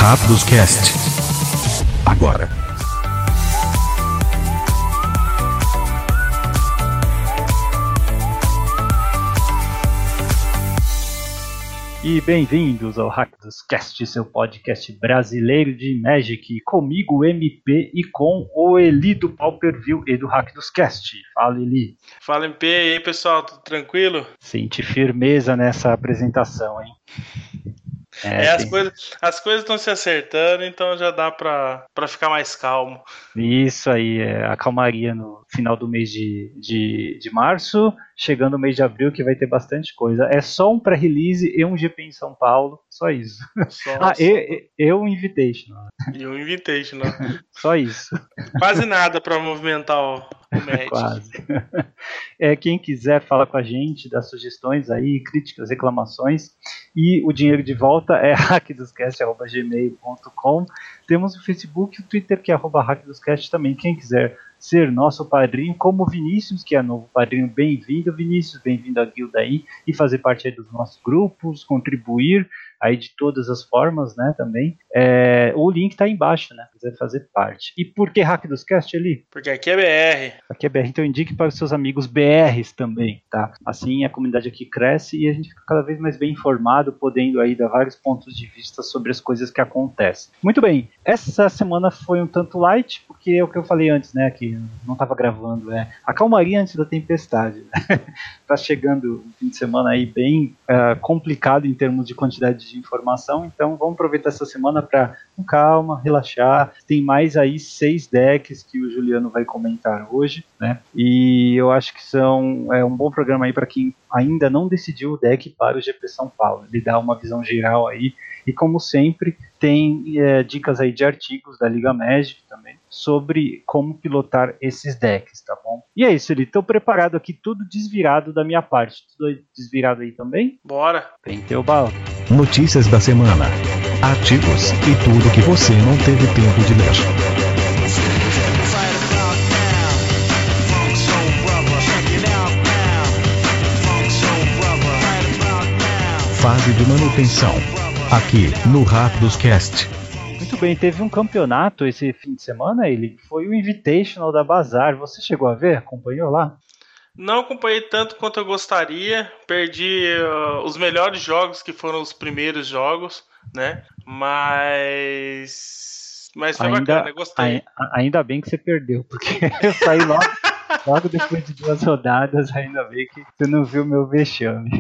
Rápidos Cast. Agora. E bem-vindos ao Rápidos Cast, seu podcast brasileiro de Magic, comigo, MP, e com o Eli do Pauperview e do Rápidos Cast. Fala, Eli. Fala, MP, e aí, pessoal, tudo tranquilo? Sente firmeza nessa apresentação, hein? As coisas estão se acertando, então já dá pra ficar mais calmo. Isso aí, a calmaria no final do mês de março, chegando o mês de abril, que vai ter bastante coisa. É só um pré-release e um GP em São Paulo, só isso. E um Invitational. E um Invitational. Só isso. Quase nada pra movimentar o Magic. Quase. Quem quiser falar com a gente, dar sugestões aí, críticas, reclamações, e o dinheiro de volta é hackdoscast@gmail.com. Temos o Facebook e o Twitter, que é @hackdoscast também. Quem quiser ser nosso padrinho, como o Vinícius, que é novo padrinho, bem-vindo, Vinícius, bem-vindo à guilda aí, e fazer parte aí dos nossos grupos, contribuir aí de todas as formas, né, também. O link tá aí embaixo, né, quiser fazer parte. E por que Hack dos Cast ali? Porque aqui é BR. Aqui é BR, então indique para os seus amigos BRs também, tá? Assim a comunidade aqui cresce e a gente fica cada vez mais bem informado, podendo aí dar vários pontos de vista sobre as coisas que acontecem. Muito bem, essa semana foi um tanto light, porque é o que eu falei antes, né, que não estava gravando, a calmaria antes da tempestade, né? Tá chegando um fim de semana aí bem complicado em termos de quantidade de informação, então vamos aproveitar essa semana para com calma, relaxar. Tem mais aí 6 decks que o Juliano vai comentar hoje, né? E eu acho que são um bom programa aí para quem ainda não decidiu o deck para o GP São Paulo. Ele dá uma visão geral aí e, como sempre, tem dicas aí de artigos da Liga Magic também sobre como pilotar esses decks, tá bom? E é isso, Eli. Estou preparado aqui, tudo desvirado da minha parte. Tudo desvirado aí também? Bora! Tem teu bala. Notícias da semana, artigos e tudo que você não teve tempo de ler. Fase de manutenção, aqui no Rápidos Cast. Muito bem, teve um campeonato esse fim de semana, ele foi o Invitational da Bazar. Você chegou a ver? Acompanhou lá? Não acompanhei tanto quanto eu gostaria. Perdi os melhores jogos, que foram os primeiros jogos, né? Mas foi bacana, eu gostei. Ainda bem que você perdeu, porque eu saí logo depois de 2 rodadas. Ainda bem que você não viu meu vexame.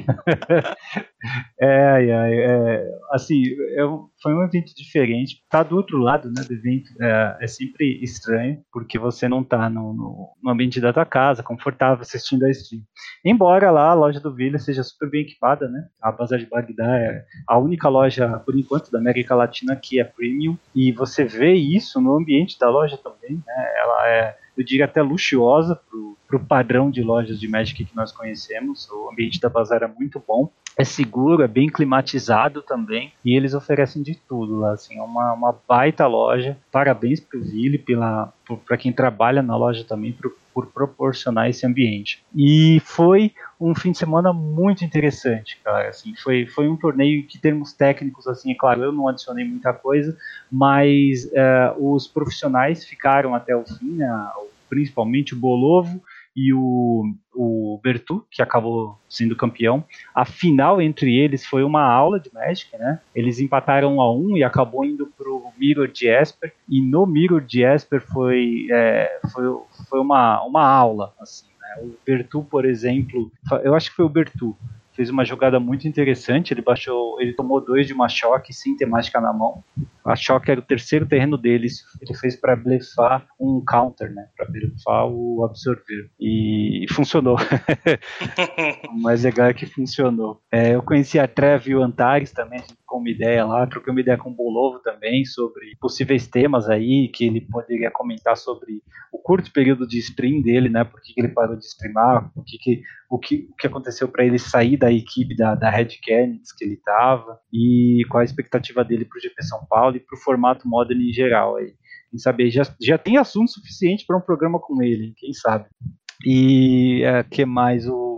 Assim, foi um evento diferente. Tá do outro lado, né, do evento. É sempre estranho, porque você não tá no ambiente da tua casa, confortável, assistindo a stream. Embora lá a loja do Vila seja super bem equipada, né? A Bazar de Bagdá é a única loja, por enquanto, da América Latina que é premium. E você vê isso no ambiente da loja também, né? Ela é, eu diria, até luxuosa pro padrão de lojas de Magic que nós conhecemos. O ambiente da Bazar é muito bom, é seguro, é bem climatizado também, e eles oferecem de tudo lá, assim, é uma baita loja. Parabéns pro Vili, para quem trabalha na loja também, por proporcionar esse ambiente. E foi um fim de semana muito interessante, cara. Assim, foi um torneio que, em termos técnicos, assim, é claro, eu não adicionei muita coisa, mas os profissionais ficaram até o fim, né? Principalmente o Bolovo e o Bertu, que acabou sendo campeão. A final entre eles foi uma aula de Magic, né? Eles empataram 1-1 e acabou indo pro Mirror de Esper, e no Mirror de Esper foi uma aula, assim, né? O Bertu, por exemplo, eu acho que foi o Bertu, fez uma jogada muito interessante. Ele tomou 2 de uma choque sem ter mágica na mão. A choque era o terceiro terreno deles. Ele fez para blefar um counter, né? Para blefar o absorver. E funcionou. O mais legal é que funcionou. Eu conheci a Trev e o Antares também, a gente ficou uma ideia lá, troquei uma ideia com o Bolovo também sobre possíveis temas aí, que ele poderia comentar sobre o curto período de stream dele, né? Por que ele parou de streamar, o que aconteceu para ele sair da equipe da Red Canids que ele estava, e qual a expectativa dele para o GP São Paulo e para o formato Modern em geral. Aí, quem sabe já tem assunto suficiente para um programa com ele, quem sabe. E que mais?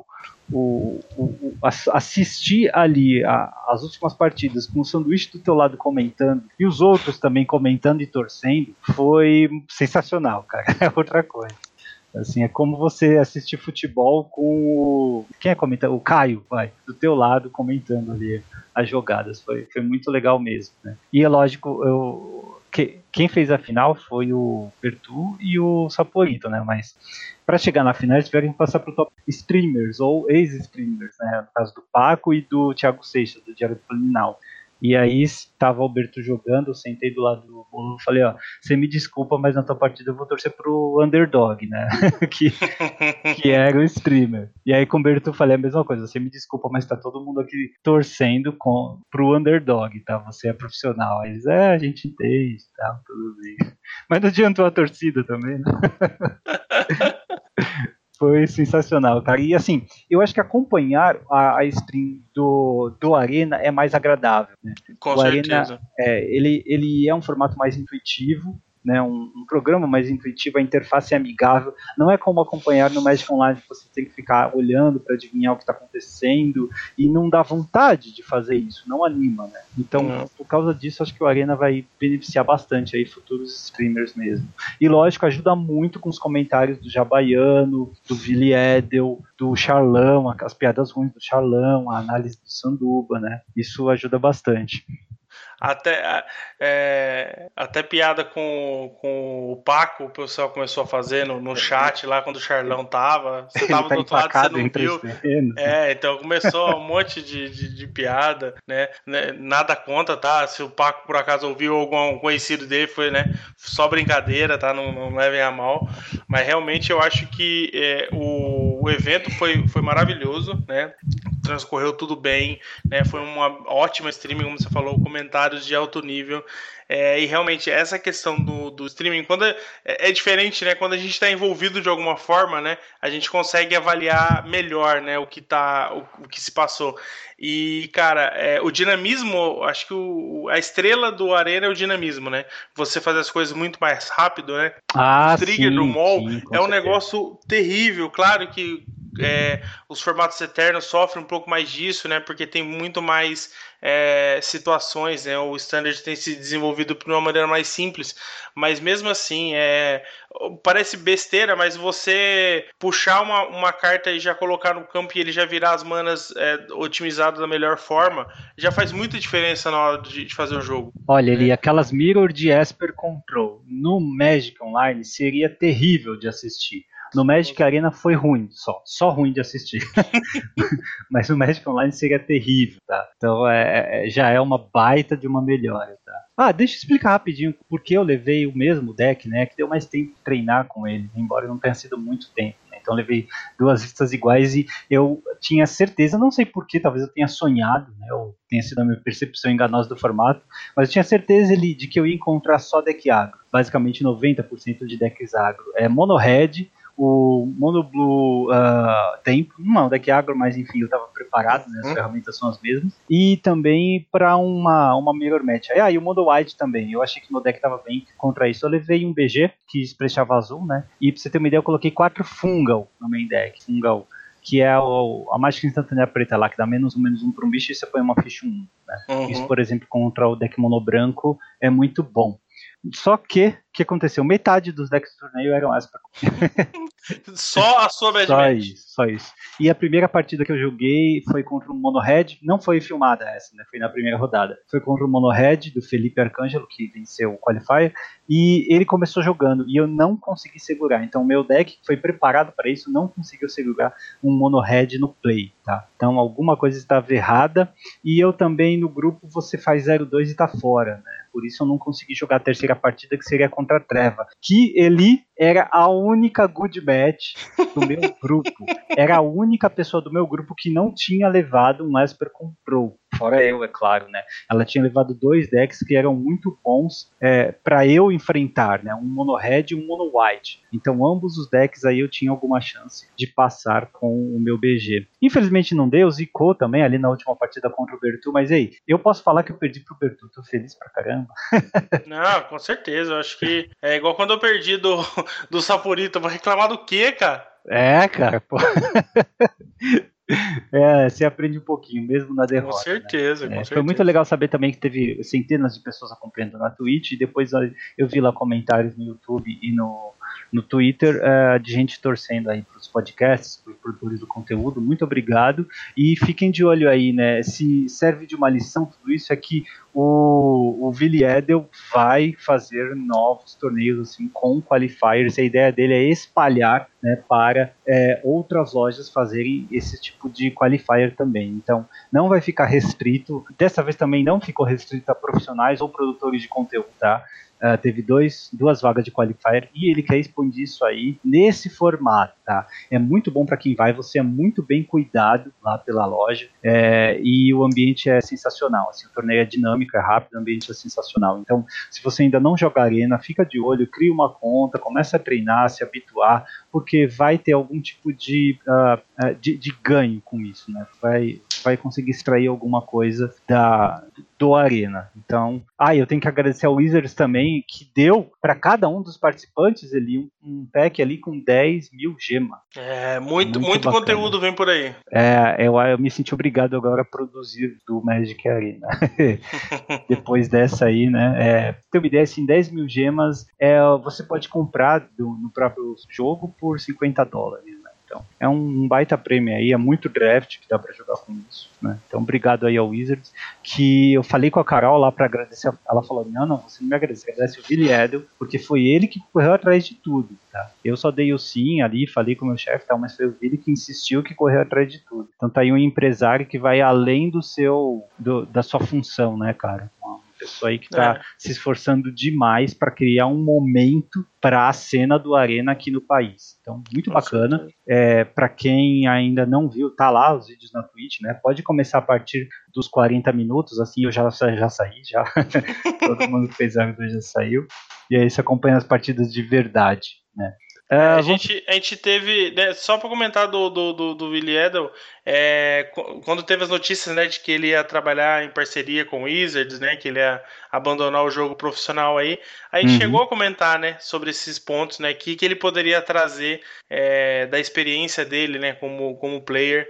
assistir ali as últimas partidas com o sanduíche do teu lado comentando e os outros também comentando e torcendo foi sensacional, cara. É outra coisa. Assim, é como você assistir futebol com quem é comentando? O Caio, do teu lado comentando ali as jogadas. Foi muito legal mesmo, né? E é lógico, quem fez a final foi o Bertu e o Saporito, né? Mas para chegar na final eles tiveram que passar pro top streamers ou ex-streamers, né? No caso do Paco e do Thiago Seixas, do Diário do Planinal. E aí estava o Alberto jogando, eu sentei do lado do bolo e falei, você me desculpa, mas na tua partida eu vou torcer pro Underdog, né? que era o streamer. E aí com o Alberto eu falei a mesma coisa, você me desculpa, mas tá todo mundo aqui torcendo pro Underdog, tá? Você é profissional. Aí eles, a gente entende, tá? Tudo bem. Mas não adiantou a torcida também, né? Foi sensacional, cara. E assim, eu acho que acompanhar a stream do Arena é mais agradável, né? Com o certeza. Arena, ele é um formato mais intuitivo, né? Um programa mais intuitivo, a interface é amigável. Não é como acompanhar no Magic Online, que você tem que ficar olhando para adivinhar o que está acontecendo e não dá vontade de fazer isso, não anima, né? Então, por causa disso, acho que o Arena vai beneficiar bastante aí futuros streamers mesmo. E lógico, ajuda muito com os comentários do Jabaiano, do Vili Edel, do Charlão, as piadas ruins do Charlão, a análise do Sanduba, né? Isso ajuda bastante. Até piada com o Paco, o pessoal começou a fazer no chat lá quando o Charlão tava. Você tava do outro lado, você não viu. Então começou um monte de piada, né? Nada contra, tá? Se o Paco por acaso ouviu algum conhecido dele, foi, né? Só brincadeira, tá? Não levem a mal. Mas realmente eu acho que o evento foi maravilhoso, né? Transcorreu tudo bem, né? Foi uma ótima streaming, como você falou, comentários de alto nível. E realmente essa questão do streaming, quando é diferente, né? Quando a gente está envolvido de alguma forma, né? A gente consegue avaliar melhor, né? O que se passou. E, cara, o dinamismo, acho que a estrela do Arena é o dinamismo, né? Você fazer as coisas muito mais rápido, né? O trigger do mall é um negócio terrível. Claro que os formatos eternos sofrem um pouco mais disso, né? Porque tem muito mais situações, né? O Standard tem se desenvolvido de uma maneira mais simples, mas mesmo assim parece besteira, mas você puxar uma carta e já colocar no campo e ele já virar as manas otimizado da melhor forma, já faz muita diferença na hora de fazer o jogo. Olha, Eli, aquelas Mirror de Esper Control no Magic Online seria terrível de assistir. No Magic Arena foi ruim, só ruim de assistir. Mas no Magic Online seria terrível, tá? Então já é uma baita de uma melhora, tá? Deixa eu explicar rapidinho porque eu levei o mesmo deck, né? Que deu mais tempo de treinar com ele, embora não tenha sido muito tempo, né? Então eu levei 2 listas iguais e eu tinha certeza, não sei porquê, talvez eu tenha sonhado, né? Ou tenha sido a minha percepção enganosa do formato, mas eu tinha certeza de que eu ia encontrar só deck agro. Basicamente 90% de decks agro. Mono Red, o Mono Blue Tempo, não é um deck agro, mas enfim, eu estava preparado, né, as ferramentas são as mesmas, e também para uma Mirror Match. E o Mono White também, eu achei que meu deck estava bem contra isso. Eu levei um BG, que sprechava azul, né, e pra você ter uma ideia, eu coloquei 4 Fungal no main deck, Fungal, que é a mágica instantânea preta lá, que dá menos um para um bicho e você põe uma ficha 1, né. Isso, por exemplo, contra o deck mono branco é muito bom. Só que, o que aconteceu? Metade dos decks do torneio eram Esper. Só a sua Bad Match. Só isso. E a primeira partida que eu joguei foi contra o Mono Red. Não foi filmada essa, né? Foi na primeira rodada. Foi contra o Mono Red, do Felipe Arcângelo, que venceu o Qualifier. E ele começou jogando. E eu não consegui segurar. Então o meu deck, que foi preparado para isso, não conseguiu segurar um Mono Red no play, tá? Então alguma coisa estava errada. E eu também, no grupo, você faz 0-2 e tá fora, né? Por isso eu não consegui jogar a terceira partida, que seria contra a Treva. Que ele era a única good match do meu grupo. Era a única pessoa do meu grupo que não tinha levado um Esper Control. Fora eu, é claro, né? Ela tinha levado 2 decks que eram muito bons para eu enfrentar, né? Um Mono Red e um Mono White. Então ambos os decks aí eu tinha alguma chance de passar com o meu BG. Infelizmente não deu, zicou também ali na última partida contra o Bertu, mas aí, eu posso falar que eu perdi pro Bertu, tô feliz pra caramba. Não, com certeza, eu acho que é igual quando eu perdi do Saporito, eu vou reclamar do quê, cara? Cara, pô. Você aprende um pouquinho, mesmo na derrota. Com certeza, né? Com certeza. Foi muito legal saber também que teve centenas de pessoas acompanhando na Twitch, e depois eu vi lá comentários no YouTube e no Twitter de gente torcendo aí para os podcasts, para os produtores do conteúdo. Muito obrigado, e fiquem de olho aí, né? Se serve de uma lição tudo isso, é que o Willy Edel vai fazer novos torneios assim, com qualifiers. A ideia dele é espalhar, né, para outras lojas fazerem esse tipo de qualifier também. Então não vai ficar restrito, dessa vez também não ficou restrito a profissionais ou produtores de conteúdo, tá? Teve duas vagas de qualifier, e ele quer expandir isso aí nesse formato, tá? É muito bom para quem vai, você é muito bem cuidado lá pela loja, e o ambiente é sensacional, assim, o torneio é dinâmico, é rápido, o ambiente é sensacional. Então, se você ainda não joga Arena, fica de olho, cria uma conta, começa a treinar, se habituar, porque vai ter algum tipo de ganho com isso, né? Vai conseguir extrair alguma coisa do Arena. Então, eu tenho que agradecer ao Wizards também, que deu para cada um dos participantes ali um pack ali com 10 mil gemas. Muito conteúdo vem por aí. Eu me senti obrigado agora a produzir do Magic Arena. Depois dessa aí, né? Ter uma ideia, assim, 10 mil gemas você pode comprar no próprio jogo por $50. Então, é um baita prêmio aí, é muito draft que dá pra jogar com isso, né? Então, obrigado aí ao Wizards, que eu falei com a Carol lá pra agradecer, ela falou, não, você não me agradece o Willy Edel, porque foi ele que correu atrás de tudo, tá? Eu só dei o sim ali, falei com o meu chefe e tal, mas foi o Willy que insistiu, que correu atrás de tudo. Então tá aí um empresário que vai além da sua função, né, cara? Uma pessoa aí que tá se esforçando demais para criar um momento para a cena do Arena aqui no país. Então, muito bacana. Para quem ainda não viu, tá lá os vídeos na Twitch, né? Pode começar a partir dos 40 minutos, assim, eu já saí, já. Todo mundo que fez a vida já saiu. E aí você acompanha as partidas de verdade, né? A gente teve, né, só para comentar do Willy Edel, quando teve as notícias, né, de que ele ia trabalhar em parceria com o Wizards, né, que ele ia abandonar o jogo profissional aí, a gente chegou a comentar, né, sobre esses pontos, né, que ele poderia trazer da experiência dele, né, como player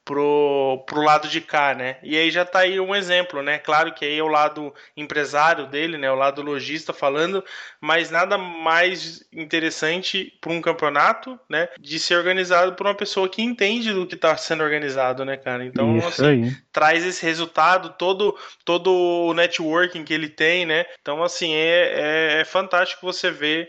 pro lado de cá, né? E aí já tá aí um exemplo, né? Claro que aí é o lado empresário dele, né? O lado lojista falando, mas nada mais interessante para um campeonato, né? De ser organizado por uma pessoa que entende do que está sendo organizado, né, cara? Então, isso assim, aí. Traz esse resultado, todo o networking que ele tem, né? Então, assim, é fantástico você ver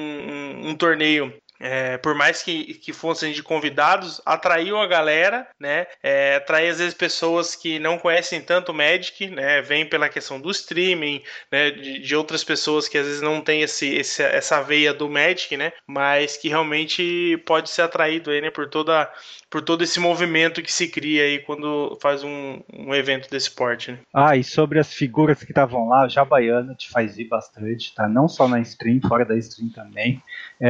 um torneio. Por mais que fossem de convidados, atraiu a galera, né? Atrai às vezes pessoas que não conhecem tanto o Magic, né? Vem pela questão do streaming, né? De outras pessoas que às vezes não tem essa veia do Magic, né? Mas que realmente pode ser atraído aí, né? Por todo esse movimento que se cria aí quando faz um evento desse porte, né? E sobre as figuras que estavam lá, o Jabaiano te faz ir bastante, tá? Não só na stream, fora da stream também.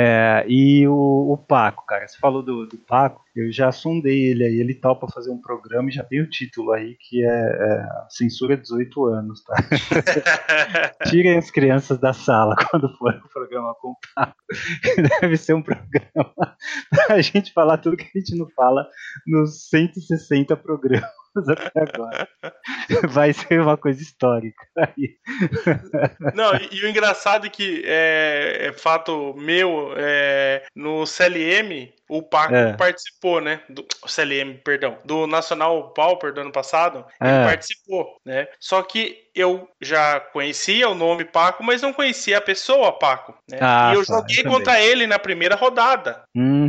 E o Paco, cara, você falou do Paco, eu já sondei ele aí, ele topa fazer um programa e já tem o título aí, que é Censura 18 anos, tá? Tirem as crianças da sala quando for o programa com o Paco. Deve ser um programa pra gente falar tudo que a gente não fala nos 160 programas até agora. Vai ser uma coisa histórica. Não, e o engraçado é que é fato meu, no CLM, o Paco participou, né? Do CLM, perdão, do Nacional Pauper do ano passado, ele participou, né? Só que eu já conhecia o nome Paco, mas não conhecia a pessoa Paco, né? E eu joguei contra ele na primeira rodada.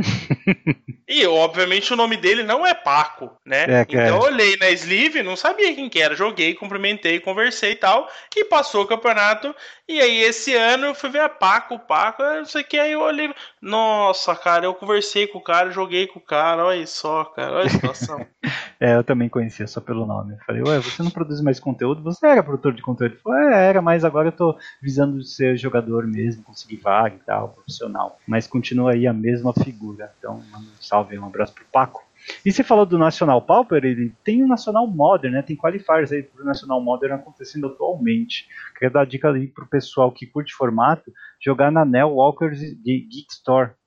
E, obviamente, o nome dele não é Paco, né? Então, eu olhei na sleeve, não sabia quem que era. Joguei, cumprimentei, conversei e tal. E passou o campeonato. E aí, esse ano, eu fui ver a Paco, não sei o que. Aí eu olhei, nossa, cara, eu conversei com o cara, joguei com o cara. Olha só, cara, olha a situação. Eu também conhecia só pelo nome. Eu falei, você não produz mais conteúdo? Você era produtor de conteúdo? Ele falou, era, mas agora eu tô visando ser jogador mesmo, conseguir vaga e tal, profissional. Mas continua aí a mesma figura. Então, um salve, um abraço pro Paco. E você falou do National Pauper, ele tem o National Modern, né? Tem qualifiers aí pro National Modern acontecendo atualmente. Queria dar dica aí pro pessoal que curte formato, jogar na Nel Walkers Geek Store.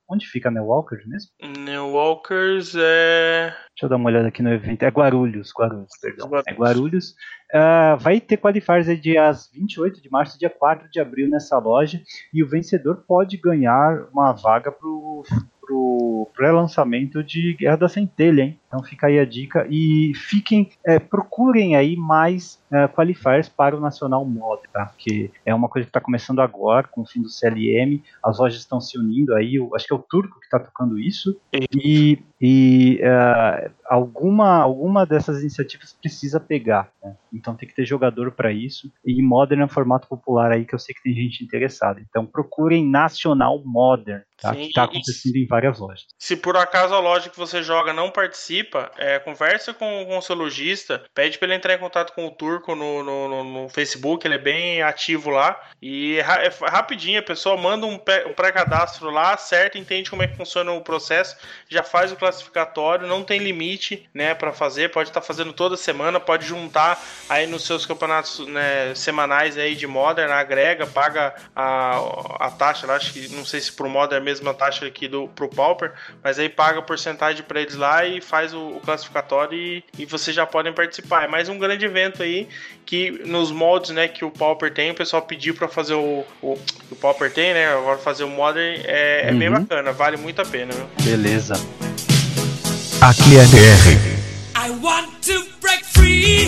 Onde fica New Walkers mesmo? New Walkers é... Deixa eu dar uma olhada aqui no evento. É Guarulhos, perdão. É Guarulhos. Vai ter qualifiers aí dias 28 de março e dia 4 de abril nessa loja. E o vencedor pode ganhar uma vaga pro pré-lançamento de Guerra da Centelha, hein? Então fica aí a dica. E procurem aí mais qualifiers para o Nacional Mod, tá? Porque é uma coisa que está começando agora, com o fim do CLM. As lojas estão se unindo aí. Acho que é o Turco que está tocando isso. E alguma dessas iniciativas precisa pegar, né? Então tem que ter jogador para isso. E Modern é um formato popular aí que eu sei que tem gente interessada. Então procurem Nacional Modern, tá? Sim, que está acontecendo em várias lojas. Se por acaso a loja que você joga não participa, conversa com o seu lojista, pede para ele entrar em contato com o Turco no Facebook, ele é bem ativo lá. E rapidinho, a pessoa manda um pré-cadastro lá, acerta, entende como é que funciona o processo, já faz o classificatório, não tem limite, né, para fazer, pode estar fazendo toda semana, pode juntar aí nos seus campeonatos, né, semanais aí de Modern, agrega, paga a taxa lá, acho que não sei se pro Modern é a mesma taxa aqui pro Pauper, mas aí paga a porcentagem para eles lá e faz o classificatório e vocês já podem participar. É mais um grande evento aí que nos mods, né, que o Pauper tem, o pessoal pediu para fazer o Pauper tem, né, agora fazer o Modern é bem bacana, vale muito a pena, viu? Beleza. Aqui é DR. I want to break free.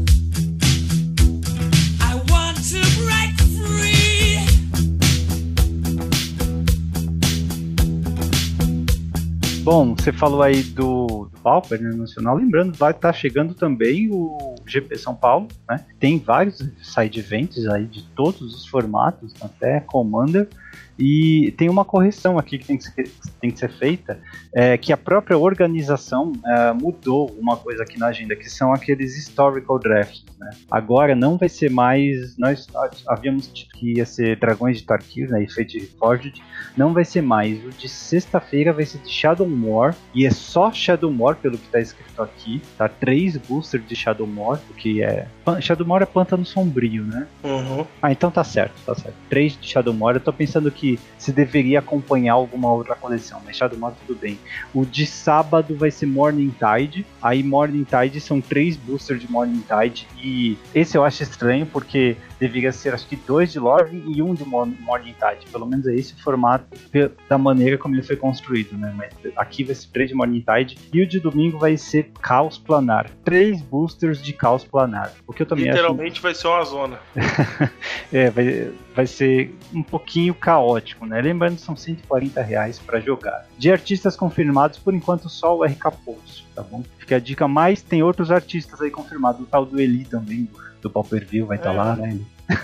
I want to break free. Bom, você falou aí do Pauper, né, nacional. Lembrando, vai estar chegando também o GP São Paulo, né? Tem vários side events aí de todos os formatos, até Commander. E tem uma correção aqui que tem que ser feita, que a própria organização mudou uma coisa aqui na agenda, que são aqueles historical drafts, né? Agora não vai ser mais, nós havíamos dito que ia ser Dragões de Tarkir, né, e Fate Reforged, não vai ser mais. O de sexta-feira vai ser de Shadowmoor, e é só Shadowmoor pelo que está escrito aqui, tá? 3 boosters de Shadowmoor, que Shadowmoor é Pântano Sombrio, né? Uhum. Então tá certo. 3 de Shadowmoor, eu tô pensando que se deveria acompanhar alguma outra coleção, mas Shadowmoor tudo bem. O de sábado vai ser Morning Tide, aí Morning Tide são 3 boosters de Morning Tide, e esse eu acho estranho, porque deveria ser acho que 2 de Lore e 1 de Morning Tide, pelo menos é esse o formato da maneira como ele foi construído, né? Mas aqui vai ser 3 de Morning Tide, e o de domingo vai ser Caos Planar, 3 boosters de Caos Planar, o que eu também literalmente vai ser uma zona. Vai ser um pouquinho caótico, né? Lembrando que são R$140 para jogar. De artistas confirmados, por enquanto só o RK Pulse, tá bom? Fica a dica, mas tem outros artistas aí confirmados. O tal do Eli também, do Pauper-View, vai estar lá, né?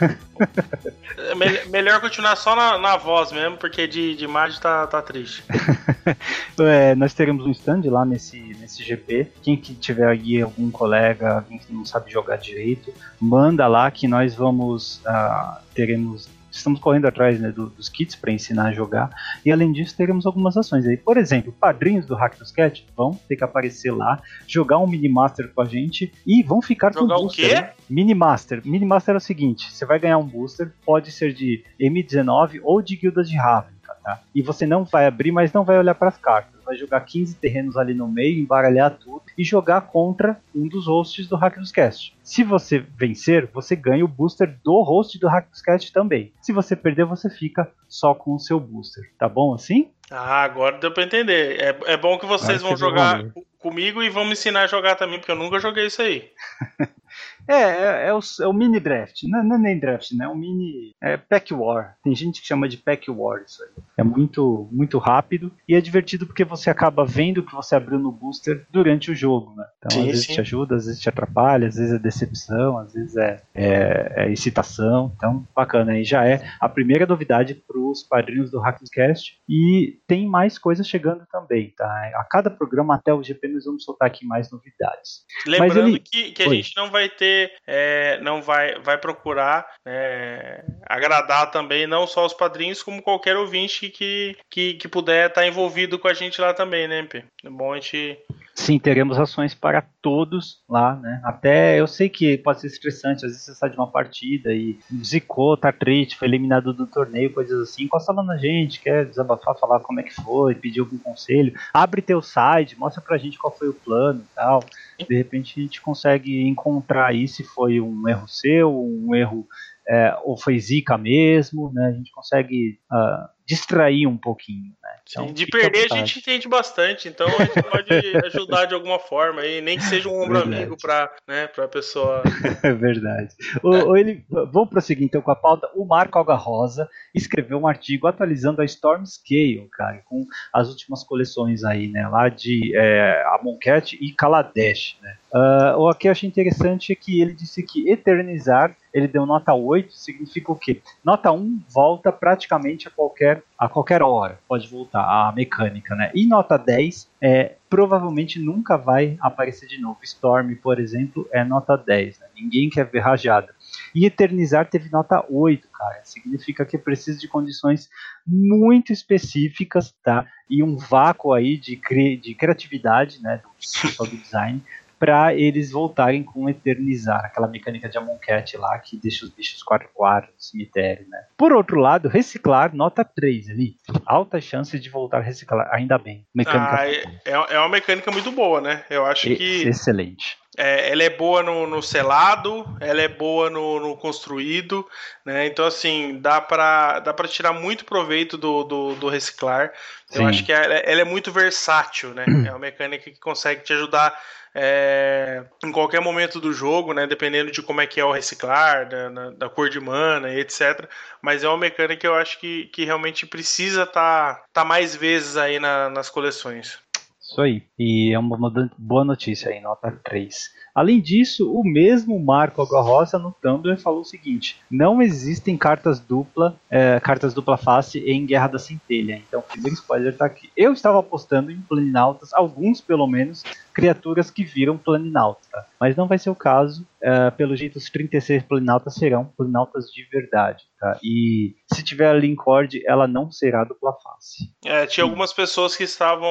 Melhor continuar só na voz mesmo, porque de imagem tá triste. Nós teremos um stand lá nesse GP. Quem que tiver aí algum colega, alguém que não sabe jogar direito, manda lá que nós vamos estamos correndo atrás, né, dos kits para ensinar a jogar, e além disso teremos algumas ações aí. Por exemplo, padrinhos do Hack do Sketch vão ter que aparecer lá, jogar um Minimaster com a gente e vão ficar jogar com booster. O quê? Hein? Minimaster é o seguinte, você vai ganhar um booster, pode ser de M19 ou de Guildas de Ravnica, tá? E você não vai abrir, mas não vai olhar para as cartas. Vai jogar 15 terrenos ali no meio, embaralhar tudo e jogar contra um dos hosts do Hack dos Cast. Se você vencer, você ganha o booster do host do Hack dos Cast também. Se você perder, você fica só com o seu booster. Tá bom assim? Agora deu pra entender. É bom que vocês vão jogar comigo e vão me ensinar a jogar também, porque eu nunca joguei isso aí. É o mini draft, não é nem draft, né? É um mini pack war. Tem gente que chama de pack war isso aí. É muito, muito rápido e é divertido porque você acaba vendo o que você abriu no booster durante o jogo, né? Então às vezes te ajuda, às vezes te atrapalha, às vezes é decepção, às vezes é excitação. Então bacana, aí já é a primeira novidade para os padrinhos do Hackcast e tem mais coisas chegando também, tá? A cada programa até o GP nós vamos soltar aqui mais novidades. Lembrando que a gente não vai ter não vai procurar agradar também não só os padrinhos, como qualquer ouvinte que puder estar envolvido com a gente lá também, né, P? É bom a gente Sim, teremos ações para todos lá, né? Até eu sei que pode ser estressante, às vezes você sai de uma partida e zicou, tá triste, foi eliminado do torneio, coisas assim. Encosta lá na gente, quer desabafar, falar como é que foi, pedir algum conselho. Abre teu site, mostra pra gente qual foi o plano e tal. De repente a gente consegue encontrar aí se foi um erro seu, um erro ou foi zica mesmo, né? A gente consegue distrair um pouquinho, né? Então, sim, de perder a gente entende bastante, então a gente pode ajudar de alguma forma aí, nem que seja um ombro amigo para a pessoa. É verdade. Vamos prosseguir então com a pauta. O Marco Algarrosa escreveu um artigo atualizando a Storm Scale, cara, com as últimas coleções aí, né, lá de Amonkhet e Kaladesh, né. O que eu achei interessante é que ele disse que eternizar, ele deu nota 8, significa o quê? Nota 1 volta praticamente a qualquer hora, pode voltar a mecânica, né? E nota 10 provavelmente nunca vai aparecer de novo. Storm, por exemplo, é nota 10, né? Ninguém quer ver rajada. E eternizar teve nota 8, cara. Significa que precisa de condições muito específicas, tá? E um vácuo aí de criatividade, né, do pessoal do design, para eles voltarem com eternizar, aquela mecânica de Amonkhet lá, que deixa os bichos 4/4 no cemitério, né. Por outro lado, reciclar, nota 3 ali. Altas chances de voltar a reciclar, ainda bem. Mecânica é uma mecânica muito boa, né? Eu acho que... Excelente. Ela é boa no selado, ela é boa no construído, né? Então, assim, dá pra tirar muito proveito do reciclar. Sim. Eu acho que ela é muito versátil, né? É uma mecânica que consegue te ajudar em qualquer momento do jogo, né? Dependendo de como é que é o reciclar, da cor de mana e etc. Mas é uma mecânica que eu acho que realmente precisa tá mais vezes aí nas coleções. Isso aí. E é uma boa notícia aí, nota 3. Além disso, o mesmo Marco Algarrosa no Tumblr falou o seguinte: não existem cartas dupla face em Guerra da Centelha. Então, o primeiro spoiler tá aqui. Eu estava apostando em planinautas, alguns pelo menos, criaturas que viram planinautas, tá? Mas não vai ser o caso. Pelo jeito, os 36 planinautas serão planinautas de verdade, tá? E se tiver a Lincord, ela não será dupla face. Tinha algumas pessoas que estavam,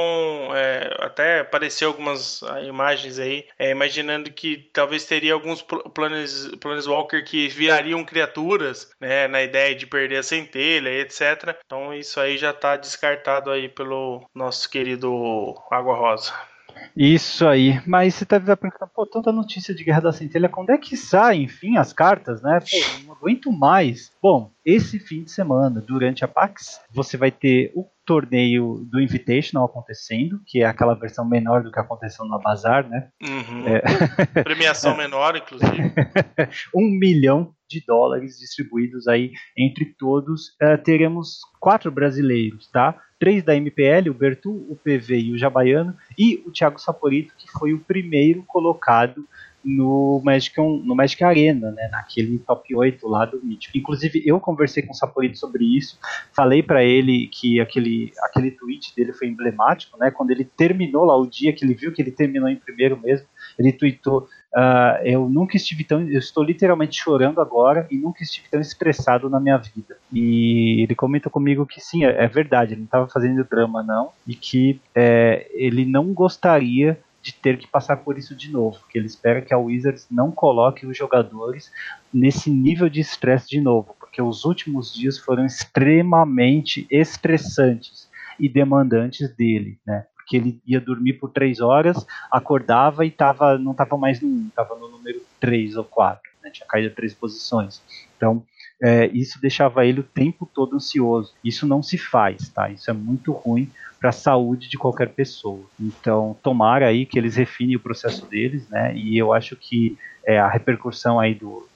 até apareceu algumas imagens aí, imaginando que talvez teria alguns Planeswalker que virariam criaturas, né, na ideia de perder a centelha, etc. Então isso aí já está descartado aí pelo nosso querido Água Rosa. Isso aí, mas você tá perguntando, tanta notícia de Guerra da Centelha, quando é que sai, enfim, as cartas, né? Não aguento mais. Bom, esse fim de semana, durante a PAX, você vai ter o torneio do Invitational acontecendo, que é aquela versão menor do que aconteceu no Bazar, né? Uhum. Premiação menor, inclusive. $1 milhão distribuídos aí entre todos. Teremos 4 brasileiros, tá? 3 da MPL, o Bertu, o PV e o Jabaiano, e o Thiago Saporito, que foi o primeiro colocado no Magic Arena, né, naquele top 8 lá do Mítico. Inclusive, eu conversei com o Saporito sobre isso, falei para ele que aquele tweet dele foi emblemático, né, quando ele terminou lá o dia, que ele viu que ele terminou em primeiro mesmo, ele tweetou: eu estou literalmente chorando agora e nunca estive tão estressado na minha vida. E ele comenta comigo que sim, é verdade, ele não estava fazendo drama não, e que ele não gostaria de ter que passar por isso de novo, que ele espera que a Wizards não coloque os jogadores nesse nível de estresse de novo, porque os últimos dias foram extremamente estressantes e demandantes dele, né? Porque ele ia dormir por 3 horas, acordava e não estava mais no 1, estava no número 3 ou 4, né? Tinha caído 3 posições. Então, isso deixava ele o tempo todo ansioso. Isso não se faz, tá? Isso é muito ruim para a saúde de qualquer pessoa. Então, tomara aí que eles refinem o processo deles, né? E eu acho que a repercussão aí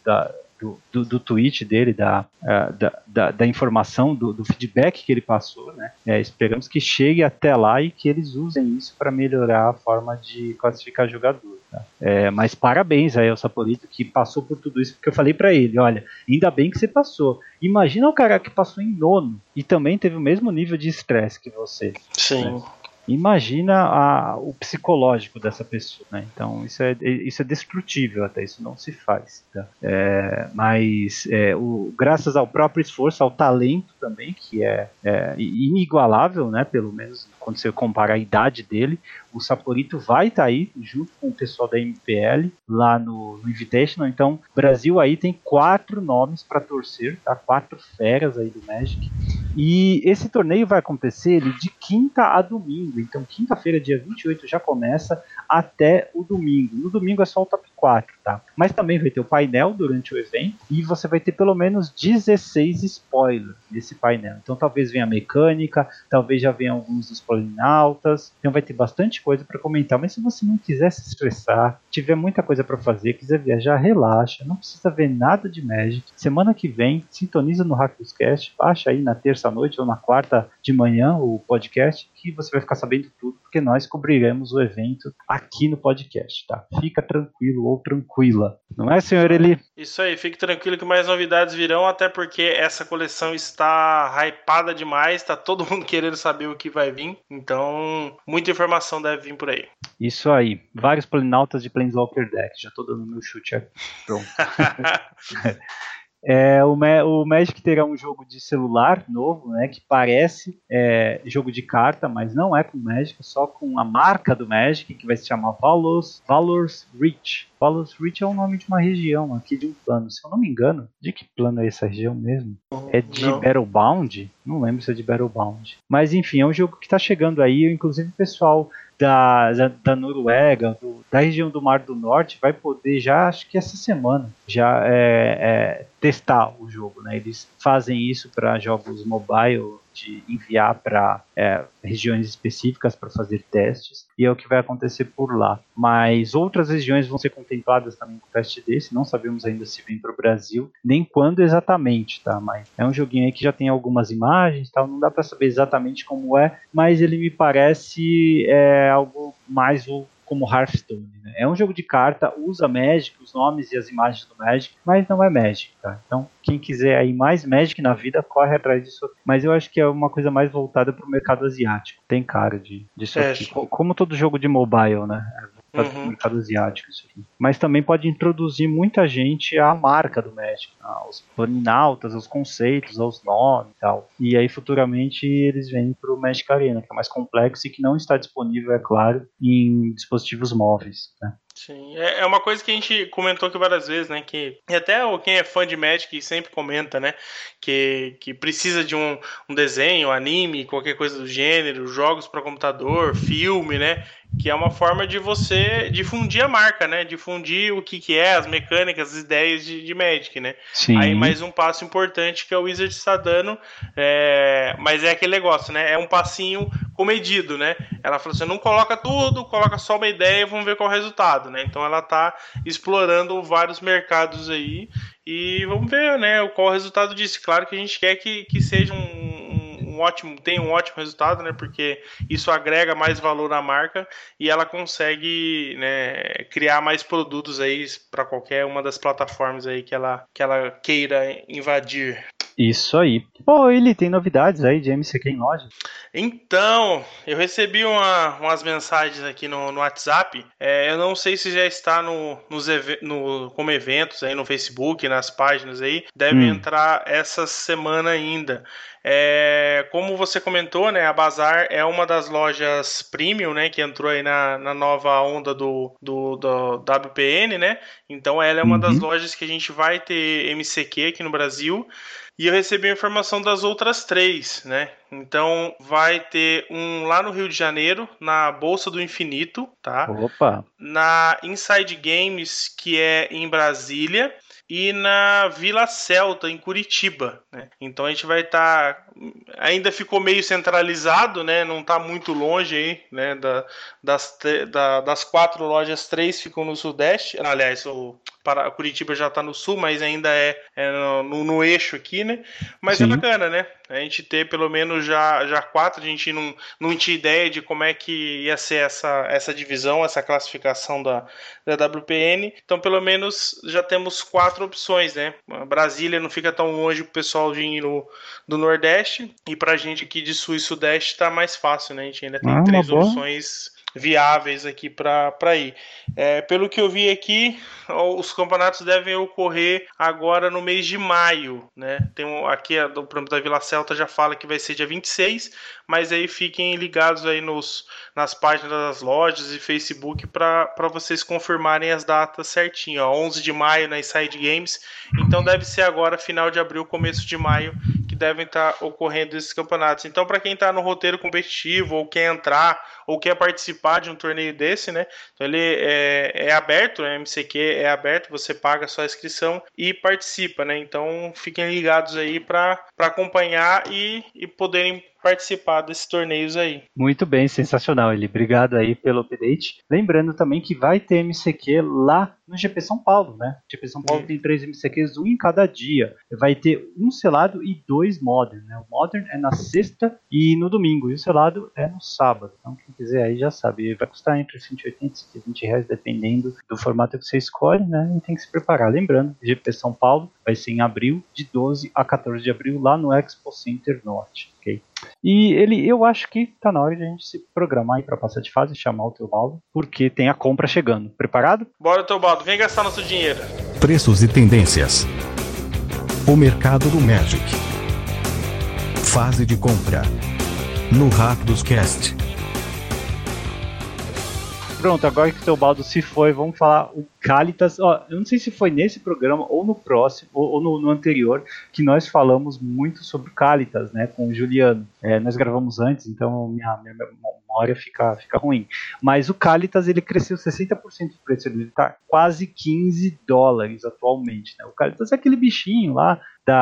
do tweet dele, da informação, do feedback que ele passou, né? Esperamos que chegue até lá e que eles usem isso para melhorar a forma de classificar jogador. Tá? Mas parabéns aí ao Saporito que passou por tudo isso, porque eu falei para ele, olha, ainda bem que você passou. Imagina o cara que passou em 9º e também teve o mesmo nível de estresse que você. Sim. Né? Imagina o psicológico dessa pessoa, né? Então isso é destrutível, até isso não se faz. Tá? Mas graças ao próprio esforço, ao talento também, que é inigualável, né? Pelo menos quando você compara a idade dele, o Saporito vai estar aí junto com o pessoal da MPL lá no Invitational. Então, o Brasil aí tem 4 nomes para torcer, tá? 4 feras aí do Magic. E esse torneio vai acontecer de quinta a domingo. Então, quinta-feira, dia 28, já começa até o domingo. No domingo é só o top 4, tá? Mas também vai ter o painel durante o evento e você vai ter pelo menos 16 spoilers nesse painel. Então, talvez venha a mecânica, talvez já venha alguns dos polinautas. Então, vai ter bastante coisa para comentar. Mas se você não quiser se estressar, tiver muita coisa para fazer, quiser viajar, relaxa. Não precisa ver nada de Magic. Semana que vem, sintoniza no HackosCast, baixa aí na terça-noite ou na quarta de manhã o podcast, que você vai ficar sabendo tudo, porque nós cobriremos o evento aqui no podcast, tá? Fica tranquilo ou tranquila. Não é, senhor Eli? Isso aí, fique tranquilo que mais novidades virão, até porque essa coleção está hypada demais, tá todo mundo querendo saber o que vai vir, então muita informação deve vir por aí. Isso aí, vários polinautas de Planeswalker Deck, já tô dando meu chute aqui. Pronto. O Magic terá um jogo de celular novo, né, que parece jogo de carta, mas não é com Magic, só com a marca do Magic, que vai se chamar Valor's Reach. Valor's Reach é o nome de uma região aqui de um plano, se eu não me engano. De que plano é essa região mesmo? É de Battlebound? Não lembro se é de Battlebound. Mas enfim, é um jogo que está chegando aí, inclusive o pessoal da Noruega, da região do Mar do Norte, vai poder já, acho que essa semana, já testar o jogo, né? Eles fazem isso para jogos mobile, de enviar para regiões específicas para fazer testes, e é o que vai acontecer por lá. Mas outras regiões vão ser contempladas também com teste desse, não sabemos ainda se vem para o Brasil, nem quando exatamente, tá? Mas é um joguinho aí que já tem algumas imagens, tal, não dá para saber exatamente como mas ele me parece algo mais como Hearthstone, né? É um jogo de carta, usa Magic, os nomes e as imagens do Magic, mas não é Magic, tá? Então, quem quiser aí mais Magic na vida, corre atrás disso. Mas eu acho que é uma coisa mais voltada para o mercado asiático. Tem cara disso aqui. Como todo jogo de mobile, né? Para o mercado asiático isso aqui. Mas também pode introduzir muita gente à marca do Magic, aos planinautas, aos conceitos, aos nomes e tal. E aí futuramente eles vêm para o Magic Arena, que é mais complexo e que não está disponível, é claro, em dispositivos móveis, né? Sim, é uma coisa que a gente comentou aqui várias vezes, né, que e até quem é fã de Magic sempre comenta, né, que precisa de um desenho, anime, qualquer coisa do gênero, jogos para computador, filme, né, que é uma forma de você difundir a marca, né, difundir o que é, as mecânicas, as ideias de Magic, né. Sim. Aí mais um passo importante que a Wizard está dando, mas é aquele negócio, né, é um passinho comedido, né, ela falou assim, não coloca tudo, coloca só uma ideia e vamos ver qual é o resultado, né, então ela está explorando vários mercados aí e vamos ver, né, qual é o resultado disso. Claro que a gente quer que seja tenha um ótimo resultado, né? Porque isso agrega mais valor à marca e ela consegue, né, criar mais produtos aí para qualquer uma das plataformas aí que ela queira invadir. Isso aí. Pô, ele tem novidades aí de MCQ em loja? Então, eu recebi umas mensagens aqui no WhatsApp. Eu não sei se já está como eventos aí no Facebook, nas páginas aí. Deve entrar essa semana ainda. Como você comentou, né, a Bazar é uma das lojas premium, né, que entrou aí na nova onda do WPN, né? Então ela é uma das lojas que a gente vai ter MCQ aqui no Brasil. E eu recebi a informação das outras 3, né? Então vai ter um lá no Rio de Janeiro, na Bolsa do Infinito, tá? Opa! Na Inside Games, que é em Brasília, e na Vila Celta, em Curitiba, né? Então a gente vai estar... Ainda ficou meio centralizado, né? Não está muito longe aí, né? Das 4 lojas, 3 ficam no Sudeste. Aliás, Curitiba já está no Sul, mas ainda é no eixo aqui, né? Mas sim, é bacana, né? A gente ter pelo menos já 4, a gente não tinha ideia de como é que ia ser essa divisão, essa classificação da WPN. Então, pelo menos já temos 4 opções, né? Brasília não fica tão longe pro pessoal do Nordeste, e pra gente aqui de Sul e Sudeste tá mais fácil, né? A gente ainda tem 3 opções viáveis aqui para ir. Pelo que eu vi aqui, os campeonatos devem ocorrer agora no mês de maio, né? Aqui o prêmio da Vila Celta já fala que vai ser dia 26, mas aí fiquem ligados aí nas páginas das lojas e Facebook para vocês confirmarem as datas certinho. 11 de maio na Inside Games, então deve ser agora final de abril, começo de maio, que devem estar ocorrendo esses campeonatos. Então, para quem está no roteiro competitivo ou quer entrar ou quer participar de um torneio desse, né? Então ele é aberto, o MCQ é aberto, você paga a sua inscrição e participa, né? Então fiquem ligados aí para acompanhar e poderem participar desses torneios aí. Muito bem, sensacional, Eli. Obrigado aí pelo update. Lembrando também que vai ter MCQ lá no GP São Paulo, né? O GP São Paulo tem 3 MCQs, um em cada dia. Vai ter um selado e 2 Modern, né? O Modern é na sexta e no domingo, e o selado é no sábado. Então quem quiser aí já sabe, vai custar entre 180 e 120 reais, dependendo do formato que você escolhe, né? E tem que se preparar. Lembrando, GP São Paulo vai ser em abril, de 12 a 14 de abril, lá no Expo Center Norte, ok? E eu acho que tá na hora de a gente se programar aí pra passar de fase, chamar o Teobaldo, porque tem a compra chegando. Preparado? Bora, Teobaldo, vem gastar nosso dinheiro. Preços e tendências. O mercado do Magic. Fase de compra. No Rápidos Cast. Pronto, agora que o Teobaldo se foi, vamos falar o Kalitas. Ó, eu não sei se foi nesse programa ou no próximo, ou no anterior, que nós falamos muito sobre o Kalitas, né, com o Juliano. Nós gravamos antes, então minha memória fica ruim. Mas o Kalitas, ele cresceu 60% de preço, ele está quase $15 atualmente, né? O Kalitas é aquele bichinho lá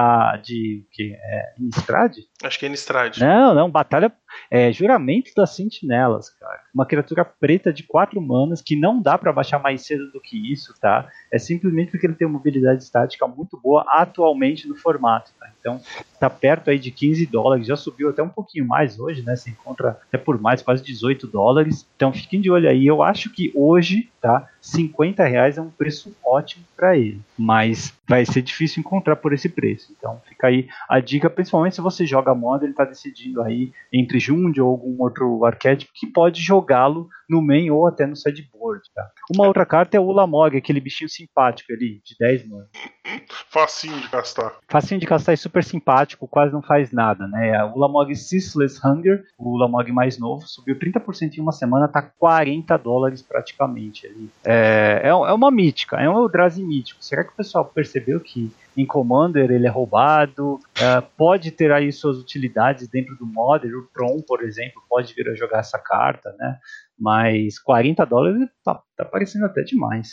Innistrad? Acho que é Innistrad. Não, batalha, juramento das sentinelas, cara. Uma criatura preta de 4 manas que não dá pra baixar mais cedo do que isso, tá? É simplesmente porque ele tem uma mobilidade estática muito boa atualmente no formato, tá? Então, tá perto aí de $15, já subiu até um pouquinho mais hoje, né? Você encontra até por mais, quase $18. Então, fiquem de olho aí. Eu acho que hoje, tá? R$50 é um preço ótimo para ele, mas vai ser difícil encontrar por esse preço. Então fica aí a dica, principalmente se você joga moda, ele está decidindo aí entre Jund ou algum outro arquétipo que pode jogá-lo no main ou até no sideboard. Tá? Uma outra carta é o Ulamog, aquele bichinho simpático ali, de 10 manas. Facinho de castar. Facinho de castar e super simpático, quase não faz nada, né? O Ulamog Ceaseless Hunger, o Ulamog mais novo, subiu 30% em uma semana, tá $40 praticamente ali. É uma mítica, é um Eldrazi mítico. Será que o pessoal percebeu que em Commander ele é roubado? Pode ter aí suas utilidades dentro do Modern. O Tron, por exemplo, pode vir a jogar essa carta, né? Mas $40 tá parecendo até demais.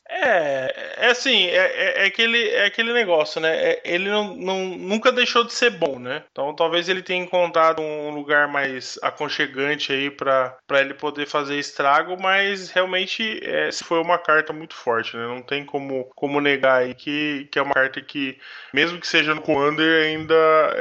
Assim, é aquele negócio, né? Ele nunca deixou de ser bom, né? Então talvez ele tenha encontrado um lugar mais aconchegante aí pra ele poder fazer estrago, mas realmente foi uma carta muito forte, né? Não tem como negar aí que é uma carta que, mesmo que seja no Commander, ainda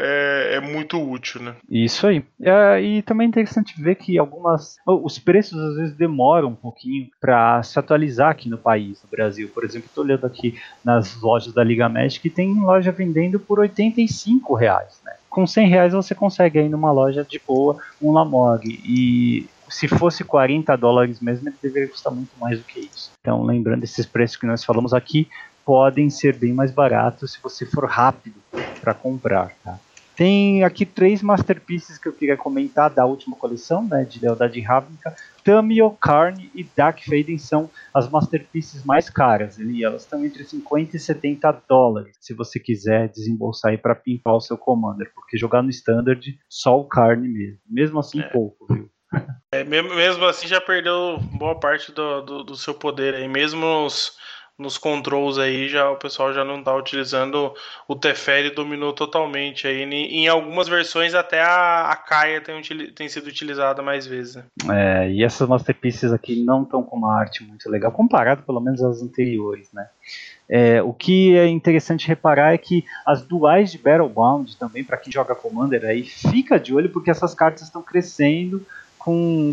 é muito útil, né? Isso aí. E também é interessante ver que os preços às vezes demoram um pouquinho para se atualizar aqui no país, no Brasil. Por exemplo, estou olhando aqui nas lojas da Liga Magic e tem loja vendendo por R$85, né? Com R$100 você consegue aí numa loja de boa um Ulamog. E se fosse $40 mesmo, ele deveria custar muito mais do que isso. Então, lembrando, esses preços que nós falamos aqui podem ser bem mais baratos se você for rápido para comprar, tá? Tem aqui 3 Masterpieces que eu queria comentar da última coleção, né, de Lealdade Ravnica. Tamio, Karn e Dark Faden são as Masterpieces mais caras. Elas estão entre $50 e $70 se você quiser desembolsar aí para pimpar o seu Commander, porque jogar no Standard só o Karn mesmo. Mesmo assim, pouco, viu? Mesmo assim já perdeu boa parte do seu poder aí. Mesmo nos controls aí, o pessoal já não tá utilizando o Teferi, dominou totalmente aí. Em algumas versões até a Kaia tem sido utilizada mais vezes. Né? E essas Masterpieces aqui não estão com uma arte muito legal, comparado pelo menos às anteriores, né? O que é interessante reparar é que as duais de Battlebound também, para quem joga Commander aí, fica de olho porque essas cartas estão crescendo com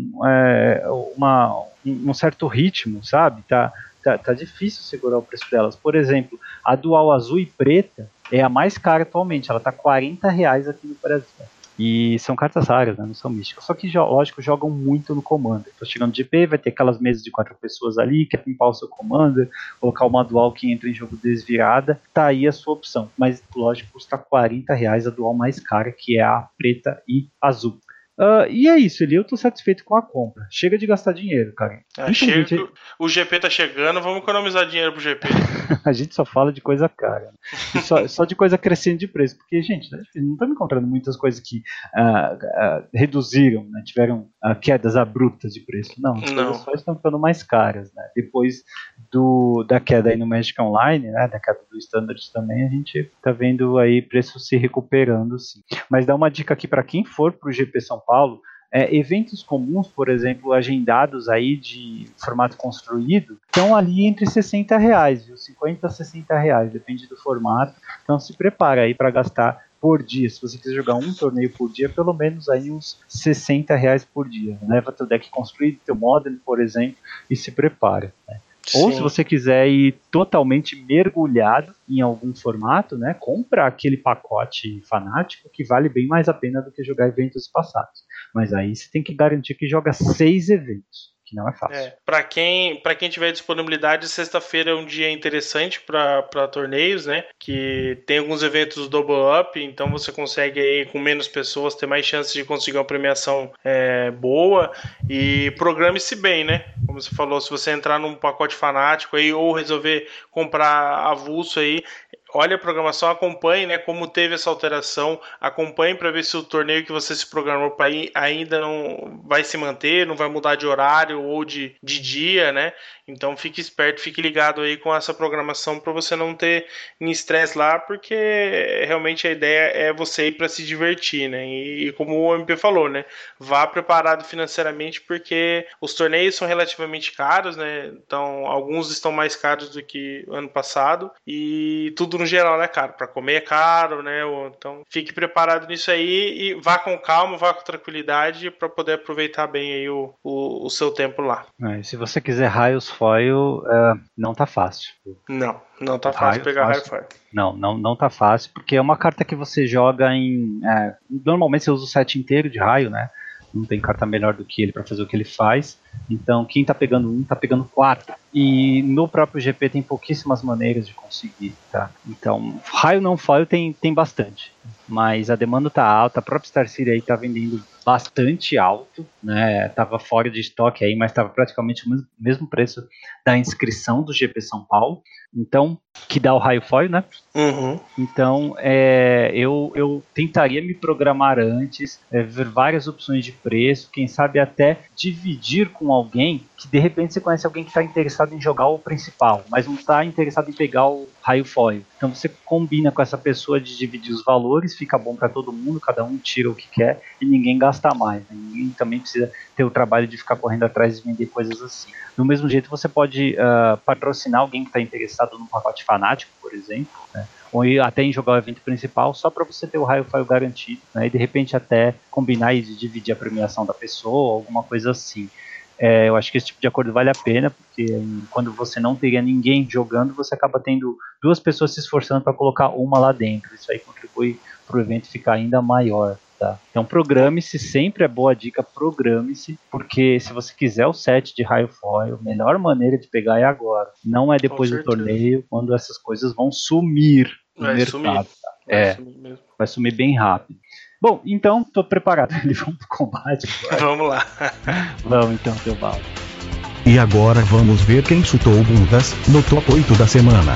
um certo ritmo, sabe? Tá difícil segurar o preço delas. Por exemplo, a dual azul e preta é a mais cara atualmente, ela tá R$40 aqui no Brasil. E são cartas raras, né? Não são místicas. Só que, lógico, jogam muito no Commander. Tô chegando de GP, vai ter aquelas mesas de 4 pessoas ali, quer pimpar o seu Commander, colocar uma dual que entra em jogo desvirada, tá aí a sua opção. Mas, lógico, custa R$40 a dual mais cara, que é a preta e azul. E é isso, eu tô satisfeito com a compra. Chega de gastar dinheiro, cara. O GP tá chegando, vamos economizar dinheiro pro GP. A gente só fala de coisa cara. Né? Só de coisa crescendo de preço. Porque, gente, não estamos encontrando muitas coisas que reduziram, né? Tiveram quedas abruptas de preço. Não, as coisas só estão ficando mais caras. Né? Depois da queda aí no Magic Online, né? Da queda do Standard também, a gente tá vendo aí preços se recuperando, sim. Mas dá uma dica aqui para quem for pro GP São Paulo, eventos comuns, por exemplo, agendados aí de formato construído, estão ali entre R$60, viu? R$50 a R$60, depende do formato. Então se prepara aí para gastar por dia. Se você quiser jogar um torneio por dia, pelo menos aí uns R$60 por dia. Leva teu deck construído, teu Modern, por exemplo, e se prepara. Né? Ou se você quiser ir totalmente mergulhado em algum formato, né, compra aquele pacote fanático que vale bem mais a pena do que jogar eventos passados. Mas aí você tem que garantir que joga 6 eventos, que não é fácil. Para quem tiver disponibilidade, sexta-feira é um dia interessante para torneios, né? Que tem alguns eventos double up, então você consegue aí com menos pessoas ter mais chances de conseguir uma premiação boa e programe-se bem, né? Como você falou, se você entrar num pacote fanático aí ou resolver comprar avulso aí, olha a programação, acompanhe, né, como teve essa alteração, acompanhe para ver se o torneio que você se programou para ir ainda não vai se manter, não vai mudar de horário ou de dia, né? Então fique esperto, fique ligado aí com essa programação para você não ter estresse lá, porque realmente a ideia é você ir para se divertir, né? E como o MP falou, né, vá preparado financeiramente, porque os torneios são relativamente caros, né? Então alguns estão mais caros do que o ano passado e tudo no geral, né, cara? Para comer é caro, né? Então fique preparado nisso aí e vá com calma, vá com tranquilidade para poder aproveitar bem aí o seu tempo lá. Se você quiser raios foil, não tá fácil. Não tá fácil pegar raio foil. Não tá fácil, porque é uma carta que você joga em... normalmente você usa o set inteiro de raio, né? Não tem carta melhor do que ele para fazer o que ele faz. Então quem tá pegando 1 tá pegando 4. E no próprio GP tem pouquíssimas maneiras de conseguir, tá? Então raio não foil tem bastante, mas a demanda tá alta. A própria Star City aí tá vendendo bastante alto, né? Tava fora de estoque aí, mas tava praticamente o mesmo preço da inscrição do GP São Paulo. Então, que dá o raio foil, né? Uhum. Então, eu tentaria me programar antes, ver várias opções de preço, quem sabe até dividir com alguém, que de repente você conhece alguém que está interessado em jogar o principal, mas não está interessado em pegar o raio foil. Então você combina com essa pessoa de dividir os valores, fica bom para todo mundo, cada um tira o que quer e ninguém gasta mais. Né? Ninguém também precisa ter o trabalho de ficar correndo atrás e vender coisas assim. Do mesmo jeito, você pode patrocinar alguém que está interessado num pacote fanático, por exemplo, né? Ou até em jogar o evento principal, só para você ter o raio foil garantido, né? E de repente até combinar e dividir a premiação da pessoa, alguma coisa assim. Eu acho que esse tipo de acordo vale a pena, porque quando você não teria ninguém jogando, você acaba tendo 2 pessoas se esforçando para colocar uma lá dentro. Isso aí contribui para o evento ficar ainda maior. Tá? Então programe-se, sempre é boa dica, programe-se, porque se você quiser o set de raio foil, a melhor maneira de pegar é agora. Não é depois do torneio, quando essas coisas vão sumir no mercado. Vai sumir bem rápido. Bom, então, tô preparado. Vamos pro combate. Vamos lá. Vamos então, Teobaldo. E agora vamos ver quem chutou bundas no top 8 da semana.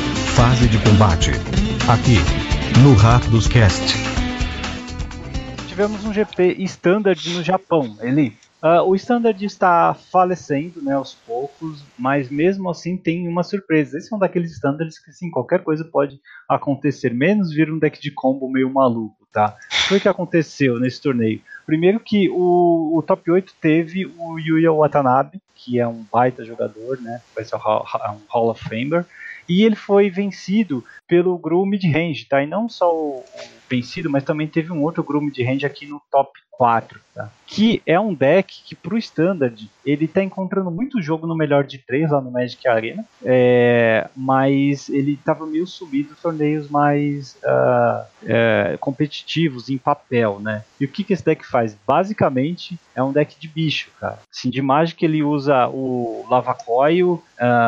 Fase de combate. Aqui, no Raptors Cast. tivemos um GP Standard no Japão, Eli. O Standard está falecendo, né, aos poucos, mas mesmo assim tem uma surpresa. Esse é um daqueles Standards que, sim, qualquer coisa pode acontecer, menos vir um deck de combo meio maluco, tá? O que aconteceu nesse torneio? Primeiro que o Top 8 teve o Yuya Watanabe, que é um baita jogador, né, vai ser um Hall of Famer, e ele foi vencido pelo Gru Mid-Range, tá? E não só o vencido, mas também teve um outro Gru Mid-Range aqui no Top 4, tá? Que é um deck que pro Standard ele tá encontrando muito jogo no melhor de 3 lá no Magic Arena, mas ele tava meio subido em torneios mais competitivos em papel, né? E o que esse deck faz? Basicamente é um deck de bicho, cara. Assim, de Magic ele usa o Lava Coil,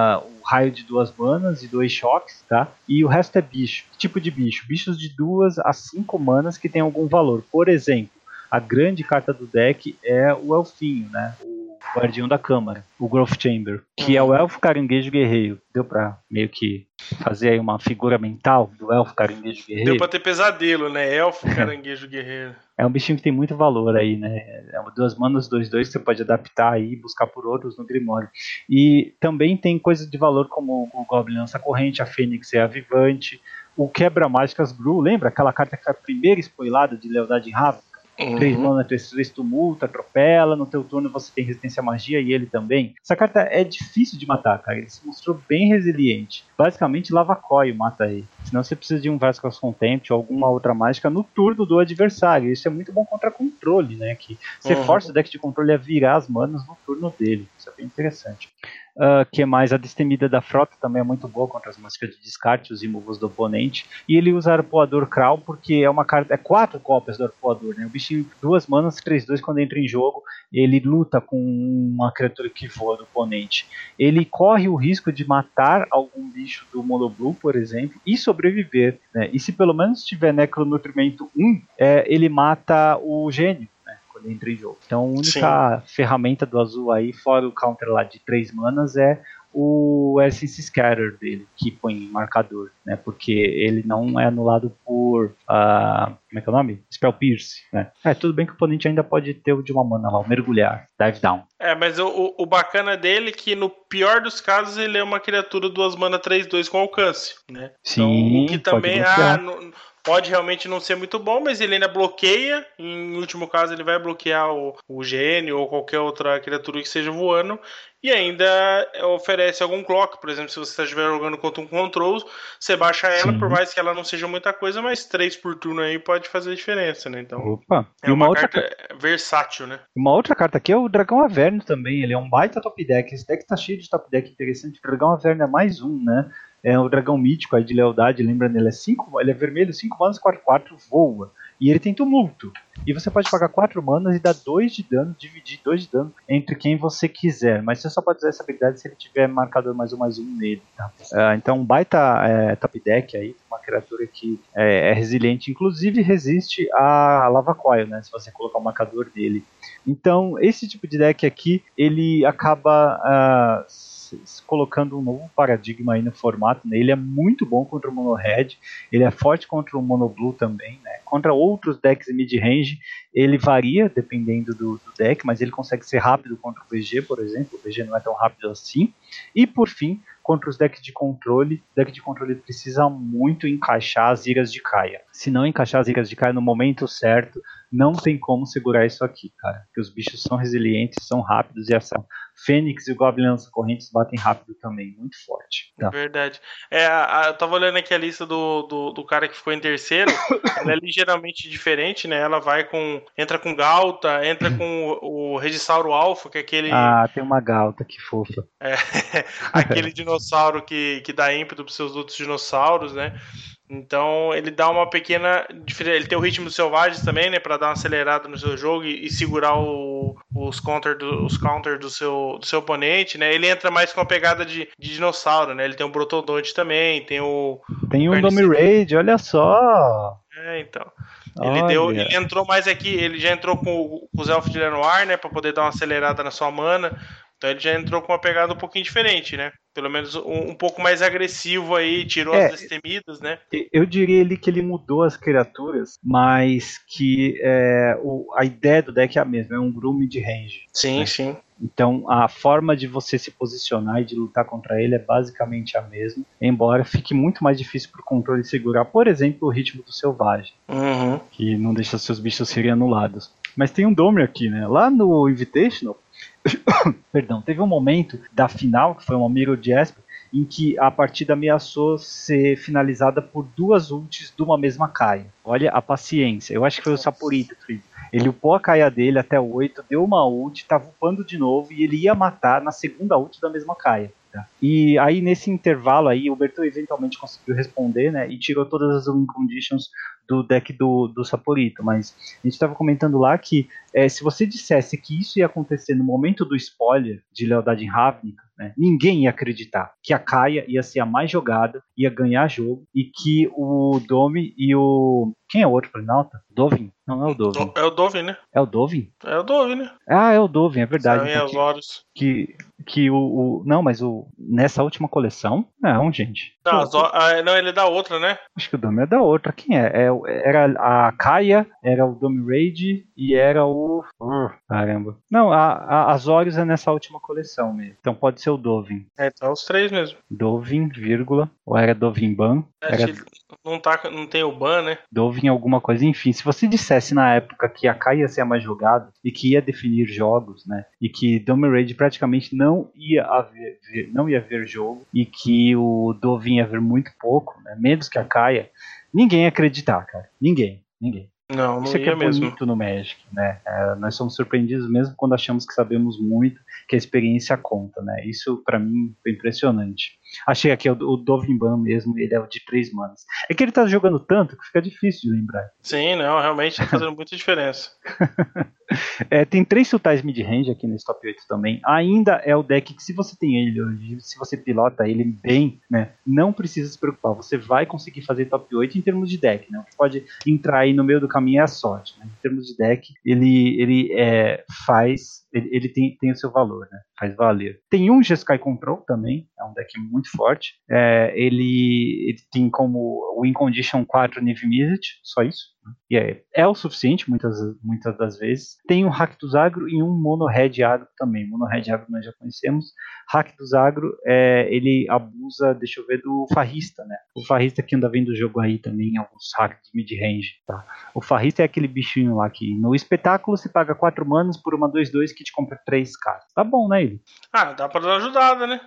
o raio de 2 manas e 2 choques, tá? E o resto é bicho. Que tipo de bicho? Bichos de 2 a 5 manas que tem algum valor. Por exemplo, a grande carta do deck é o Elfinho, né? O Guardião da Câmara, o Growth Chamber, que é o Elfo Caranguejo Guerreiro. Deu pra meio que fazer aí uma figura mental do Elfo Caranguejo Guerreiro? Deu pra ter pesadelo, né? Elfo Caranguejo Guerreiro. É um bichinho que tem muito valor aí, né? É 2 manas, 2/2 que você pode adaptar aí e buscar por outros no Grimório. E também tem coisas de valor como o Goblin Lança Corrente, a Fênix é a Vivante, o Quebra-Mágicas Gru, lembra aquela carta que foi a primeira spoilada de Lealdade em Ravnica? 3 mana, 3 tumulto, atropela, no teu turno você tem resistência à magia e ele também. Essa carta é difícil de matar, cara, ele se mostrou bem resiliente. Basicamente, Lava Coil mata ele. Senão você precisa de um Vescal's Contempt ou alguma outra mágica no turno do adversário. Isso é muito bom contra controle, né? Que você força o deck de controle a virar as manas no turno dele. Isso é bem interessante. Que mais? A Destemida da Frota também é muito boa contra as mágicas de descarte, os removals do oponente. E ele usa Arpoador Krau porque é uma carta, 4 cópias do Arpoador, né? O bichinho 2 manas, 3/2 quando entra em jogo, ele luta com uma criatura que voa do oponente. Ele corre o risco de matar algum bicho do Mono Blue, por exemplo, e sobreviver, né? E se pelo menos tiver Necronutrimento 1, ele mata o gênio quando entra em jogo. Então a única ferramenta do azul aí, fora o counter lá de 3 manas, é o Essence Scatter dele, que põe marcador, né? Porque ele não é anulado por como é que é o nome? Spell Pierce, né? Tudo bem que o oponente ainda pode ter o de uma mana lá, o Mergulhar, Dive Down. Mas o bacana dele é que no pior dos casos ele é uma criatura 2 mana 3/2 com alcance, né? Sim, então, o que também pode realmente não ser muito bom, mas ele ainda bloqueia. Em último caso, ele vai bloquear o gênio ou qualquer outra criatura que esteja voando. E ainda oferece algum clock. Por exemplo, se você estiver jogando contra um control, você baixa ela, por mais que ela não seja muita coisa, mas 3 por turno aí pode fazer diferença, né? Então, é uma carta versátil, né? Uma outra carta aqui é o Dragão Averno também. Ele é um baita top deck. Esse deck tá cheio de top deck interessante. O Dragão Averno é mais um, né? É o dragão mítico aí de lealdade, lembrando, ele é vermelho, 5 manas, 4/4, voa. E ele tem tumulto. E você pode pagar 4 manas e dar 2 de dano, dividir 2 de dano entre quem você quiser. Mas você só pode usar essa habilidade se ele tiver marcador +1/+1 nele. Tá? Então um baita top deck aí, uma criatura que é resiliente, inclusive resiste a Lava Coil, né? Se você colocar o marcador dele. Então esse tipo de deck aqui, ele acaba colocando um novo paradigma aí no formato, né? Ele é muito bom contra o Mono Red, ele é forte contra o Mono Blue também, né? Contra outros decks mid-range, ele varia dependendo do deck, mas ele consegue ser rápido contra o VG, por exemplo. O VG não é tão rápido assim. E por fim, contra os decks de controle, o deck de controle precisa muito encaixar as Iras de Kaya. Se não encaixar as Iras de Kaya no momento certo, não tem como segurar isso aqui, cara. Porque os bichos são resilientes, são rápidos e essa Fênix e o Goblin Lança Correntes batem rápido também, muito forte. Tá? Verdade. Eu tava olhando aqui a lista do cara que ficou em terceiro. Ela é ligeiramente diferente, né? Ela entra com Gauta, entra com o Regisauro Alpha, que é aquele... tem uma Gauta, que fofa. Aquele dinossauro que dá ímpeto pros seus outros dinossauros, né? Então ele dá uma pequena diferença. Ele tem o ritmo selvagem também, né? Pra dar uma acelerada no seu jogo e segurar os counters do seu oponente, né? Ele entra mais com a pegada de dinossauro, né? Ele tem o Brotodonte também, tem o Dominaid, olha só! Então. Ele entrou mais aqui, ele já entrou com os Elfos de Lenoir, né? Pra poder dar uma acelerada na sua mana. Então ele já entrou com uma pegada um pouquinho diferente, né? Pelo menos um pouco mais agressivo aí, tirou as destemidas, né? Eu diria que ele mudou as criaturas, mas que a ideia do deck é a mesma, é um Gruul mid-range. Sim, sim. Então a forma de você se posicionar e de lutar contra ele é basicamente a mesma, embora fique muito mais difícil pro controle segurar, por exemplo, o ritmo do selvagem, que não deixa seus bichos serem anulados. Mas tem um Domir aqui, né? Lá no Invitational, perdão, teve um momento da final, que foi uma Mirror de Esper, em que a partida ameaçou ser finalizada por 2 ults de uma mesma Kaia. Olha a paciência. Eu acho que foi o Saporito, ele upou a Kaia dele até o 8, deu uma ult, tava upando de novo e ele ia matar na segunda ult da mesma Kaia. Tá? E aí nesse intervalo aí o Bertô eventualmente conseguiu responder, né, e tirou todas as win conditions do deck do Saporito, mas a gente estava comentando lá que se você dissesse que isso ia acontecer no momento do spoiler de Lealdade em Ravnica, né, ninguém ia acreditar que a Kaia ia ser a mais jogada, ia ganhar jogo, e que o Domi e o... Quem é o outro Planalta? Dovin? Não é o Dovin. É o Dovin, né? É o Dovin? É o Dovin, né? Ah, é o Dovin, é verdade. Então, os olhos. Não, mas nessa última coleção? Não, gente. Não, ele é da outra, né? Acho que o Domi é da outra. Quem é? Era a Kaia, era o Domi Raid e era o... caramba. Não, a Azorius é nessa última coleção mesmo. Então pode ser o Dovin. Então os 3 mesmo. Dovin, vírgula. Ou era Dovin Ban? Não tem o ban, né? Dovin alguma coisa. Enfim, se você dissesse na época que a Kaia ia ser a mais jogada e que ia definir jogos, né? E que Domi Raid praticamente não ia haver jogo e que o Dovin ia haver muito pouco, né? Menos que a Kaia, ninguém ia acreditar, cara. Ninguém. Não Isso ia é mesmo. bonito no Magic, né? Nós somos surpreendidos mesmo quando achamos que sabemos muito, que a experiência conta, né? Isso pra mim foi impressionante. Achei aqui o Dovin Ban mesmo, ele é o de 3 manas. É que ele tá jogando tanto que fica difícil de lembrar. Sim, não, realmente tá fazendo muita diferença. Tem 3 sultais mid-range aqui nesse top 8 também. Ainda é o deck que, se você tem ele hoje, se você pilota ele bem, né, não precisa se preocupar. Você vai conseguir fazer top 8 em termos de deck, né? O que pode entrar aí no meio do caminho é a sorte, né? Em termos de deck, ele tem o seu valor, né? Faz valer. Tem um Jeskai Control também, é um deck muito forte. Ele tem como win condition 4 Niv Mizzet, só isso. E é o suficiente muitas das vezes. Tem um Rakdos Agro e um Mono Red Agro também. Mono Red Agro nós já conhecemos. Rakdos Agro, ele abusa, deixa eu ver, do Farrista, né? O Farrista que anda vendo o jogo aí também, alguns Rakdos mid-range, tá? O Farrista é aquele bichinho lá que no espetáculo você paga 4 manas por uma 2/2 que te compra 3 cartas. Tá bom, né, ele? Dá pra dar uma ajudada, né?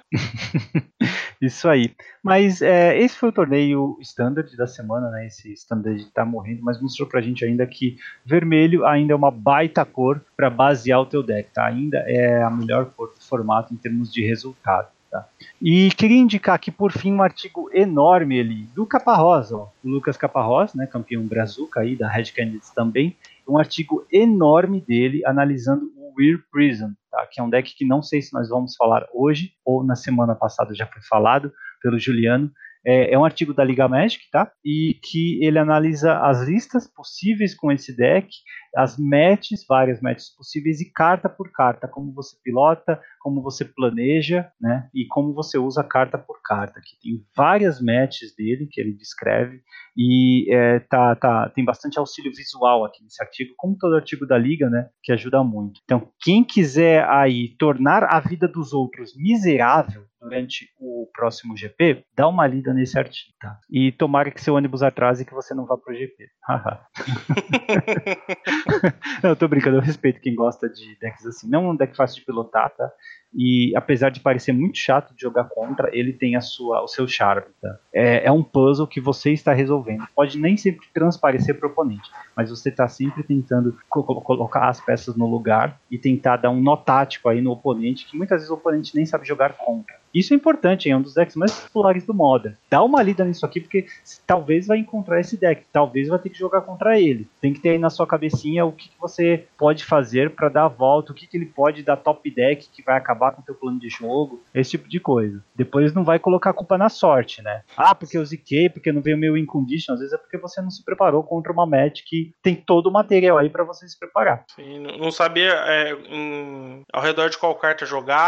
Isso aí. Mas esse foi o torneio Standard da semana, né? Esse Standard tá morrendo, mas mostrou pra gente ainda que vermelho ainda é uma baita cor para basear o teu deck, tá? Ainda é a melhor cor do formato em termos de resultado, tá? E queria indicar aqui, por fim, um artigo enorme ali do Caparrós, ó. O Lucas Caparrós, né? Campeão brazuca aí da Red Canids também. Um artigo enorme dele analisando o Weir Prison, tá? Que é um deck que não sei se nós vamos falar hoje ou na semana passada já foi falado pelo Juliano. É um artigo da Liga Magic, tá? E que ele analisa as listas possíveis com esse deck, as matches, várias matches possíveis, e carta por carta, como você pilota, como você planeja, né? E como você usa carta por carta. Aqui tem várias matches dele que ele descreve, e tem bastante auxílio visual aqui nesse artigo, como todo artigo da Liga, né? Que ajuda muito. Então, quem quiser aí tornar a vida dos outros miserável durante o próximo GP, dá uma lida nesse artigo, tá? E tomara que seu ônibus atrase e que você não vá pro GP. Não, eu tô brincando, eu respeito quem gosta de decks assim. Não é um deck fácil de pilotar, tá? E apesar de parecer muito chato de jogar contra, ele tem o seu charme, tá? É um puzzle que você está resolvendo. Pode nem sempre transparecer pro oponente, mas você está sempre tentando colocar as peças no lugar e tentar dar um nó tático aí no oponente, que muitas vezes o oponente nem sabe jogar contra. Isso é importante, é um dos decks mais populares do Modern. Dá uma lida nisso aqui, porque talvez vai encontrar esse deck, talvez vai ter que jogar contra ele. Tem que ter aí na sua cabecinha o que você pode fazer para dar a volta, o que ele pode dar top deck que vai acabar com o teu plano de jogo, esse tipo de coisa. Depois não vai colocar a culpa na sorte, né? Porque eu ziquei, porque não veio meu win condition, às vezes é porque você não se preparou contra uma match que tem todo o material aí para você se preparar. Sim, não sabia ao redor de qual carta jogar,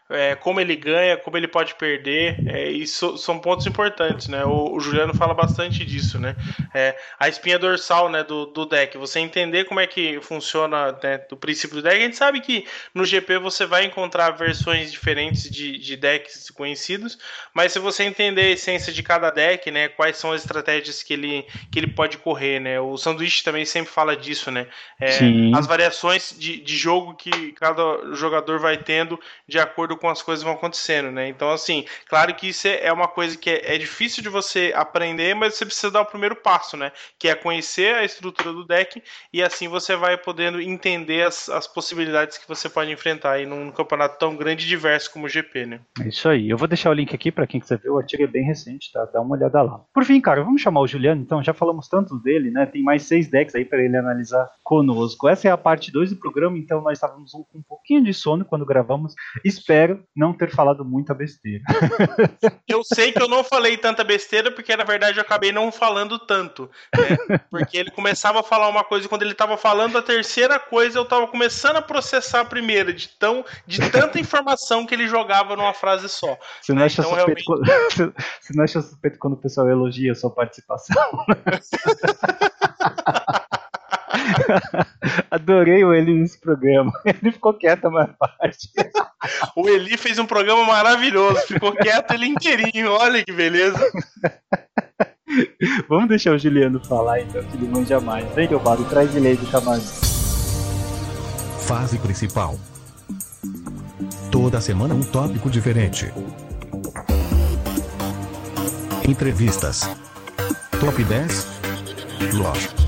como ele ganha, como ele pode perder, isso são pontos importantes, né? O Juliano fala bastante disso, né? A espinha dorsal, né, do deck, você entender como é que funciona, né, do princípio do deck. A gente sabe que no GP você vai encontrar versões diferentes de decks conhecidos, mas se você entender a essência de cada deck, né, quais são as estratégias que ele pode correr, né? O Sanduíche também sempre fala disso, né? As variações de jogo que cada jogador vai tendo de acordo com as coisas que vão acontecendo, né? Então, assim, claro que isso é uma coisa que é difícil de você aprender, mas você precisa dar o primeiro passo, né? Que é conhecer a estrutura do deck, e assim você vai podendo entender as possibilidades que você pode enfrentar aí num campeonato tão grande e diverso como o GP, né? É isso aí. Eu vou deixar o link aqui para quem quiser ver. O artigo é bem recente, tá? Dá uma olhada lá. Por fim, cara, vamos chamar o Juliano, então. Já falamos tanto dele, né? Tem mais 6 decks aí para ele analisar conosco. Essa é a parte 2 do programa, então nós estávamos com um pouquinho de sono quando gravamos. Espero não ter falado muita besteira. Eu sei que eu não falei tanta besteira, porque na verdade eu acabei não falando tanto, né? Porque ele começava a falar uma coisa, e quando ele estava falando a terceira coisa, eu estava começando a processar a primeira, de tanta informação que ele jogava numa frase só. Você não acha suspeito você não acha suspeito quando o pessoal elogia a sua participação? Adorei o Eli nesse programa. Ele ficou quieto a maior parte. O Eli fez um programa maravilhoso. Ficou quieto ele inteirinho. Olha que beleza. Vamos deixar o Juliano falar, então, que ele manja mais. Vem, Teobaldo, traz ele aí do tamanho. Fase principal. Toda semana um tópico diferente. Entrevistas. Top 10. Lógico.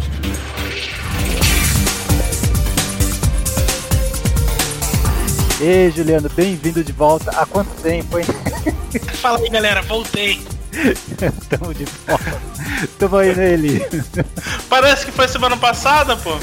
Ei, Juliano, bem-vindo de volta. Há quanto tempo, hein? Fala aí, galera, voltei. Tamo de volta. Tamo aí nele. Parece que foi semana passada, pô.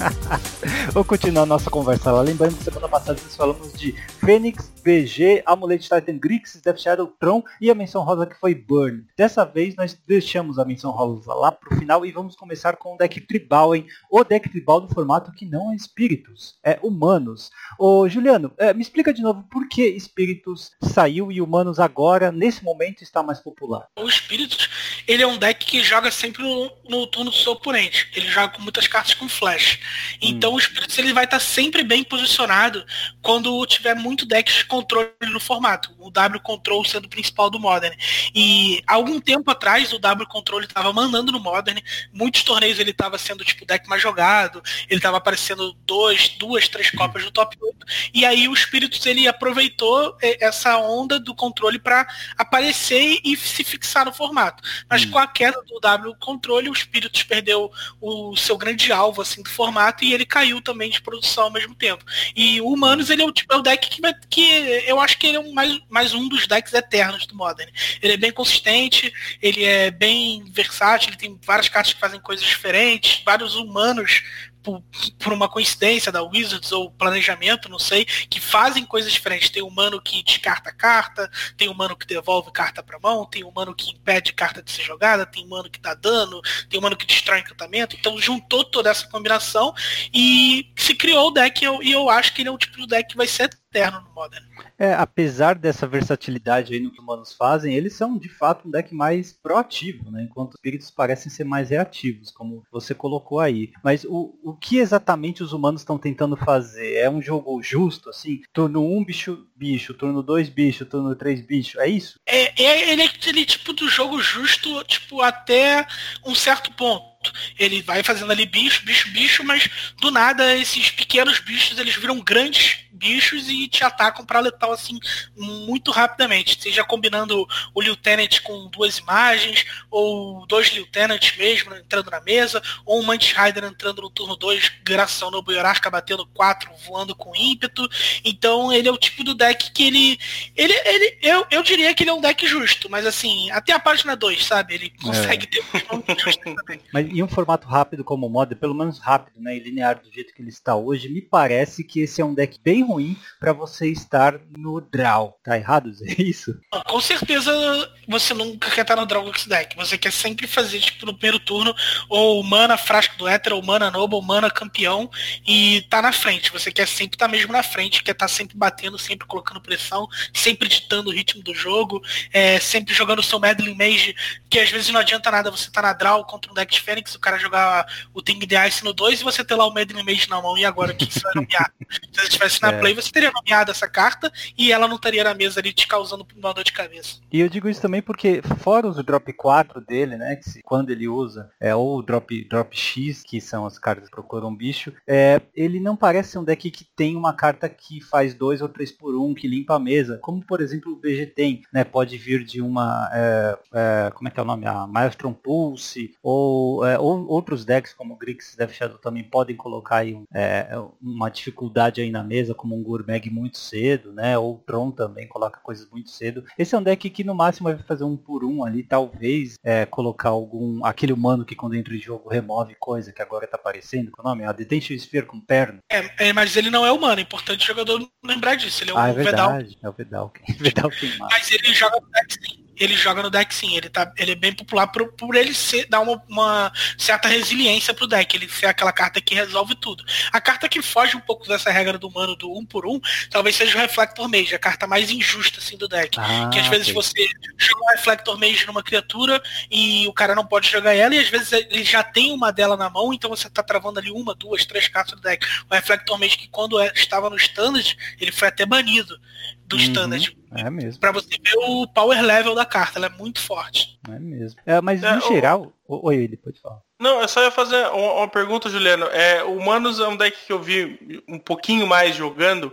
Vou continuar a nossa conversa lá. Lembrando que semana passada nós falamos de Fênix, BG, Amulet Titan, Grixis, Death Shadow, Tron e a menção rosa que foi Burn. Dessa vez nós deixamos a menção rosa lá pro final e vamos começar com o deck tribal, hein? O deck tribal do formato que não é espíritos, é humanos. Ô Juliano, me explica de novo por que espíritos saiu e humanos agora, nesse momento, está mais popular. O espíritos, ele é um deck que joga sempre no turno do seu oponente. Ele joga com muitas cartas com flash. Então o espíritos ele vai estar sempre bem posicionado quando tiver muito deck de controle no formato. O W Control sendo o principal do Modern. E há algum tempo atrás o W Control estava mandando no Modern. Muitos torneios ele estava sendo tipo o deck mais jogado. Ele estava aparecendo 2, 3 copas no top 8. E aí o espíritos ele aproveitou essa onda do controle para aparecer e se fixar no formato. Mas com a queda do W Controle, o Spiritus perdeu o seu grande alvo assim, do formato e ele caiu também de produção ao mesmo tempo. E o Humanos, ele é o deck que eu acho que ele é mais um dos decks eternos do Modern. Ele é bem consistente, ele é bem versátil, ele tem várias cartas que fazem coisas diferentes, vários humanos por uma coincidência da Wizards ou planejamento, não sei, que fazem coisas diferentes. Tem humano que descarta carta, tem humano que devolve carta pra mão, tem humano que impede carta de ser jogada, tem humano que dá dano, tem humano que destrói encantamento. Então juntou toda essa combinação e se criou o deck, e eu acho que ele é o tipo de deck que vai ser eterno no Modern. Apesar dessa versatilidade aí no que humanos fazem, eles são de fato um deck mais proativo, né? Enquanto os espíritos parecem ser mais reativos, como você colocou aí. Mas o que exatamente os humanos estão tentando fazer? É um jogo justo, assim? Turno 1, bicho, turno 2, bicho, turno 3, bicho, é isso? Ele é aquele tipo do jogo justo, tipo, até um certo ponto. Ele vai fazendo ali bicho, mas do nada esses pequenos bichos eles viram grandes bichos e te atacam pra letal assim muito rapidamente, seja combinando o Lieutenant com 2 imagens, ou 2 Lieutenants mesmo entrando na mesa, ou um Mantis Rider entrando no turno 2, gração no Boiorasca batendo 4, voando com ímpeto. Então ele é o tipo do deck que eu diria que ele é um deck justo, mas assim, até a página 2, sabe? Ele consegue ter um justo também. Mas e um formato rápido como o Modern, pelo menos rápido, né, e linear do jeito que ele está hoje, me parece que esse é um deck bem ruim para você estar no draw. Tá errado dizer isso? Com certeza você nunca quer estar no draw com esse deck. Você quer sempre fazer, tipo, no primeiro turno, ou mana frasco do éter, ou mana noble, ou mana campeão, e tá na frente. Você quer sempre estar mesmo na frente, quer estar sempre batendo, sempre colocando pressão, sempre ditando o ritmo do jogo, sempre jogando o seu Meddling Mage, que às vezes não adianta nada você tá na draw contra um deck de Fênix, o cara jogar o Thing the Ice no 2 e você ter lá o Meddling Mage na mão, e agora que isso vai nomear. Se você estivesse na play, você teria nomeado essa carta e ela não estaria na mesa ali te causando uma dor de cabeça. E eu digo isso também porque, fora os drop 4 dele, né, que quando ele usa, ou o drop X, que são as cartas que procuram um bicho, ele não parece ser um deck que tem uma carta que faz 2 ou 3 por 1, que limpa a mesa, como por exemplo o BG tem, né, pode vir de uma, como é que é o nome? A Maelstrom Pulse, ou outros decks como o Grixis Death Shadow também podem colocar aí uma dificuldade aí na mesa, como um Gurmag muito cedo, né, ou o Tron também coloca coisas muito cedo. Esse é um deck que no máximo vai fazer 1 por 1 ali, talvez colocar aquele humano que quando entra em jogo remove coisa que agora tá aparecendo, com o nome? A Detention Sphere com perna. Mas ele não é humano, é importante o jogador lembrar disso. Ele é um Vedal. É o Vedal. Vedal queimado. Mas ele joga no deck sim. Ele joga no deck sim, ele é bem popular por ele dar uma certa resiliência pro deck, ele ser aquela carta que resolve tudo. A carta que foge um pouco dessa regra do humano do 1 por 1, talvez seja o Reflector Mage, a carta mais injusta assim do deck. Que às vezes você joga um Reflector Mage numa criatura e o cara não pode jogar ela, e às vezes ele já tem uma dela na mão, então você tá travando ali 1, 2, 3 cartas do deck. O Reflector Mage, que quando estava no Standard, ele foi até banido do Standard. É mesmo. Pra você ver o power level da carta, ela é muito forte. É mesmo. Mas no geral... Oi, ele pode falar. Não, eu só ia fazer uma pergunta, Juliano. O Humanos é um deck que eu vi um pouquinho mais jogando.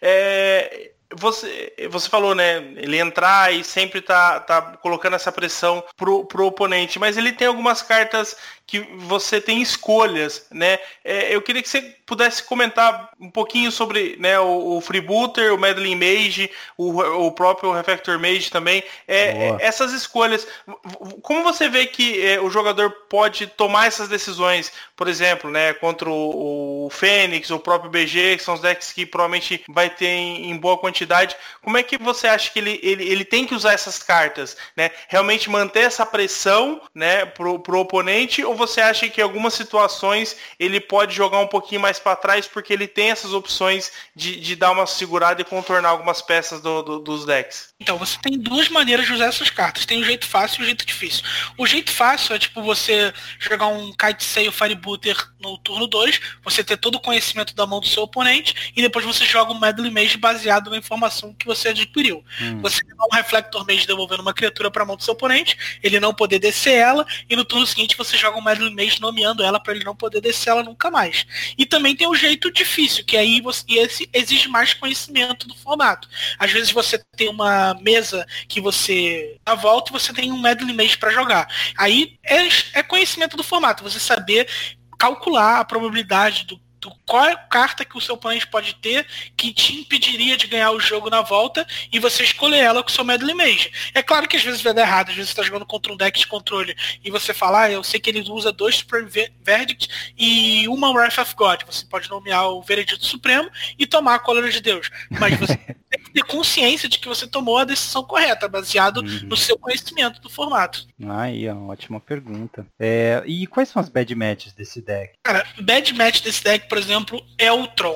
Você falou, né? Ele entrar e sempre tá colocando essa pressão pro oponente, mas ele tem algumas cartas que você tem escolhas, né? Eu queria que você pudesse comentar um pouquinho sobre, né, o Freebooter, o Meddling Mage, o próprio Reflector Mage também. Essas escolhas, como você vê que o jogador pode tomar essas decisões, por exemplo, né, contra o Fênix, o próprio BG, que são os decks que provavelmente vai ter em boa quantidade. Como é que você acha que ele tem que usar essas cartas, né? Realmente manter essa pressão, né, pro oponente, ou você acha que em algumas situações ele pode jogar um pouquinho mais para trás porque ele tem essas opções de dar uma segurada e contornar algumas peças dos decks? Então, você tem duas maneiras de usar essas cartas. Tem o jeito fácil e o jeito difícil. O jeito fácil é tipo você jogar um Kite-Sail Firebooter no turno 2, você ter todo o conhecimento da mão do seu oponente, e depois você joga um Meddling Mage baseado na informação que você adquiriu. Você dá um Reflector Mage devolvendo uma criatura para a mão do seu oponente, ele não poder descer ela, e no turno seguinte você joga um Meddling Mage nomeando ela para ele não poder descer ela nunca mais. E também tem o jeito difícil, que aí esse exige mais conhecimento do formato. Às vezes você tem uma mesa que você dá a volta e você tem um Meddling Mage para jogar. Aí é conhecimento do formato, você saber calcular a probabilidade do qual é a carta que o seu oponente pode ter que te impediria de ganhar o jogo na volta, e você escolher ela com o seu Meddling Mage. É claro que às vezes vai dar errado, às vezes você está jogando contra um deck de controle e você fala, eu sei que ele usa 2 Supreme Verdict e uma Wrath of God. Você pode nomear o Veredito Supremo e tomar a Cólera de Deus. Mas você tem que ter consciência de que você tomou a decisão correta, baseado no seu conhecimento do formato. Aí, ó, ótima pergunta. E quais são as bad matches desse deck? Cara, bad match desse deck, por exemplo, é o Tron.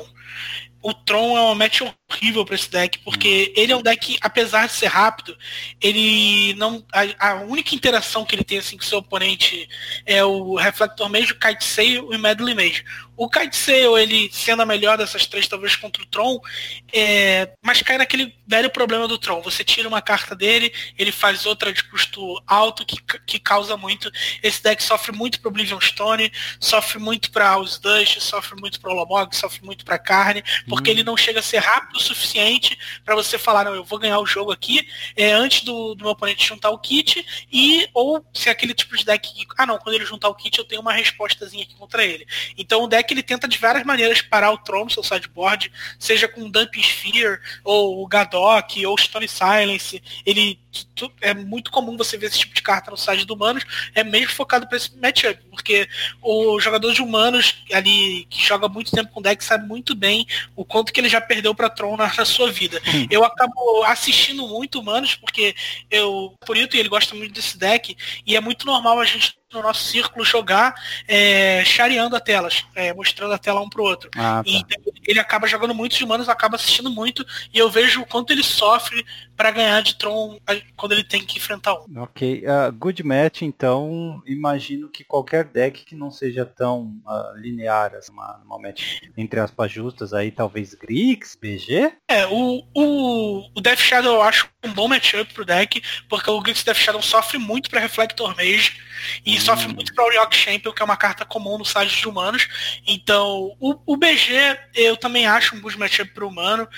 O Tron é uma match horrível para esse deck, porque ele é um deck que, apesar de ser rápido, ele não. A única interação que ele tem assim, com o seu oponente é o Reflector Mage, o Kite-Sail e o Meddling Mage. O Kite-Sail, ele sendo a melhor dessas três, talvez contra o Tron, mas cai naquele velho problema do Tron. Você tira uma carta dele, ele faz outra de custo alto, que causa muito. Esse deck sofre muito para Oblivion Stone, sofre muito para House Dust, sofre muito para Olomog, sofre muito para Carne, porque ele não chega a ser rápido o suficiente para você falar, não, eu vou ganhar o jogo aqui antes do meu oponente juntar o kit, ou se é aquele tipo de deck que, não, quando ele juntar o kit eu tenho uma respostazinha aqui contra ele. Então o deck ele tenta de várias maneiras parar o Tron no seu sideboard, seja com Dumping Sphere, ou o Gadok, ou Stone Silence. Ele é muito comum você ver esse tipo de carta no site do Humanos, é mesmo focado para esse matchup, porque o jogador de Humanos ali, que joga muito tempo com deck, sabe muito bem o quanto que ele já perdeu para Tron na sua vida. Eu acabo assistindo muito Humanos, porque por isso ele gosta muito desse deck, e é muito normal a gente no nosso círculo jogar shareando a telas, mostrando a tela um pro outro. Tá. E ele acaba jogando muito de Humanos, acaba assistindo muito, e eu vejo o quanto ele sofre para ganhar de Tron quando ele tem que enfrentar um. Ok, good match, então imagino que qualquer deck que não seja tão linear, assim, uma match entre aspas justas, aí talvez Grix, BG? O Death Shadow eu acho um bom matchup pro deck, porque o Grix Death Shadow sofre muito para Reflector Mage, e sofre muito para o York Champion, que é uma carta comum no site de Humanos. Então, o BG eu também acho um bom matchup pro humano,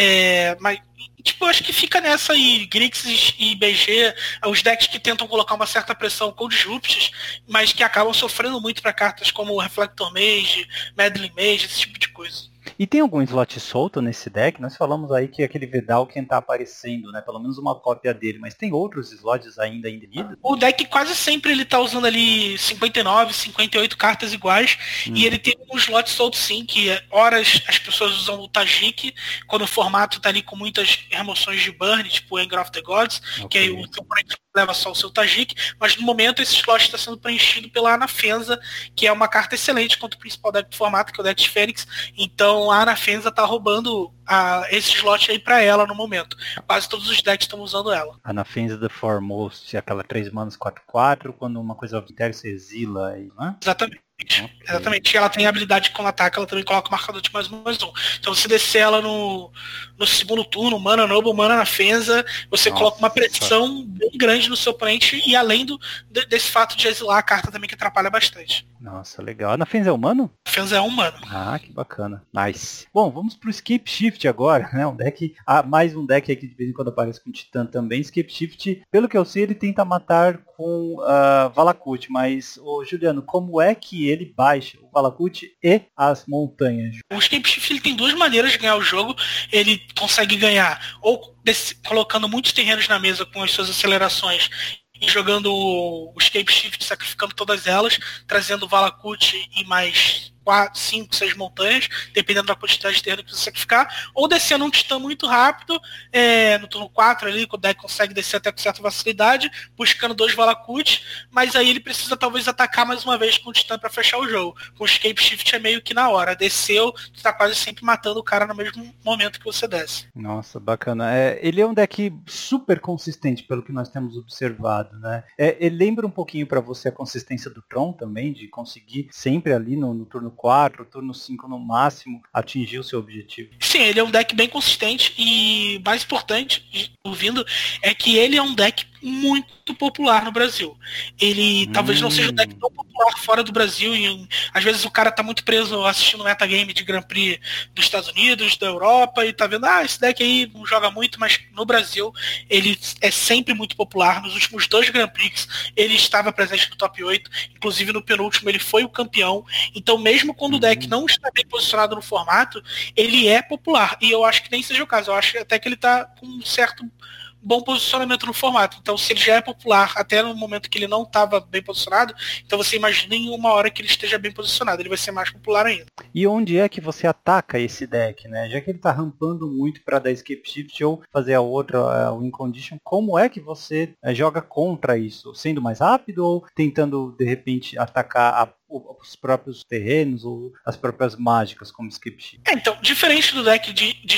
mas eu acho que fica nessa aí, Grixis e BG, os decks que tentam colocar uma certa pressão com Disrupts, mas que acabam sofrendo muito para cartas como Reflector Mage, Meddling Mage, esse tipo de coisa. E tem algum slot solto nesse deck? Nós falamos aí que aquele Vedalken tá aparecendo, né? Pelo menos uma cópia dele, mas tem outros slots ainda indefinidos? O deck quase sempre ele tá usando ali 59, 58 cartas iguais, e ele tem um slot solto sim, que horas as pessoas usam o Tajik, quando o formato tá ali com muitas remoções de burn, tipo Anger of the Gods, que aí o componente leva só o seu Tajik, mas no momento esse slot está sendo preenchido pela Anafenza, que é uma carta excelente contra o principal deck do formato, que é o deck de Fênix. Então a Anafenza tá roubando esse slot aí pra ela no momento. Quase todos os decks estão usando ela. Anafenza The Foremost, aquela 3 manas 4/4, quando uma coisa obtém, você exila aí, né? Exatamente. Okay. Exatamente. E ela tem a habilidade de quando ataca, ela também coloca o marcador de +1/+1. Então se descer ela no segundo turno, Mana Noble, Mana Anafenza, você coloca uma pressão bem grande no seu oponente, e além desse fato de exilar a carta também, que atrapalha bastante. Nossa, legal. A Anafenza é humano? Anafenza é humano. Ah, que bacana. Nice. Bom, vamos pro Escape Shift agora, né? Um deck, mais um deck aqui de vez em quando aparece com Titã também. Escape Shift, pelo que eu sei, ele tenta matar com Valakut, mas, Juliano, como é que ele baixa o Valakut e as montanhas? O Escape Shift ele tem duas maneiras de ganhar o jogo. Ele consegue ganhar ou colocando muitos terrenos na mesa com as suas acelerações e jogando o Escape Shift, sacrificando todas elas, trazendo o Valakut e mais 4, 5, 6 montanhas, dependendo da quantidade de terreno que você sacrificar, ou descendo um Titã muito rápido, no turno 4 ali, quando o deck consegue descer até com certa facilidade, buscando 2 Valakut, mas aí ele precisa talvez atacar mais uma vez com o Titã para fechar o jogo. Com o Escape Shift é meio que na hora, desceu, você tá quase sempre matando o cara no mesmo momento que você desce. Nossa, bacana. Ele é um deck super consistente, pelo que nós temos observado, né? Ele lembra um pouquinho para você a consistência do Tron também, de conseguir sempre ali no turno 4, turno 5 no máximo, atingir o seu objetivo. Sim, ele é um deck bem consistente, e mais importante, ouvindo, é que ele é um deck muito popular no Brasil. Ele talvez não seja um deck tão popular fora do Brasil, e às vezes o cara tá muito preso assistindo metagame de Grand Prix dos Estados Unidos, da Europa, e tá vendo, esse deck aí não joga muito, mas no Brasil ele é sempre muito popular. Nos últimos 2 Grand Prix ele estava presente no top 8, inclusive no penúltimo ele foi o campeão. Então mesmo quando o deck não está bem posicionado no formato, ele é popular, e eu acho que nem seja o caso. Eu acho até que ele tá com um certo bom posicionamento no formato. Então, se ele já é popular até no momento que ele não estava bem posicionado, então você imagina em uma hora que ele esteja bem posicionado, ele vai ser mais popular ainda. E onde é que você ataca esse deck, né? Já que ele está rampando muito para dar Escape Shift ou fazer a outra, o Win Condition, como é que você joga contra isso? Sendo mais rápido ou tentando, de repente, atacar os próprios terrenos ou as próprias mágicas como Escape Shift? Então, diferente do deck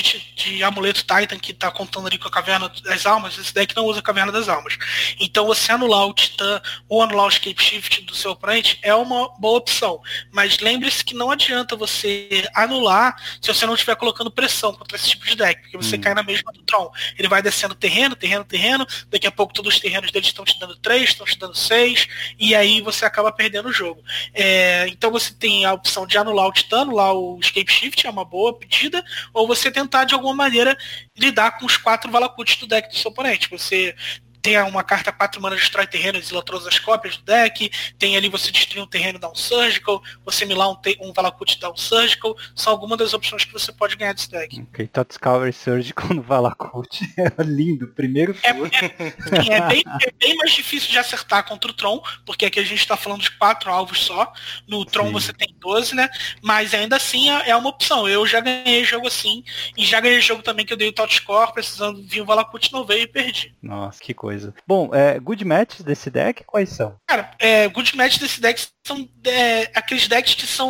de Amuleto Titan, que tá contando ali com a Caverna das Almas, esse deck não usa a Caverna das Almas. Então você anular o Titã ou anular o Escape Shift do seu oponente é uma boa opção. Mas lembre-se que não adianta você anular se você não estiver colocando pressão contra esse tipo de deck, porque você cai na mesma do Tron. Ele vai descendo terreno, daqui a pouco todos os terrenos deles estão te dando 3, estão te dando 6, e aí você acaba perdendo o jogo. Então você tem a opção de anular o Titã, anular o Escape Shift, é uma boa pedida, ou você tentar de alguma maneira lidar com os 4 Valakuts do deck do seu oponente. Você tem uma carta 4 mana, destrói terreno, exila todas as cópias do deck. Tem ali você destruir um terreno, dá um Surgical. Você milar um Valakut, dá um Surgical. São algumas das opções que você pode ganhar desse deck. Ok, Totscour Surgical no Valakut. É lindo, primeiro turno. É bem mais difícil de acertar contra o Tron, porque aqui a gente tá falando de 4 alvos só. No Tron você tem 12, né? Mas ainda assim é uma opção. Eu já ganhei jogo assim, e já ganhei jogo também que eu dei o Totscore, precisando vir o Valakut, não veio e perdi. Nossa, que coisa. Bom, good matches desse deck, quais são? Cara, good matches desse deck são aqueles decks que são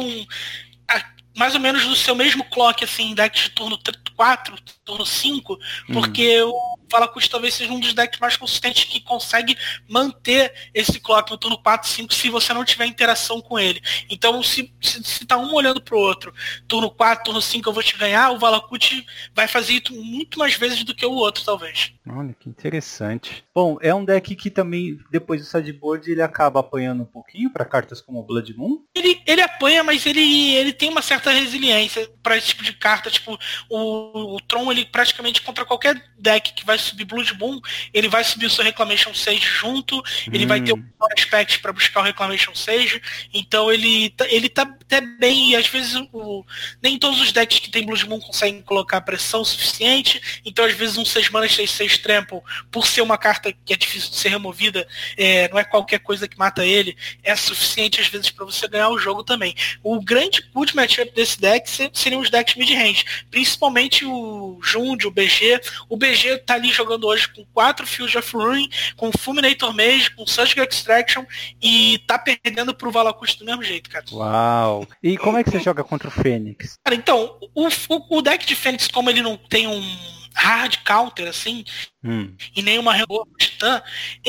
mais ou menos no seu mesmo clock, assim, deck de turno 4, turno 5, porque o Valakut talvez seja um dos decks mais consistentes que consegue manter esse clock no turno 4, 5, se você não tiver interação com ele. Então, se tá um olhando pro outro, turno 4, turno 5 eu vou te ganhar, o Valakut vai fazer isso muito mais vezes do que o outro, talvez. Olha, que interessante. Bom, é um deck que também, depois do sideboard, ele acaba apanhando um pouquinho para cartas como Blood Moon? Ele apanha, mas ele tem uma certa resiliência para esse tipo de carta. Tipo, o Tron, ele praticamente contra qualquer deck que vai subir Blood Moon, ele vai subir o seu Reclamation Sage junto, ele vai ter o aspect para buscar o Reclamation Sage, então ele tá até bem, e às vezes nem todos os decks que tem Blood Moon conseguem colocar pressão suficiente, então às vezes um 6 mana 6/6 Trample, por ser uma carta que é difícil de ser removida, não é qualquer coisa que mata ele, é suficiente às vezes para você ganhar o jogo também. O grande good matchup desse deck seriam os decks mid-range, principalmente o Jund, o BG. O BG tá ali jogando hoje com 4 Field of Ruin, com Fulminator Mage, com Surgical Extraction, e tá perdendo pro Valakut do mesmo jeito, cara. Uau! E como é que você joga contra o Fênix? Cara, então, o deck de Fênix, como ele não tem um hard counter, assim, e nenhuma reboa titã,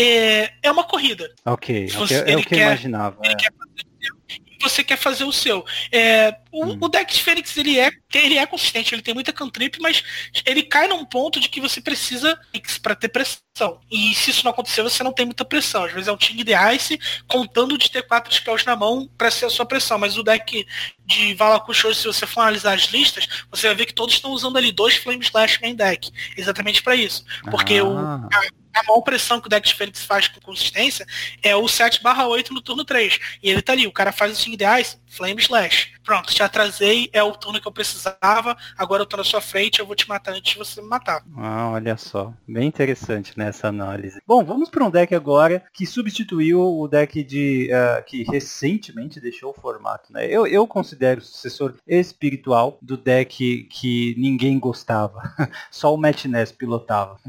é uma corrida. Ok, é o que eu imaginava. Ele quer fazer você quer fazer o seu. O deck de Fênix, ele é consistente, ele tem muita cantrip, mas ele cai num ponto de que você precisa para ter pressão. E se isso não acontecer, você não tem muita pressão. Às vezes é um Ting the Ice contando de ter 4 spells na mão para ser a sua pressão. Mas o deck de Valakut hoje, se você for analisar as listas, você vai ver que todos estão usando ali 2 Flame Slash main deck. Exatamente para isso. Porque a maior pressão que o deck de Fênix faz com consistência é o 7/8 no turno 3. E ele tá ali, o cara faz o Ting the Ice, Flame Slash. Pronto, te atrasei, é o turno que eu precisava, agora eu tô na sua frente, eu vou te matar antes de você me matar. Olha só, bem interessante nessa análise. Bom, vamos para um deck agora que substituiu o deck que recentemente deixou o formato, né? Eu considero o sucessor espiritual do deck que ninguém gostava, só o Matt Ness pilotava.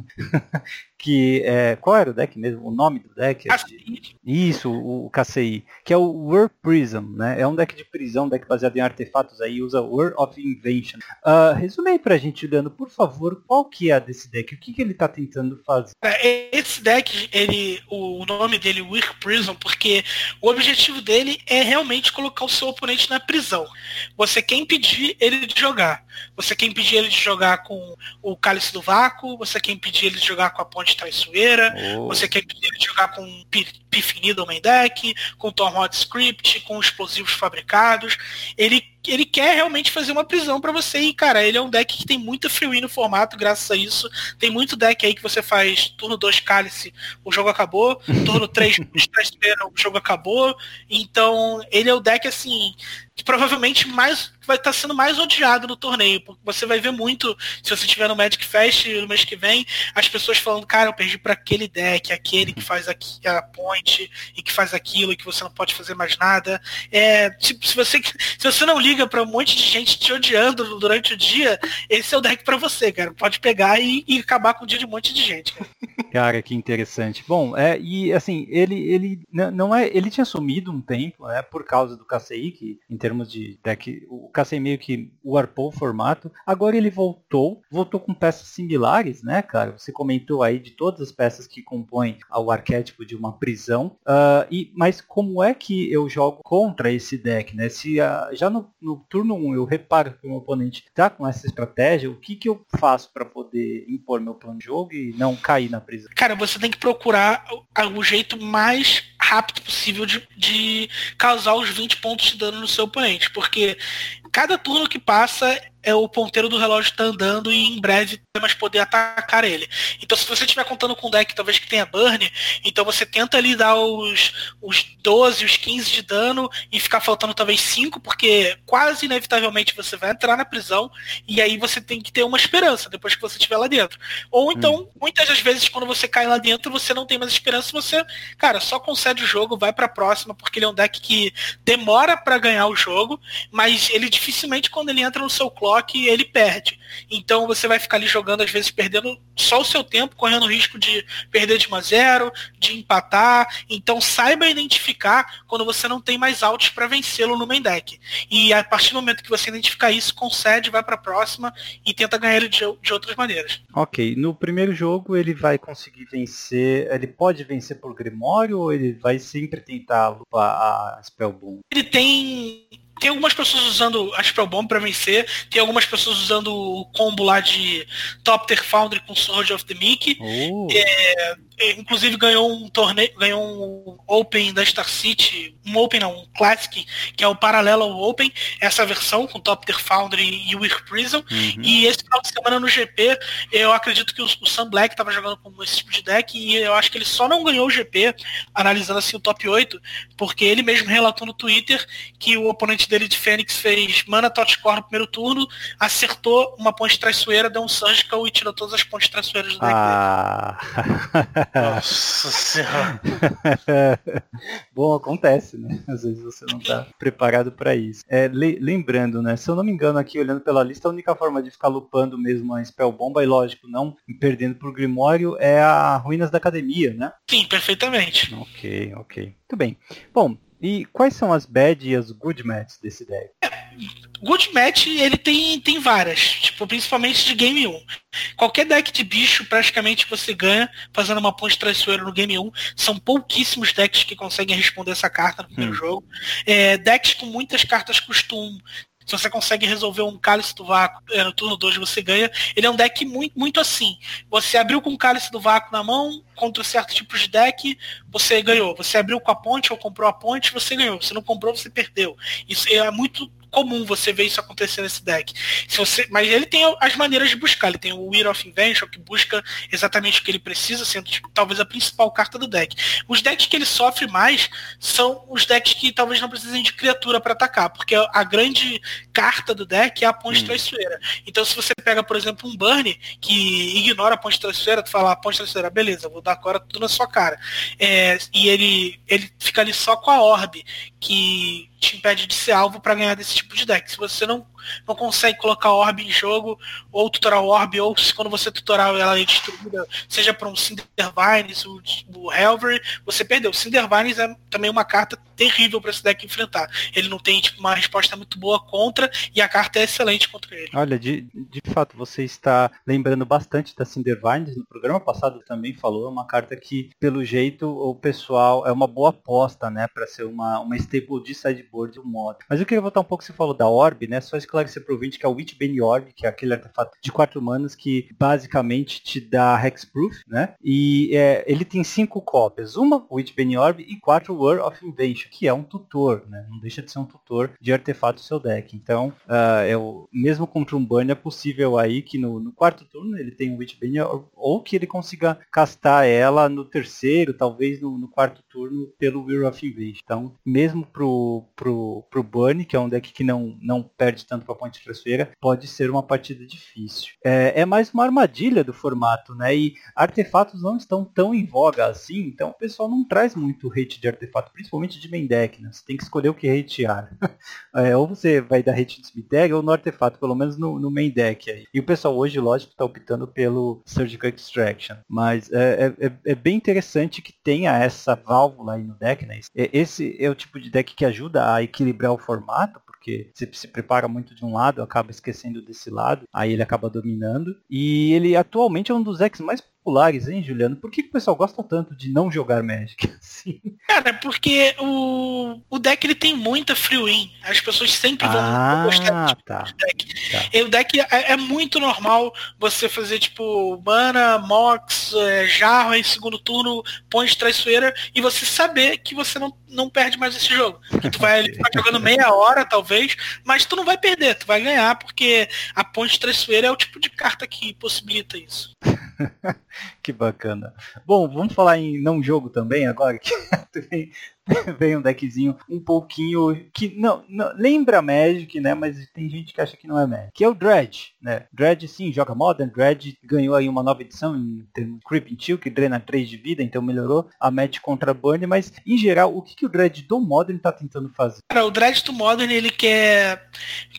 Qual era o deck mesmo? O nome do deck? Isso, o KCI, que é o War Prism, né? É um deck de prisão, um deck baseado em artefatos aí, usa War of Invention. Resume aí pra gente, Juliano, por favor, qual que é desse deck? O que ele tá tentando fazer? Esse deck, o nome dele é War Prism, porque o objetivo dele é realmente colocar o seu oponente na prisão. Você quer impedir ele de jogar. Você quer impedir ele de jogar com o Cálice do Vácuo, você quer impedir ele de jogar com a Ponte Traiçoeira, você quer impedir ele de jogar com Pifnido main deck, com Tormod Script, com explosivos fabricados. Ele quer realmente fazer uma prisão pra você, e cara, ele é um deck que tem muita free win no formato, graças a isso. Tem muito deck aí que você faz turno 2 Cálice, o jogo acabou, turno 3 Traiçoeira, o jogo acabou. Então ele é o deck assim que provavelmente vai estar sendo mais odiado no torneio, porque você vai ver muito, se você estiver no Magic Fest no mês que vem, as pessoas falando, cara, eu perdi para aquele deck, aquele que faz aqui a point e que faz aquilo e que você não pode fazer mais nada. Se você não liga para um monte de gente te odiando durante o dia, esse é o deck para você, cara. Pode pegar e acabar com o dia de um monte de gente, cara. Cara, que interessante. Bom, e assim, ele não é, ele tinha sumido um tempo, né, por causa do KCI, que em termos de deck, o KCI meio que warpou o formato. Agora ele voltou com peças similares, né, cara? Você comentou aí de todas as peças que compõem o arquétipo de uma prisão. Mas como é que eu jogo contra esse deck, né? Se já no turno 1 eu reparo que o meu oponente tá com essa estratégia, o que eu faço para poder impor meu plano de jogo e não cair na prisão? Cara, você tem que procurar o jeito mais rápido possível de causar os 20 pontos de dano no seu oponente, porque cada turno que passa o ponteiro do relógio tá andando e em breve vai mais poder atacar ele. Então se você estiver contando com um deck talvez que tenha burn, então você tenta ali dar os 12, os 15 de dano e ficar faltando talvez 5, porque quase inevitavelmente você vai entrar na prisão e aí você tem que ter uma esperança depois que você estiver lá dentro. Ou então, muitas das vezes quando você cai lá dentro, você não tem mais esperança, você, cara, só concede o jogo, vai pra próxima, porque ele é um deck que demora pra ganhar o jogo, mas ele dificilmente quando ele entra no seu clock, ele perde. Então você vai ficar ali jogando, às vezes perdendo só o seu tempo, correndo o risco de perder de 1-0, de empatar. Então saiba identificar quando você não tem mais outs para vencê-lo no main deck. E a partir do momento que você identificar isso, concede, vai para a próxima e tenta ganhar ele de outras maneiras. Ok, no primeiro jogo ele vai conseguir vencer, ele pode vencer por Grimório ou ele vai sempre tentar lupar a Spellbound? Ele tem algumas pessoas usando a Spellbomb pra vencer, tem algumas pessoas usando o combo lá de Top Tier Foundry com Sword of the Meek. Inclusive ganhou um torneio, ganhou um Open da Star City, um Classic, que é o paralelo ao Open, essa versão com Top Tier Foundry e Weird Prison. E esse final de semana no GP, eu acredito que o Sam Black estava jogando com esse tipo de deck e eu acho que ele só não ganhou o GP, analisando assim o top 8, porque ele mesmo relatou no Twitter que o oponente dele de Fênix fez mana Touchcore no primeiro turno, acertou uma ponte traiçoeira, deu um Surgical e tirou todas as pontes traiçoeiras do deck dele. Nossa senhora. Bom, acontece, né? Às vezes você não tá preparado pra isso. Lembrando, né? Se eu não me engano aqui, olhando pela lista, a única forma de ficar lupando mesmo a Spellbomb, e lógico, não perdendo pro Grimório, é a Ruínas da Academia, né? Sim, perfeitamente. Ok. Muito bem. Bom, e quais são as bad e as good matches desse deck? Good match, ele tem várias, tipo, principalmente de game 1. Qualquer deck de bicho, praticamente você ganha fazendo uma ponte traiçoeira no game 1. São pouquíssimos decks que conseguem responder essa carta no primeiro jogo. Decks com muitas cartas custom, se você consegue resolver um Cálice do Vácuo no turno 2, você ganha. Ele é um deck muito, muito assim. Você abriu com o Cálice do Vácuo na mão, contra certo tipo de deck, você ganhou. Você abriu com a ponte ou comprou a ponte, você ganhou. Você não comprou, você perdeu. Isso é muito comum você ver isso acontecer nesse deck. Mas ele tem as maneiras de buscar. Ele tem o Wheel of Invention, que busca exatamente o que ele precisa, sendo tipo, talvez a principal carta do deck. Os decks que ele sofre mais são os decks que talvez não precisem de criatura para atacar, porque a grande carta do deck é a ponte traiçoeira. Então se você pega, por exemplo, um Burn que ignora a ponte traiçoeira, tu fala, a ponte traiçoeira, beleza, vou dar agora tudo na sua cara. E ele fica ali só com a Orb, que te impede de ser alvo para ganhar desse tipo de deck. Se você não consegue colocar a Orb em jogo, ou tutorar a Orb, ou se quando você tutorar ela é destruída, seja para um Cindervines, o Helvery, você perdeu. O Cindervines é também uma carta terrível para esse deck enfrentar. Ele não tem uma resposta muito boa contra, e a carta é excelente contra ele. Olha, de fato, você está lembrando bastante da Cindervines. No programa passado também falou, é uma carta que, pelo jeito, o pessoal é uma boa aposta, né, para ser uma staple de sideboard do modo. Mas eu queria voltar um pouco, você falou da Orb, né, só esclarecer pro ouvinte que é o Witchbane Orb, que é aquele artefato de 4 manas que basicamente te dá Hexproof, né, e ele tem 5 cópias, uma Witchbane Orb e 4 War of Invention, que é um tutor, né, não deixa de ser um tutor de artefato do seu deck. Então, mesmo contra um burn é possível aí que no quarto turno ele tem um Witchbane Orb, ou que ele consiga castar ela no terceiro, talvez no quarto turno pelo War of Invention. Então, mesmo pro burn, que é um deck que não perde tanto pra ponte traiçoeira, pode ser uma partida difícil. É mais uma armadilha do formato, né? E artefatos não estão tão em voga assim, então o pessoal não traz muito hate de artefato, principalmente de main deck, né? Você tem que escolher o que hatear. Ou você vai dar hate de speed deck ou no artefato, pelo menos no main deck aí. E o pessoal hoje, lógico, tá optando pelo Surgical Extraction. Mas é bem interessante que tenha essa válvula aí no deck, né? Esse é o tipo de deck que ajuda a equilibrar o formato, porque você se prepara muito de um lado, acaba esquecendo desse lado, aí ele acaba dominando. E ele atualmente é um dos decks mais populares, hein, Juliano? Por que o pessoal gosta tanto de não jogar Magic? Sim. Cara, porque o deck ele tem muita free win. As pessoas sempre vão gostar de deck. Tá. E o deck é muito normal você fazer tipo mana, Mox, Jarro em segundo turno, Ponte Traiçoeira e você saber que você não perde mais esse jogo. Que tu vai ficar jogando meia hora, talvez, mas tu não vai perder, tu vai ganhar, porque a Ponte Traiçoeira é o tipo de carta que possibilita isso. Que bacana. Bom, vamos falar em não jogo também agora, que vem um deckzinho um pouquinho que não lembra Magic, né? Mas tem gente que acha que não é Magic. Que é o Dredge, né? Dredge sim, joga Modern. Dredge ganhou aí uma nova edição em Creeping Chill, que drena 3 de vida, então melhorou a match contra Burn, mas em geral, o que o Dredge do Modern tá tentando fazer? Cara, o Dredge do Modern, ele quer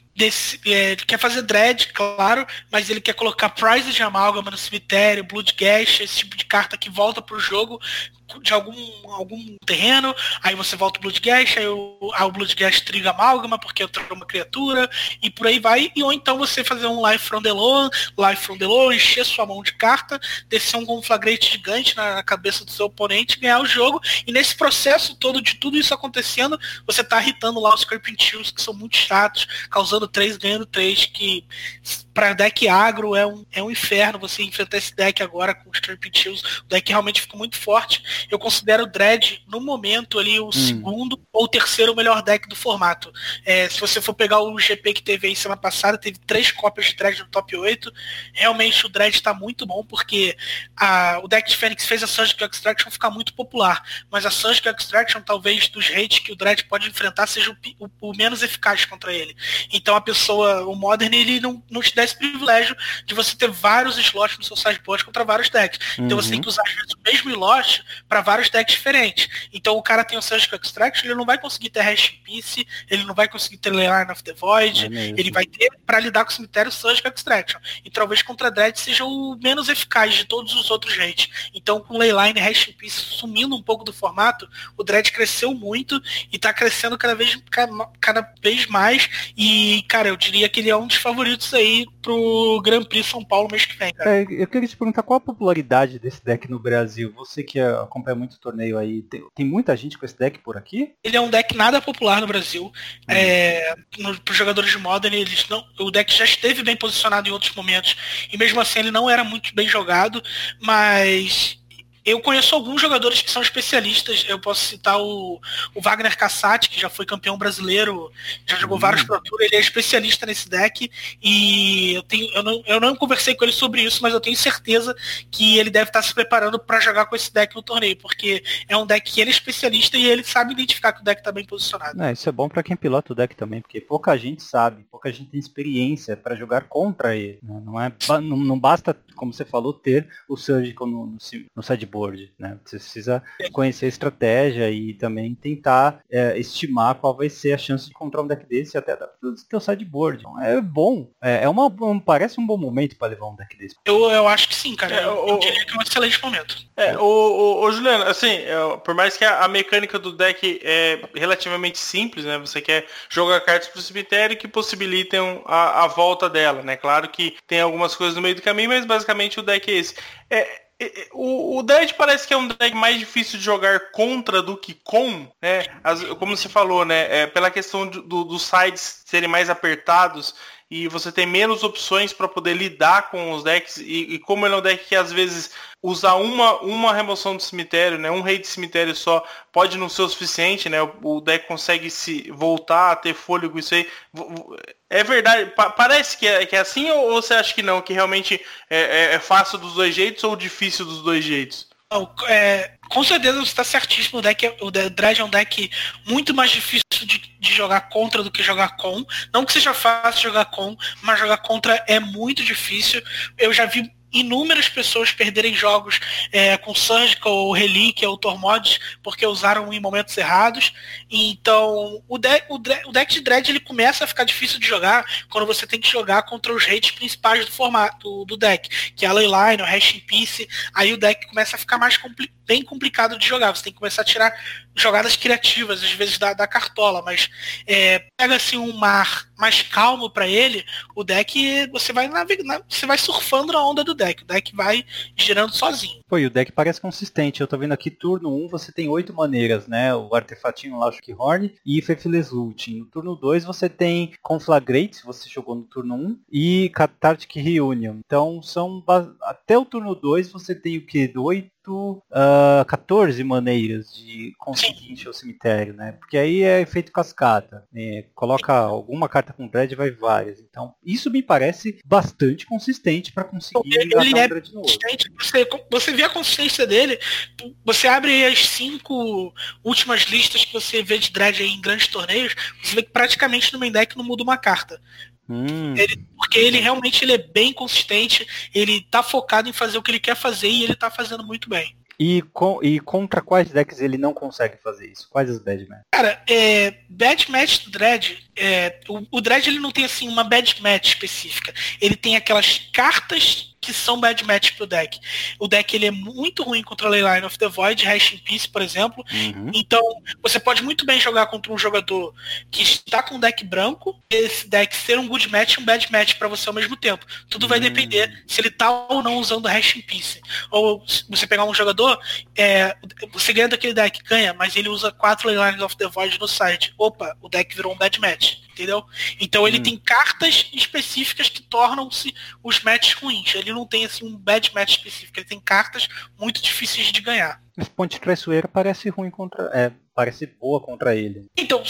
fazer Dredge, claro, mas ele quer colocar Prize de Amálgama no cemitério, Blood Gash, esse tipo de carta que volta pro jogo de algum terreno, aí você volta o Blood Gash, aí o Blood Gash triga Amálgama, porque entrou uma criatura, e por aí vai, ou então você fazer um Life from the Low, encher sua mão de carta, descer um conflagrante gigante na cabeça do seu oponente, ganhar o jogo, e nesse processo todo de tudo isso acontecendo, você tá irritando lá os Creeping Chills, que são muito chatos, causando 3, ganhando 3, que pra deck agro é um inferno você enfrentar esse deck agora com os Creeping Chills. O deck realmente ficou muito forte. Eu considero o Dredge, no momento, ali, o segundo ou terceiro melhor deck do formato. Se você for pegar o GP que teve aí semana passada, teve 3 cópias de Dredge no top 8. Realmente o Dredge tá muito bom, porque o deck de Fênix fez a Surgical Extraction ficar muito popular. Mas a Surgical Extraction, talvez, dos rates que o Dredge pode enfrentar, seja o menos eficaz contra ele. Então o Modern, ele não te dá esse privilégio de você ter vários slots no seu sideboard contra vários decks. Então você tem que usar às vezes o mesmo slot para vários decks diferentes. Então o cara tem o Surgical Extraction, ele não vai conseguir ter Hash Piece, ele não vai conseguir ter Line of the Void, ele vai ter para lidar com o cemitério Surgical Extraction. E talvez contra Dredge seja o menos eficaz de todos os outros rates. Então com Leyline e Hash Piece sumindo um pouco do formato, o Dredge cresceu muito e tá crescendo cada vez mais. E, cara, eu diria que ele é um dos favoritos aí pro Grand Prix São Paulo mês que vem, cara. Eu queria te perguntar qual a popularidade desse deck no Brasil. Você que acompanha muito torneio aí, tem muita gente com esse deck por aqui? Ele é um deck nada popular no Brasil. Para os jogadores de Modern, o deck já esteve bem posicionado em outros momentos. E mesmo assim ele não era muito bem jogado, mas eu conheço alguns jogadores que são especialistas. Eu posso citar o Wagner Cassati, que já foi campeão brasileiro, já jogou vários Pro Tour, ele é especialista nesse deck, e eu não conversei com ele sobre isso, mas eu tenho certeza que ele deve estar se preparando para jogar com esse deck no torneio, porque é um deck que ele é especialista e ele sabe identificar que o deck está bem posicionado. Isso é bom para quem pilota o deck também, porque pouca gente sabe, pouca gente tem experiência para jogar contra ele. Não basta, como você falou, ter o Surgical no sideboard. Né? Você precisa conhecer a estratégia e também tentar estimar qual vai ser a chance de encontrar um deck desse até do seu sideboard. Então, é bom. Parece um bom momento para levar um deck desse. Eu acho que sim, cara. Eu diria que é um excelente momento. Juliano, assim, por mais que a mecânica do deck é relativamente simples, né? Você quer jogar cartas pro cemitério que possibilitem a volta dela, né? Claro que tem algumas coisas no meio do caminho, mas basicamente o deck é esse. O Dredge parece que é um deck mais difícil de jogar contra do que com, né? Como você falou, né? Pela questão dos sides serem mais apertados e você tem menos opções para poder lidar com os decks, e como ele é um deck que às vezes usar uma remoção do cemitério, né, um rei de cemitério só, pode não ser o suficiente, né, o deck consegue se voltar a ter fôlego, isso aí. É verdade, parece que é assim, ou você acha que não, que realmente é fácil dos dois jeitos ou difícil dos dois jeitos? Com certeza você está certíssimo. O Dredge é um deck muito mais difícil de jogar contra do que jogar com. Não que seja fácil jogar com, mas jogar contra é muito difícil. Eu já vi inúmeras pessoas perderem jogos com Surgical ou Relíquia ou Tormodis porque usaram em momentos errados. Então o deck de Dredge ele começa a ficar difícil de jogar quando você tem que jogar contra os rates principais do formato do deck, que é a Leyline, o Hash in Peace. Aí o deck começa a ficar bem complicado de jogar. Você tem que começar a tirar jogadas criativas, às vezes da cartola, mas pega assim um Mar, mais calmo pra ele, o deck, você vai você vai surfando na onda do deck. O deck vai girando sozinho. Pô, e o deck parece consistente. Eu tô vendo aqui, turno 1 você tem 8 maneiras, né? O artefatinho lá, o Shockhorn e Faithless Looting. No turno 2 você tem Conflagrate, você jogou no turno 1, e Cathartic Reunion. Então até o turno 2 você tem o que? 14 maneiras de conseguir encher o cemitério, né? Porque aí é efeito cascata. Coloca alguma carta com dread e vai várias. Então, isso me parece bastante consistente para conseguir ele é consistente. Você vê a consistência dele, você abre as 5 últimas listas que você vê de dread aí em grandes torneios, você vê que praticamente no main deck não muda uma carta. Porque ele realmente é bem consistente, ele tá focado em fazer o que ele quer fazer e ele tá fazendo muito bem. E contra quais decks ele não consegue fazer isso? Quais as bad match? Cara, bad match do Dread, o Dread ele não tem assim uma bad match específica. Ele tem aquelas cartas que são bad match pro deck. O deck ele é muito ruim contra a Leyline of the Void, Hash in Peace, por exemplo. Então, você pode muito bem jogar contra um jogador que está com um deck branco, esse deck ser um good match e um bad match para você ao mesmo tempo. Tudo vai depender se ele tá ou não usando Hash in Peace. Ou se você pegar um jogador, você ganha daquele deck, ganha, mas ele usa 4 Leylines of the Void no side. Opa, o deck virou um bad match. Entendeu? Então ele tem cartas específicas que tornam-se os matches ruins. Ele não tem assim um bad match específico. Ele tem cartas muito difíceis de ganhar. Esse Ponte Traiçoeira parece ruim parece boa contra ele. Então,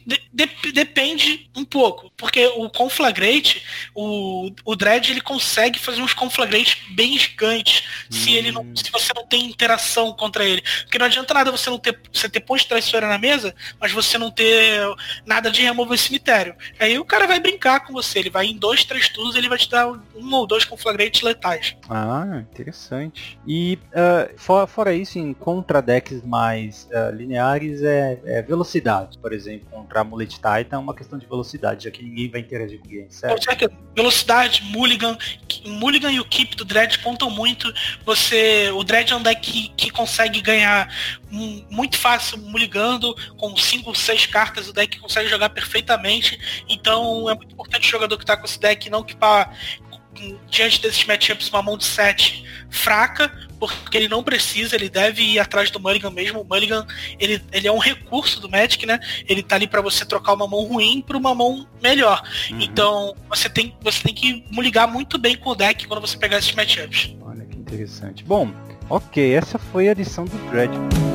depende um pouco, porque o Conflagrate, o Dread, ele consegue fazer uns Conflagrates bem gigantes se você não tem interação contra ele. Porque não adianta nada você ter Ponte Traiçoeira na mesa, mas você não ter nada de remover cemitério. Aí o cara vai brincar com você, ele vai em 2, 3 turnos, ele vai te dar 1 ou 2 Conflagrates letais. Ah, interessante. E fora isso, em contra decks mais lineares, é velocidade. Por exemplo, contra a Amulet Titan é uma questão de velocidade, já que ninguém vai interagir com ninguém, certo? Velocidade, Mulligan e o Keep do Dread contam muito. O Dread é um deck que consegue ganhar muito fácil mulligando, com 5 ou 6 cartas, o deck consegue jogar perfeitamente. Então é muito importante o jogador que está com esse deck não equipar diante desses matchups uma mão de 7 fraca, porque ele não precisa, ele deve ir atrás do Mulligan mesmo. O Mulligan, ele é um recurso do Magic, né? Ele tá ali para você trocar uma mão ruim por uma mão melhor. Então, você tem que mulligar muito bem com o deck quando você pegar esses matchups. Olha que interessante. Bom, ok, essa foi a edição do Dread.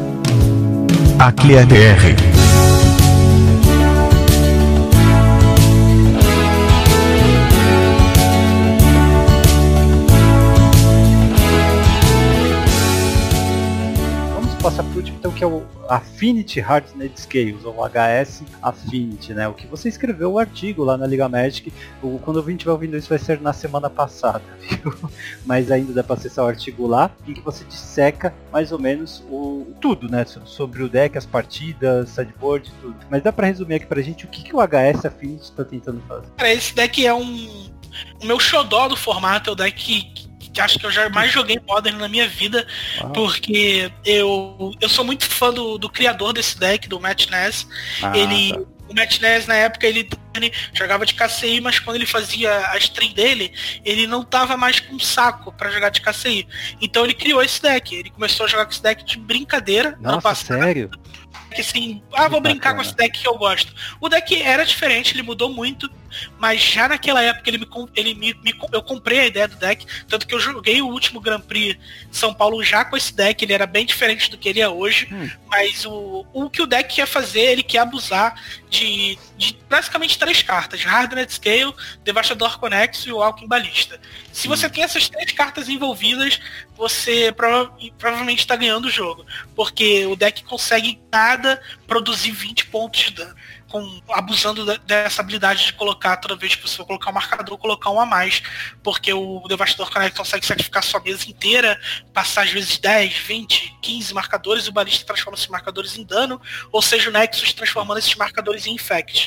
Aqui é DR. Passar por último, então, que é o Affinity Hardened Scales, ou HS Affinity, né? O que você escreveu o artigo lá na Liga Magic. Quando a gente vai ouvindo isso vai ser na semana passada, viu? Mas ainda dá para acessar o artigo lá, em que você disseca mais ou menos tudo, né? Sobre o deck, as partidas, sideboard, tudo. Mas dá para resumir aqui pra gente o que o HS Affinity está tentando fazer. Cara, esse deck é o meu xodó do formato, é o deck que acho que eu já mais joguei Modern na minha vida, porque eu sou muito fã do criador desse deck, do Matt Ness. O Matt Ness, na época, ele jogava de KCI, mas quando ele fazia a stream dele, ele não tava mais com saco pra jogar de KCI. Então ele criou esse deck. Ele começou a jogar com esse deck de brincadeira. Nossa, sério? Que assim, vou brincar com esse deck que eu gosto. O deck era diferente, ele mudou muito, mas já naquela época eu comprei a ideia do deck, tanto que eu joguei o último Grand Prix São Paulo já com esse deck. Ele era bem diferente do que ele é hoje, mas o que o deck quer fazer, ele quer abusar de basicamente 3 cartas: Hardened Scale, Devastador Connex e o Alchemy Ballista. Se você tem essas 3 cartas envolvidas, você provavelmente está ganhando o jogo, porque o deck consegue produzir 20 pontos de dano, abusando dessa habilidade de colocar, toda vez que você for colocar um marcador, colocar um a mais, porque o Devastador Connex consegue sacrificar sua mesa inteira, passar às vezes 10, 20, 15 marcadores, e o Balista transforma esses marcadores em dano, ou seja, o Nexus transformando esses marcadores em Infect.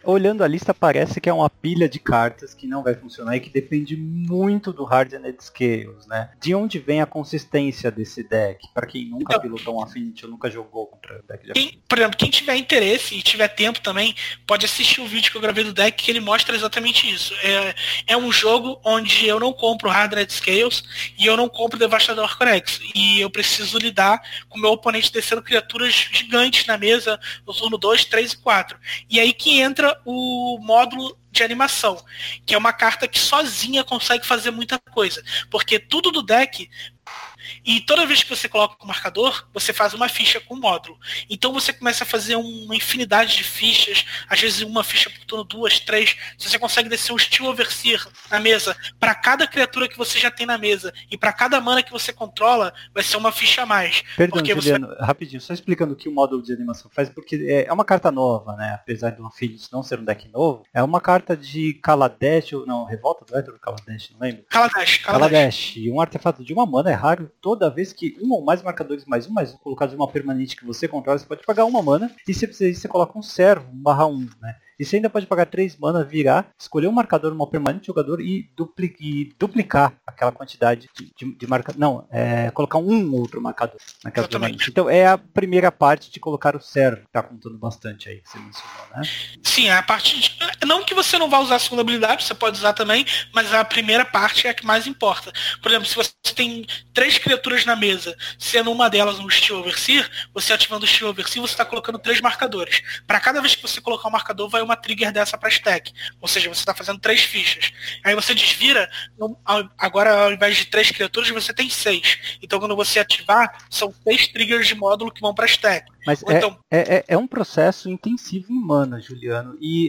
Olhando a lista, parece que é uma pilha de cartas que não vai funcionar e que depende muito do Hardened Scales, né? De onde vem a consistência desse deck? Para quem nunca pilotou um Affinity ou nunca jogou contra o deck de Affinity. Por exemplo, quem tiver interesse e tiver tempo também, pode assistir o vídeo que eu gravei do deck, que ele mostra exatamente isso. É um jogo onde eu não compro Hardened Scales e eu não compro Devastador Corex. E eu preciso lidar com o meu oponente descendo criaturas gigantes na mesa no turno 2, 3 e 4. E aí que entra o módulo de animação, que é uma carta que sozinha consegue fazer muita coisa, porque tudo do deck, e toda vez que você coloca o marcador, você faz uma ficha com o módulo. Então você começa a fazer uma infinidade de fichas, às vezes uma ficha por turno, 2, 3. Se você consegue descer um Steel Overseer na mesa para cada criatura que você já tem na mesa e para cada mana que você controla, vai ser uma ficha a mais. Perdão, Juliano, rapidinho, só explicando o que o módulo de animação faz, porque é uma carta nova, né? Apesar do Affinity não ser um deck novo, é uma carta de Kaladesh, ou não, Revolta do Éter ou Kaladesh, não lembro. Kaladesh. E um artefato de uma mana é raro. Toda vez que um ou mais marcadores mais um colocados em uma permanente que você controla, você pode pagar uma mana. E se você coloca um servo, 1/1, né? E você ainda pode pagar 3 mana, virar, escolher um marcador, uma permanente jogador e duplicar aquela quantidade de marcador. Não, colocar um outro marcador naquela permanente. Então é a primeira parte de colocar o servo, que tá contando bastante aí, que você mencionou, né? Sim, a parte não que você não vá usar a segunda habilidade, você pode usar também, mas a primeira parte é a que mais importa. Por exemplo, se você tem 3 criaturas na mesa, sendo uma delas um Steel Overseer, você ativando o Steel Overseer, você está colocando 3 marcadores. Para cada vez que você colocar um marcador, vai uma trigger dessa para stack. Ou seja, você está fazendo 3 fichas. Aí você desvira, agora ao invés de 3 criaturas, você tem 6. Então quando você ativar, são 6 triggers de módulo que vão para stack. Mas então, é um processo intensivo em mana, Juliano. E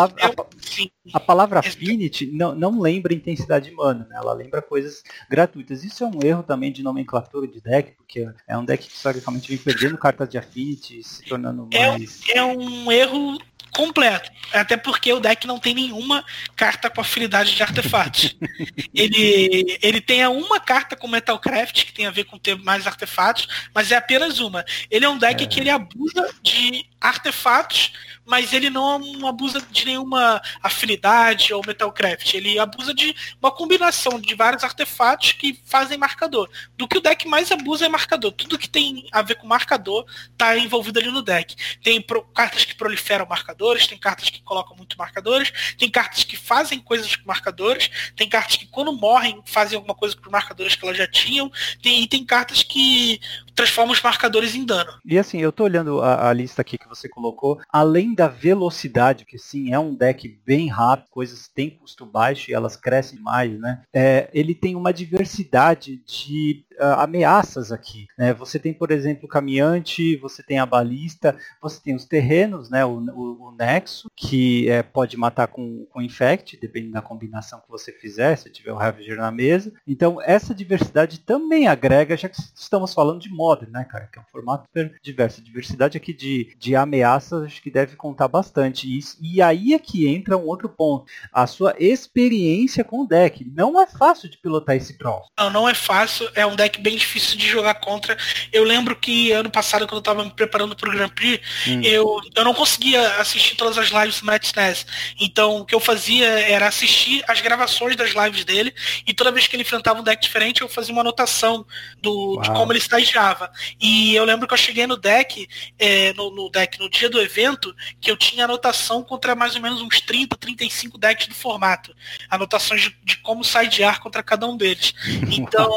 a palavra Affinity não lembra intensidade de mana, né? Ela lembra coisas gratuitas. Isso é um erro também de nomenclatura de deck, porque é um deck que historicamente vem perdendo cartas de Affinity, se tornando mais... É um erro completo, até porque o deck não tem nenhuma carta com afinidade de artefatos. ele tem uma carta com Metalcraft, que tem a ver com ter mais artefatos, mas é apenas uma. Ele é um deck que ele abusa de artefatos, mas ele não abusa de nenhuma afinidade ou Metalcraft. Ele abusa de uma combinação de vários artefatos que fazem marcador. Do que o deck mais abusa é marcador. Tudo que tem a ver com marcador está envolvido ali no deck. Tem cartas que proliferam marcadores, tem cartas que colocam muito marcadores, tem cartas que fazem coisas com marcadores, tem cartas que quando morrem fazem alguma coisa com os marcadores que elas já tinham, e tem cartas que transformam os marcadores em dano. E assim, eu tô olhando a lista aqui que você colocou, além da velocidade, que sim, é um deck bem rápido, coisas têm custo baixo e elas crescem mais, né? Ele tem uma diversidade de ameaças aqui, né? Você tem, por exemplo, o caminhante, você tem a balista, você tem os terrenos, né? O nexo, que pode matar com Infect, dependendo da combinação que você fizer, se tiver o Ravager na mesa. Então, essa diversidade também agrega, já que estamos falando de Modern, né, cara? Que é um formato super diverso. A diversidade aqui de ameaças, acho que deve contar bastante isso. E aí é que entra um outro ponto. A sua experiência com o deck. Não é fácil de pilotar esse troço. Não é fácil. É um deck bem difícil de jogar contra. Eu lembro que ano passado, quando eu estava me preparando para o Grand Prix, eu não conseguia assistir todas as lives do Matt Snaz. Então, o que eu fazia era assistir as gravações das lives dele, e toda vez que ele enfrentava um deck diferente, eu fazia uma anotação de como ele estagiava. E eu lembro que eu cheguei no deck, no dia do evento, que eu tinha anotação contra mais ou menos uns 30, 35 decks do formato. Anotações de como sidear contra cada um deles. Então,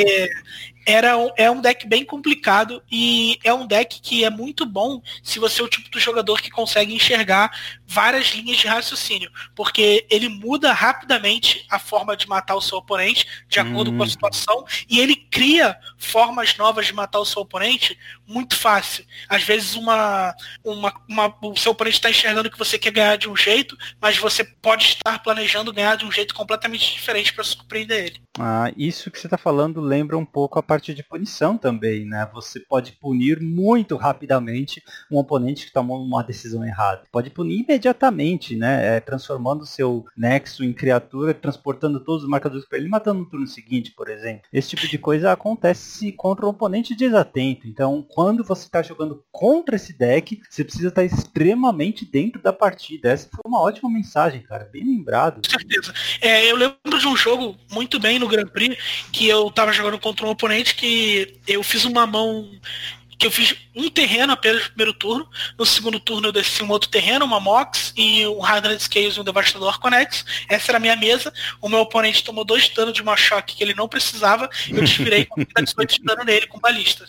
é um deck bem complicado, e é um deck que é muito bom se você é o tipo do jogador que consegue enxergar várias linhas de raciocínio, porque ele muda rapidamente a forma de matar o seu oponente de acordo com a situação, e ele cria formas novas de matar o seu oponente muito fácil. Às vezes o seu oponente está enxergando que você quer ganhar de um jeito, mas você pode estar planejando ganhar de um jeito completamente diferente para surpreender ele. Isso que você está falando lembra um pouco a parte de punição também, né? Você pode punir muito rapidamente um oponente que tomou uma decisão errada. Pode punir imediatamente, né? Transformando o seu Nexo em criatura, transportando todos os marcadores para ele, matando no turno seguinte, por exemplo. Esse tipo de coisa acontece contra um oponente desatento. Então, quando você está jogando contra esse deck, você precisa estar extremamente dentro da partida. Essa foi uma ótima mensagem, cara. Bem lembrado. Com certeza. Eu lembro de um jogo muito bem no Grand Prix, que eu tava jogando contra um oponente que eu fiz uma mão... que eu fiz um terreno apenas no primeiro turno. No segundo turno eu desci um outro terreno, uma Mox e um Hardened Scales e um Devastador Arconex. Essa era a minha mesa. O meu oponente tomou 2 danos de uma choque que ele não precisava. Eu desvirei com 18 de dano nele com balista.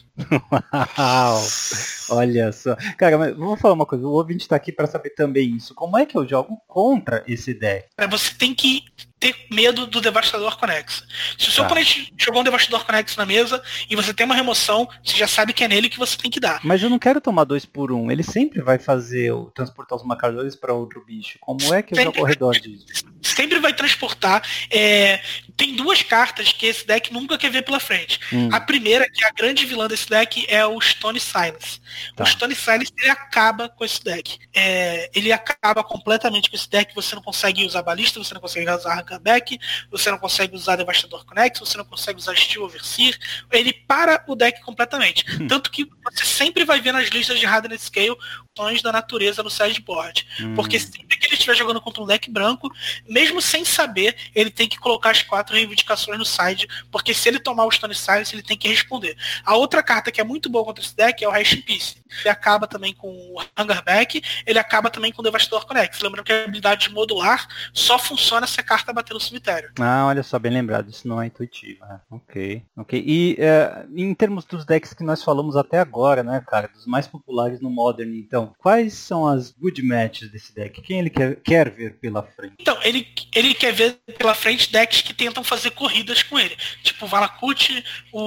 Uau! Olha só. Cara, mas vou falar uma coisa. O ouvinte tá aqui para saber também isso. Como é que eu jogo contra esse deck? Você tem que ter medo do Devastador Connex. Se o seu oponente jogou um Devastador Connex na mesa e você tem uma remoção, você já sabe que é nele que você tem que dar. Mas eu não quero tomar 2 por 1. Ele sempre vai fazer transportar os marcadores para outro bicho. Como é que eu jogo ao redor disso? Sempre vai transportar. Tem 2 cartas que esse deck nunca quer ver pela frente. A primeira, que é a grande vilã desse deck, é o Stone Silence. O Stone Silence, ele acaba com esse deck. Ele acaba completamente com esse deck. Você não consegue usar balista, você não consegue usar Back, você não consegue usar Devastador Connex, você não consegue usar Steel Overseer, ele para o deck completamente. Tanto que você sempre vai ver nas listas de Hardened Scale tons da natureza no sideboard. Porque sempre que ele estiver jogando contra um deck branco, mesmo sem saber, ele tem que colocar as 4 reivindicações no side, porque se ele tomar o Stone Silence, ele tem que responder. A outra carta que é muito boa contra esse deck é o Rest in Peace. Ele acaba também com o Hungerback, ele acaba também com o Devastador Connex. Lembrando que a habilidade modular só funciona se a carta bater no cemitério. Olha só, bem lembrado, isso não é intuitivo. Ok. E em termos dos decks que nós falamos até agora, né, cara, dos mais populares no Modern, então, quais são as good matches desse deck? Quem ele quer ver pela frente? Então, ele quer ver pela frente decks que tentam fazer corridas com ele. Tipo o Valakut,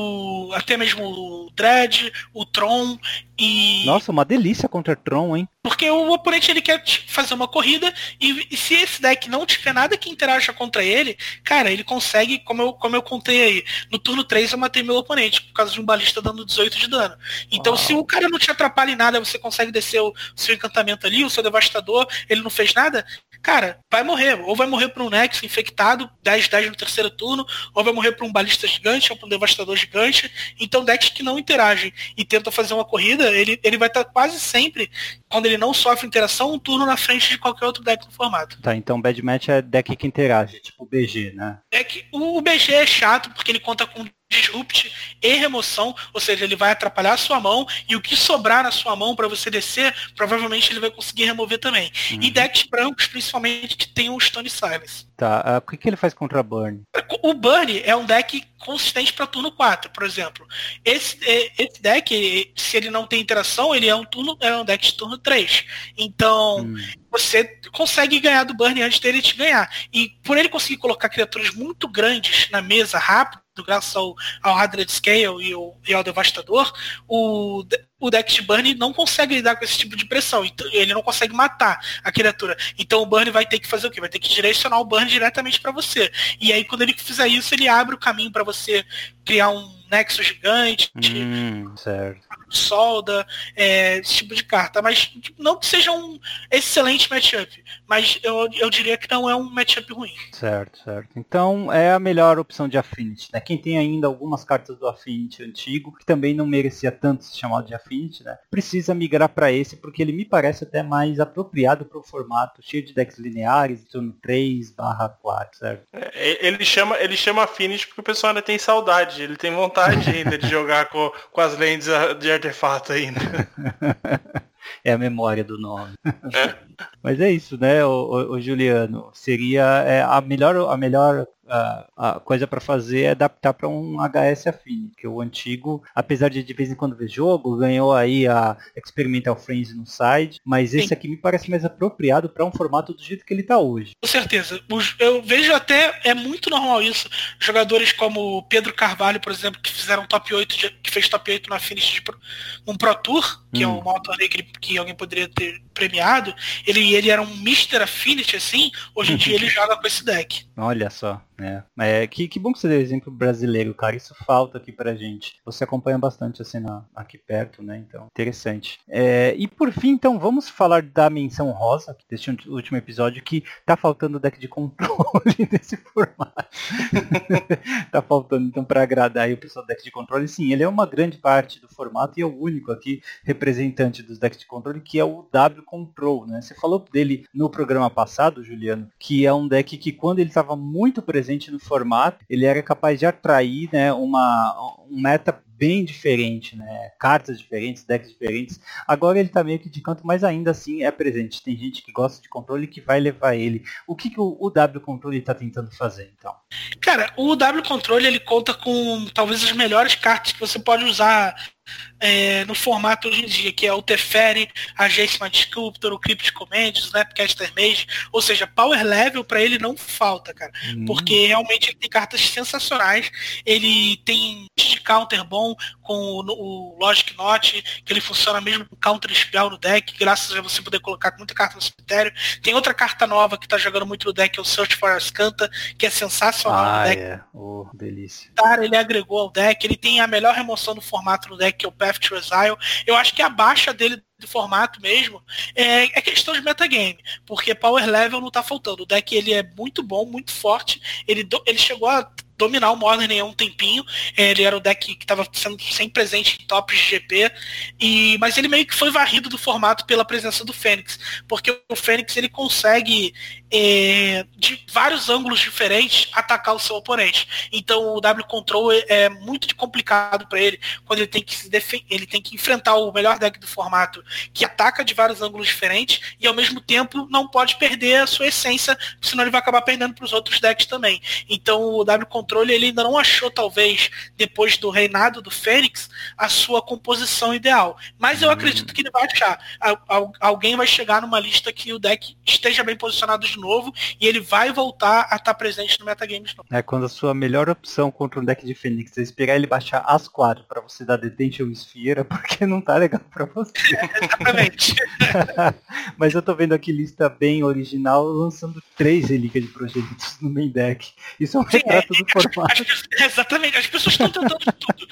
até mesmo o Dread, o Tron e... Nossa, uma delícia contra Tron, hein? Porque o oponente ele quer fazer uma corrida e se esse deck não tiver nada que interaja contra ele, cara, ele consegue, como eu contei aí, no turno 3 eu matei meu oponente por causa de um balista dando 18 de dano. Então se o cara não te atrapalha em nada, você consegue descer o seu encantamento ali, o seu devastador, ele não fez nada, cara, vai morrer. Ou vai morrer por um Nexo infectado, 10-10 no terceiro turno, ou vai morrer por um balista gigante, ou por um devastador gigante. Então decks que não interagem e tentam fazer uma corrida, ele vai estar quase sempre, quando ele não sofre interação, um turno na frente de qualquer outro deck no formato. Tá, então Bad Match é deck que interage, tipo o BG, né? O BG é chato porque ele conta com disrupt e remoção, ou seja, ele vai atrapalhar a sua mão e o que sobrar na sua mão para você descer, provavelmente ele vai conseguir remover também. E decks brancos, principalmente, que tem o Stone Silence. Tá, o que ele faz contra Burn? O Burn é um deck consistente para turno 4, por exemplo. Esse deck, se ele não tem interação, ele é um deck de turno 3. Então, você consegue ganhar do Burn antes dele te ganhar. E por ele conseguir colocar criaturas muito grandes na mesa rápido, graças ao Hardened Scale e ao Devastador, o deck de Burn não consegue lidar com esse tipo de pressão. Então, ele não consegue matar a criatura. Então o Burn vai ter que fazer o quê? Vai ter que direcionar o Burn diretamente para você. E aí quando ele fizer isso, ele abre o caminho para você criar um Nexo gigante, certo. solda, esse tipo de carta. Mas não que seja um excelente matchup, mas eu diria que não é um matchup ruim. Certo. Então é a melhor opção de Affinity, né? Quem tem ainda algumas cartas do Affinity antigo, que também não merecia tanto ser chamado de Affinity, né? Precisa migrar para esse, porque ele me parece até mais apropriado para o formato, cheio de decks lineares, turno 3/4, certo? Ele chama Affinity porque o pessoal ainda tem saudade, ele tem vontade ainda de jogar com as lentes de artefato ainda. É a memória do nome. Mas é isso, né, o Juliano? Seria a melhor a coisa para fazer é adaptar para um HS Affinity, que o antigo, apesar de vez em quando ver jogo, ganhou aí a Experimental Frenzy no side, mas esse aqui me parece mais apropriado para um formato do jeito que ele está hoje. Com certeza. Eu vejo até, é muito normal isso, jogadores como Pedro Carvalho, por exemplo, que fizeram top 8, que fez top 8 na Affinity um Pro Tour, que é o maior torneio que alguém poderia ter premiado, ele era um Mr. Affinity, assim, hoje em dia ele joga com esse deck. Olha só, né? Que bom que você deu exemplo brasileiro, cara. Isso falta aqui pra gente. Você acompanha bastante assim aqui perto, né? Então, interessante. E por fim, então, vamos falar da menção rosa desse último episódio, que tá faltando o deck de controle nesse formato. Tá faltando, então, pra agradar aí o pessoal do deck de controle. Sim, ele é uma grande parte do formato e é o único aqui representante dos decks de controle, que é o W Control, né? Você falou dele no programa passado, Juliano, que é um deck que quando ele estava muito presente no formato, ele era capaz de atrair, né, um meta bem diferente, né? Cartas diferentes, decks diferentes. Agora ele tá meio que de canto, mas ainda assim é presente. Tem gente que gosta de controle que vai levar ele. O que o W Controle tá tentando fazer, então? Cara, o W Controle ele conta com talvez as melhores cartas que você pode usar no formato hoje em dia, que é o Teferi, a Jace Mind Sculptor, o Crypt Command, o Snapcaster Mage, ou seja, power level pra ele não falta, cara, porque realmente ele tem cartas sensacionais, ele tem de counter bom com o Logic Knot, que ele funciona mesmo com counter spell no deck, graças a você poder colocar muita carta no cemitério. Tem outra carta nova que tá jogando muito no deck, é o Search for Ascanta, que é sensacional no deck. Delícia. Cara, ele agregou ao deck, ele tem a melhor remoção do formato no deck, que é o Path to Exile. Eu acho que a baixa dele do formato mesmo é questão de metagame, porque power level não tá faltando. O deck ele é muito bom, muito forte, ele chegou a dominar o Modern em um tempinho, ele era o deck que estava sendo sempre presente em tops de GP, mas ele meio que foi varrido do formato pela presença do Fênix, porque o Fênix ele consegue de vários ângulos diferentes atacar o seu oponente, então o W Control é muito complicado para ele, quando ele tem que ele tem que enfrentar o melhor deck do formato, que ataca de vários ângulos diferentes, e ao mesmo tempo não pode perder a sua essência, senão ele vai acabar perdendo para os outros decks também. Então o W Control ele ainda não achou, talvez, depois do reinado do Fênix, a sua composição ideal. Mas eu acredito que ele vai achar. Alguém vai chegar numa lista que o deck esteja bem posicionado de novo e ele vai voltar a estar presente no metagame de novo. Quando a sua melhor opção contra um deck de Fênix é esperar ele baixar as 4 para você dar Detention Sphere, porque não tá legal para você. Exatamente. Mas eu tô vendo aqui lista bem original, lançando 3 relíquias de Progenitus no main deck. Isso é um retrato do formato. Exatamente, as pessoas estão tentando de tudo.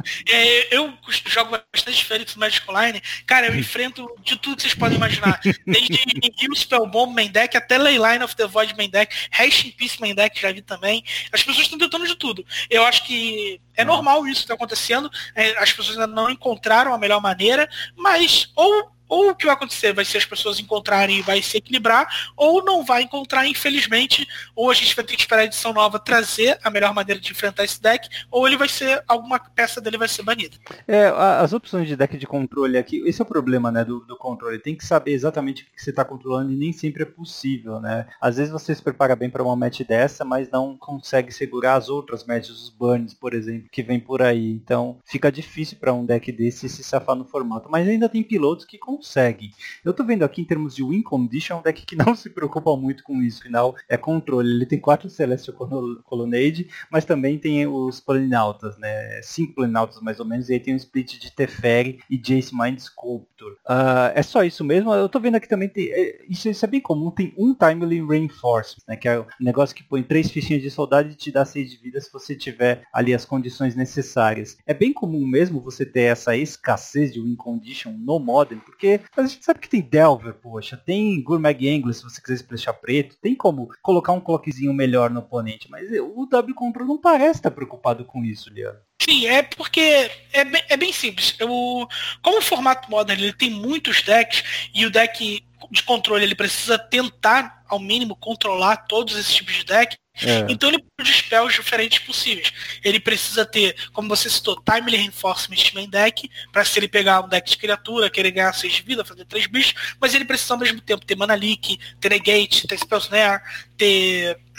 Eu jogo bastante Fênix no Magic Online, cara, eu enfrento de tudo que vocês podem imaginar, desde Heal Spellbomb main deck até Leyline of the Void main deck, Hash in Peace main deck, já vi também. As pessoas estão tentando de tudo. Eu acho que é normal isso que está acontecendo, as pessoas ainda não encontraram a melhor maneira, mas ou o que vai acontecer vai ser as pessoas encontrarem e vai se equilibrar, ou não vai encontrar, infelizmente, ou a gente vai ter que esperar a edição nova trazer a melhor maneira de enfrentar esse deck, ou ele vai ser, alguma peça dele vai ser banida. As opções de deck de controle aqui, esse é o problema, né, do controle, tem que saber exatamente o que você está controlando e nem sempre é possível, né. Às vezes você se prepara bem para uma match dessa, mas não consegue segurar as outras matches, os burns, por exemplo, que vem por aí, então fica difícil para um deck desse se safar no formato, mas ainda tem pilotos que consegue. Eu tô vendo aqui em termos de win condition, um deck que não se preocupa muito com isso, afinal é controle. Ele tem 4 Celestial Colonnade, mas também tem os Planinautas, né? 5 Planinautas mais ou menos, e aí tem um split de Teferi e Jace Mind Sculptor. É só isso mesmo. Eu tô vendo aqui também, isso é bem comum, tem um Timely Reinforcement, né? Que é um negócio que põe 3 fichinhas de soldado e te dá 6 de vida se você tiver ali as condições necessárias. É bem comum mesmo você ter essa escassez de win condition no Modern, porque a gente sabe que tem Delver, poxa, tem Gurmag Angler se você quiser splashar preto, tem como colocar um clockzinho melhor no oponente, mas o W Control não parece estar preocupado com isso, Liano. Sim, é porque é bem simples. Como o formato Modern ele tem muitos decks, e o deck de controle ele precisa tentar, ao mínimo, controlar todos esses tipos de deck, então ele precisa de spells diferentes possíveis. Ele precisa ter, como você citou, Timely Reinforcement main deck, para se ele pegar um deck de criatura, querer ganhar 6 de vida, fazer 3 bichos, mas ele precisa ao mesmo tempo ter Mana Leak, ter Negate, ter Spell Snare, ter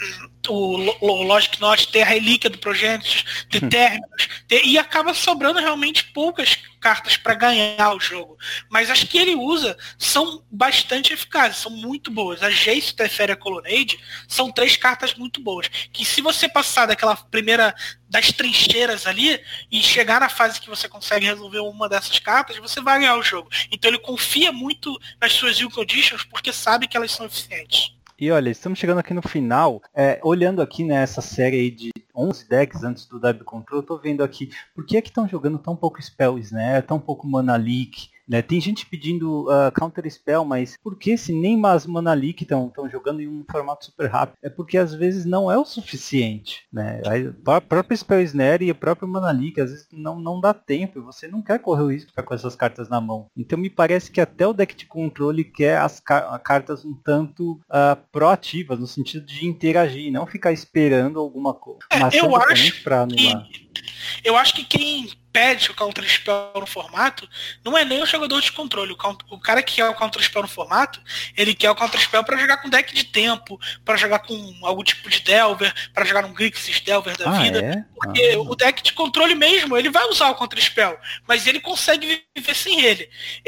o Logic Knot, ter a relíquia do Progenitus, ter Terminus, e acaba sobrando realmente poucas cartas para ganhar o jogo. Mas as que ele usa são bastante eficazes, são muito boas. A Jace, Teferi e a Colonnade são 3 cartas muito boas, que se você passar daquela primeira das trincheiras ali e chegar na fase que você consegue resolver uma dessas cartas, você vai ganhar o jogo. Então ele confia muito nas suas Win Conditions porque sabe que elas são eficientes. E olha, estamos chegando aqui no final, olhando aqui nessa série aí de 11 decks antes do W Control, eu tô vendo aqui, por que é que estão jogando tão pouco Spell Snare, tão pouco Mana Leak, né? Tem gente pedindo Counter Spell, mas por que se nem mais Mana Leak estão jogando em um formato super rápido? É porque às vezes não é o suficiente, né? A própria Spell Snare e o próprio Mana Leak às vezes não dá tempo, e você não quer correr o risco de ficar com essas cartas na mão. Então me parece que até o deck de controle quer as cartas um tanto proativas, no sentido de interagir, não ficar esperando alguma coisa. Eu acho que quem pede o Counter Spell no formato não é nem o jogador de controle. O cara que quer o Counter Spell no formato, ele quer o Counter Spell para jogar com deck de tempo, para jogar com algum tipo de Delver, para jogar num Grixis Delver da vida. É? Porque o deck de controle mesmo, ele vai usar o Counter Spell, mas ele consegue viver sem ele.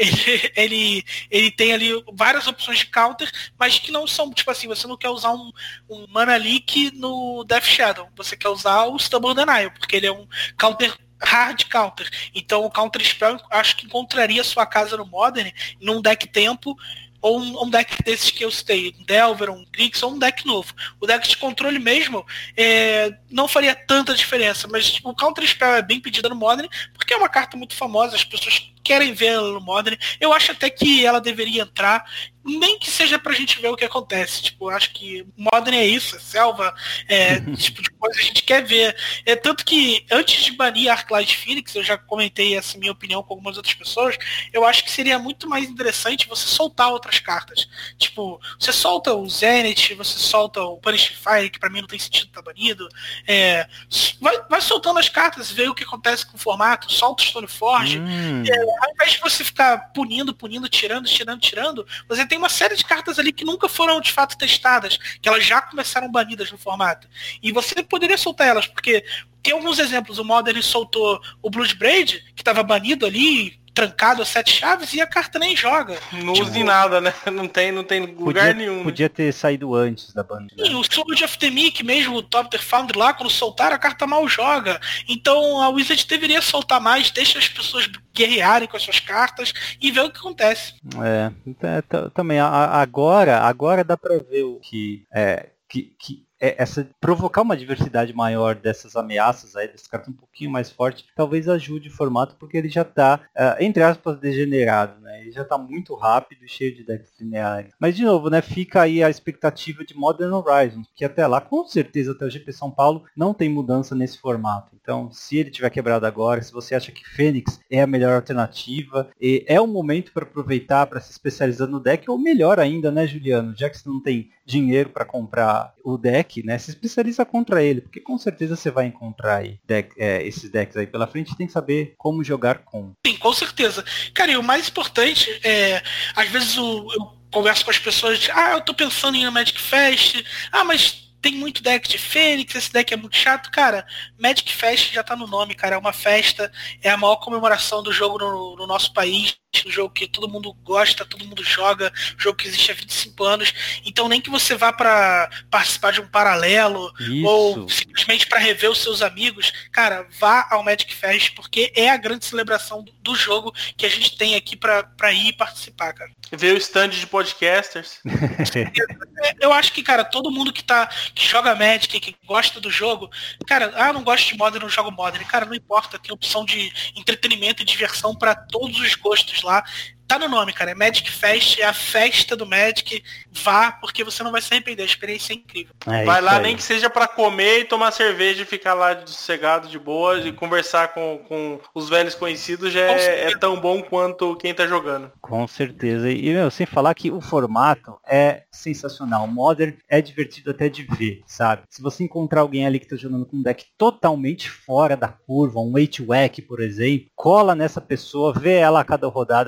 Ele tem ali várias opções de counter, mas que não são, tipo assim, você não quer usar um Mana Leak no Death Shadow, você quer usar o Stubborn Denial, porque ele é um counter hard counter. Então o Counter Spell acho que encontraria sua casa no Modern num deck tempo ou um deck desses que eu citei, um Delver, um Grix ou um deck novo. O deck de controle mesmo não faria tanta diferença, mas o Counter Spell é bem pedido no Modern porque é uma carta muito famosa, as pessoas querem ver ela no Modern. Eu acho até que ela deveria entrar, nem que seja pra gente ver o que acontece. Tipo, eu acho que Modern é isso, é selva, tipo de coisa a gente quer ver. Tanto que antes de banir Arclight Phoenix, eu já comentei essa minha opinião com algumas outras pessoas, eu acho que seria muito mais interessante você soltar outras cartas. Tipo, você solta o Zenith, você solta o Punish Fire, que pra mim não tem sentido estar banido. Vai soltando as cartas, vê o que acontece com o formato, solta o Stoneforge. Ao invés de você ficar punindo, tirando, você tem uma série de cartas ali que nunca foram de fato testadas, que elas já começaram banidas no formato. E você poderia soltar elas, porque tem alguns exemplos. O Modern soltou o Bloodbraid, que estava banido ali, trancado a 7 chaves, e a carta nem joga. Não usa em nada, né? Não tem lugar nenhum. Podia ter saído antes da banda. Sim, o Sword of the Meek, mesmo o Top the Foundry lá, quando soltaram, a carta mal joga. Então a Wizard deveria soltar mais, deixa as pessoas guerrearem com as suas cartas e ver o que acontece. Também agora dá pra ver o que provocar uma diversidade maior dessas ameaças aí, desse cartão um pouquinho mais forte, talvez ajude o formato, porque ele já está, entre aspas, degenerado, né? Ele já está muito rápido e cheio de decks lineares. Mas, de novo, né, fica aí a expectativa de Modern Horizons, que até lá, com certeza, até o GP São Paulo, não tem mudança nesse formato. Então, se ele tiver quebrado agora, se você acha que Fênix é a melhor alternativa, é o momento para aproveitar, para se especializar no deck, ou melhor ainda, né, Juliano? Já que você não tem dinheiro para comprar o deck, né, se especializa contra ele, porque com certeza você vai encontrar aí esses decks aí pela frente, tem que saber como jogar com. Sim, com certeza. Cara, e o mais importante às vezes eu converso com as pessoas, eu tô pensando em ir na Magic Fest, mas tem muito deck de Fênix, esse deck é muito chato. Cara, Magic Fest já tá no nome, cara, é uma festa, é a maior comemoração do jogo no nosso país, um jogo que todo mundo gosta, todo mundo joga, jogo que existe há 25 anos, então nem que você vá para participar de um paralelo, isso, ou simplesmente para rever os seus amigos, cara, vá ao Magic Fest, porque é a grande celebração do jogo que a gente tem aqui para ir participar, cara. Ver o stand de podcasters. Eu acho que, cara, todo mundo que joga Magic, que gosta do jogo, cara, eu não gosto de Modern, não jogo Modern, cara, não importa, tem opção de entretenimento e diversão para todos os gostos lá. Tá no nome, cara, é Magic Fest, é a festa do Magic. Vá, porque você não vai se arrepender, a experiência é incrível. Vai lá, nem que seja pra comer e tomar cerveja e ficar lá sossegado, de boa, e conversar com os velhos conhecidos já é tão bom quanto quem tá jogando. Com certeza, e sem falar que o formato é sensacional, o Modern é divertido até de ver, sabe? Se você encontrar alguém ali que tá jogando com um deck totalmente fora da curva, um 8-wack, por exemplo, cola nessa pessoa, vê ela a cada rodada, procura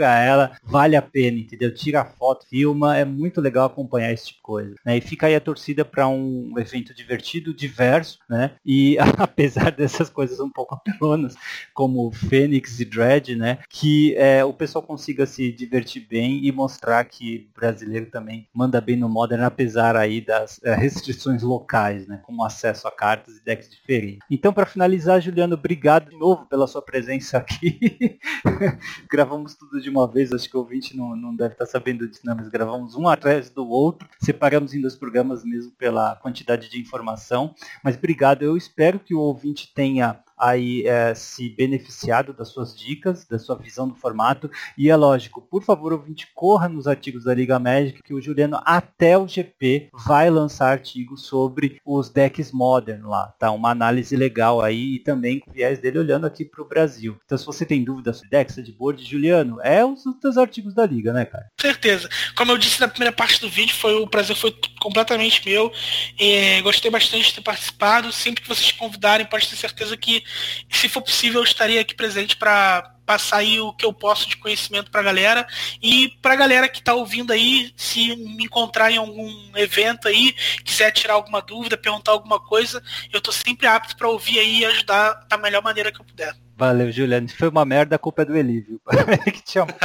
procura ela, vale a pena, entendeu? Tira foto, filma, é muito legal acompanhar esse tipo de coisa, né? E fica aí a torcida para um evento divertido, diverso, né? E apesar dessas coisas um pouco apelonas, como Fênix e Dread, né? Que o pessoal consiga se divertir bem e mostrar que o brasileiro também manda bem no Modern, apesar aí das restrições locais, né? Como acesso a cartas e decks diferentes. Então, para finalizar, Juliano, obrigado de novo pela sua presença aqui. Gravamos tudo de uma vez, acho que o ouvinte não deve estar sabendo disso, não, mas gravamos um atrás do outro, separamos em 2 programas mesmo pela quantidade de informação, mas obrigado, eu espero que o ouvinte tenha aí se beneficiado das suas dicas, da sua visão do formato, e é lógico, por favor, ouvinte, corra nos artigos da Liga Magic, que o Juliano até o GP vai lançar artigos sobre os decks Modern lá, tá? Uma análise legal aí, e também com o viés dele olhando aqui para o Brasil. Então, se você tem dúvidas sobre decks, sideboard, Juliano, os outros artigos da Liga, né, cara? Certeza. Como eu disse na primeira parte do vídeo, o prazer foi completamente meu. Gostei bastante de ter participado. Sempre que vocês convidarem, pode ter certeza que, se for possível, eu estaria aqui presente para passar aí o que eu posso de conhecimento pra galera. E pra galera que tá ouvindo aí, se me encontrar em algum evento aí, quiser tirar alguma dúvida, perguntar alguma coisa, eu tô sempre apto para ouvir aí e ajudar da melhor maneira que eu puder. Valeu, Juliano. Se foi uma merda, a culpa é do Eli, viu? Que te amo.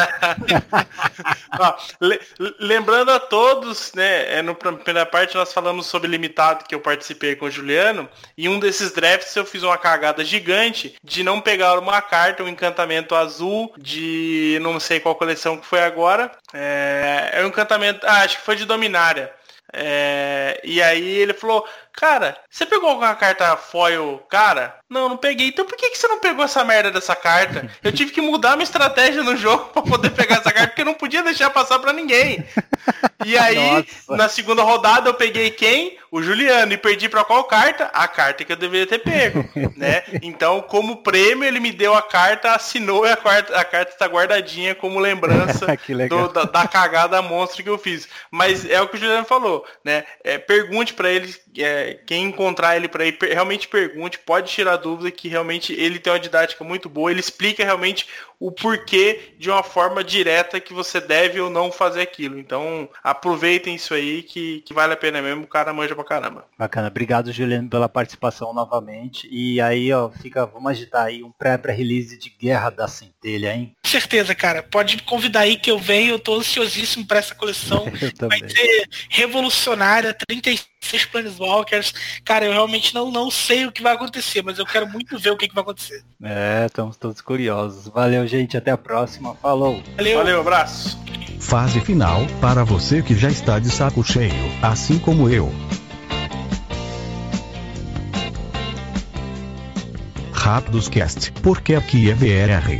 Lembrando a todos, né, na primeira parte nós falamos sobre limitado, que eu participei com o Juliano, e um desses drafts eu fiz uma cagada gigante de não pegar uma carta, um encantamento azul de não sei qual coleção que foi agora. É um encantamento, acho que foi de Dominária. E aí ele falou: cara, você pegou alguma carta foil, cara? Não peguei. Então por que você não pegou essa merda dessa carta? Eu tive que mudar minha estratégia no jogo pra poder pegar essa carta, porque eu não podia deixar passar pra ninguém. E aí, na segunda rodada, eu peguei quem? O Juliano. E perdi pra qual carta? A carta que eu deveria ter pego, né? Então, como prêmio, ele me deu a carta, assinou, e a carta está guardadinha como lembrança da cagada monstro que eu fiz. Mas é o que o Juliano falou, né? Pergunte pra ele, quem encontrar ele por aí, realmente pergunte, pode tirar dúvida, que realmente ele tem uma didática muito boa, ele explica realmente o porquê de uma forma direta que você deve ou não fazer aquilo. Então, aproveitem isso aí, que vale a pena mesmo, o cara manja pra caramba. Bacana, obrigado, Juliano, pela participação novamente. E aí, vamos agitar aí um pré-release de Guerra da Centelha, hein? Com certeza, cara. Pode me convidar aí que eu venho, eu tô ansiosíssimo pra essa coleção. Vai ser revolucionária, 36 Planeswalkers. Cara, eu realmente não sei o que vai acontecer, mas eu quero muito ver o que vai acontecer. Estamos todos curiosos. Valeu, gente, até a próxima. Falou. Valeu, abraço. Fase final, para você que já está de saco cheio, assim como eu. Rápidos Cast, porque aqui é BRR.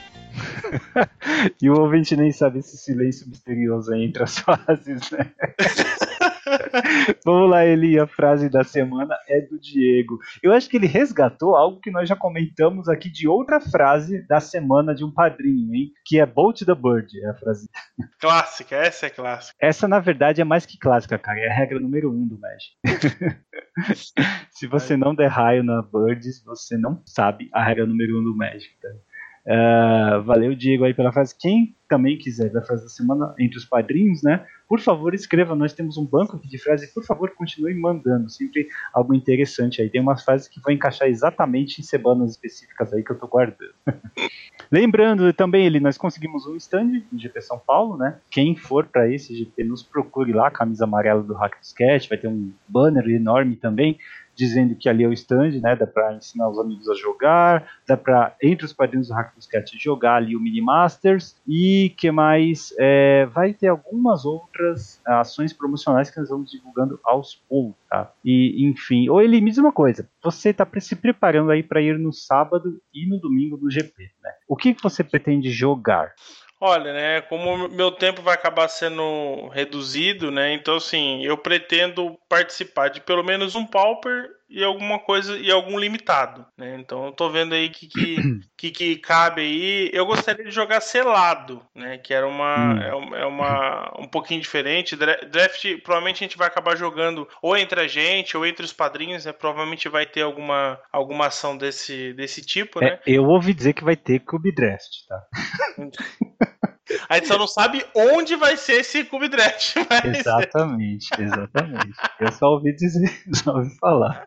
E o ouvinte nem sabe esse silêncio misterioso aí entre as fases, né? Vamos lá, Eli, a frase da semana é do Diego. Eu acho que ele resgatou algo que nós já comentamos aqui de outra frase da semana de um padrinho, hein? Que é Bolt the Bird, é a frase. Clássica, essa é clássica. Essa, na verdade, é mais que clássica, cara. É a regra número 1 do Magic. Se você não der raio na Birds, você não sabe a regra número 1 do Magic, tá? Valeu, Diego, aí pela frase. Quem também quiser ver a frase da semana entre os padrinhos, né? Por favor, escreva. Nós temos um banco aqui de frases. Por favor, continue mandando. Sempre algo interessante aí. Tem umas frases que vão encaixar exatamente em semanas específicas aí que eu tô guardando. Lembrando também, nós conseguimos um stand no GP São Paulo, né? Quem for para esse GP, nos procure lá, camisa amarela do Hack do Sketch. Vai ter um banner enorme também, dizendo que ali é o stand, né? Dá para ensinar os amigos a jogar, dá para, entre os padrinhos do Hack do Sketch, jogar ali o Mini Masters. E que mais? Vai ter algumas outras ações promocionais que nós vamos divulgando aos poucos, tá? E, enfim, Eli, me diz uma coisa. Você está se preparando aí para ir no sábado e no domingo do GP, né? O que você pretende jogar? Olha, né, como meu tempo vai acabar sendo reduzido, né, então assim, eu pretendo participar de pelo menos um Pauper e alguma coisa, e algum limitado, né, então eu tô vendo aí que cabe aí. Eu gostaria de jogar selado, né, que era um pouquinho diferente. Draft, provavelmente a gente vai acabar jogando ou entre a gente, ou entre os padrinhos, né, provavelmente vai ter alguma ação desse tipo, né. Eu ouvi dizer que vai ter Cube Draft, tá? A gente só não sabe onde vai ser esse Cube Draft. Mas... Exatamente. Eu só ouvi dizer, só ouvi falar.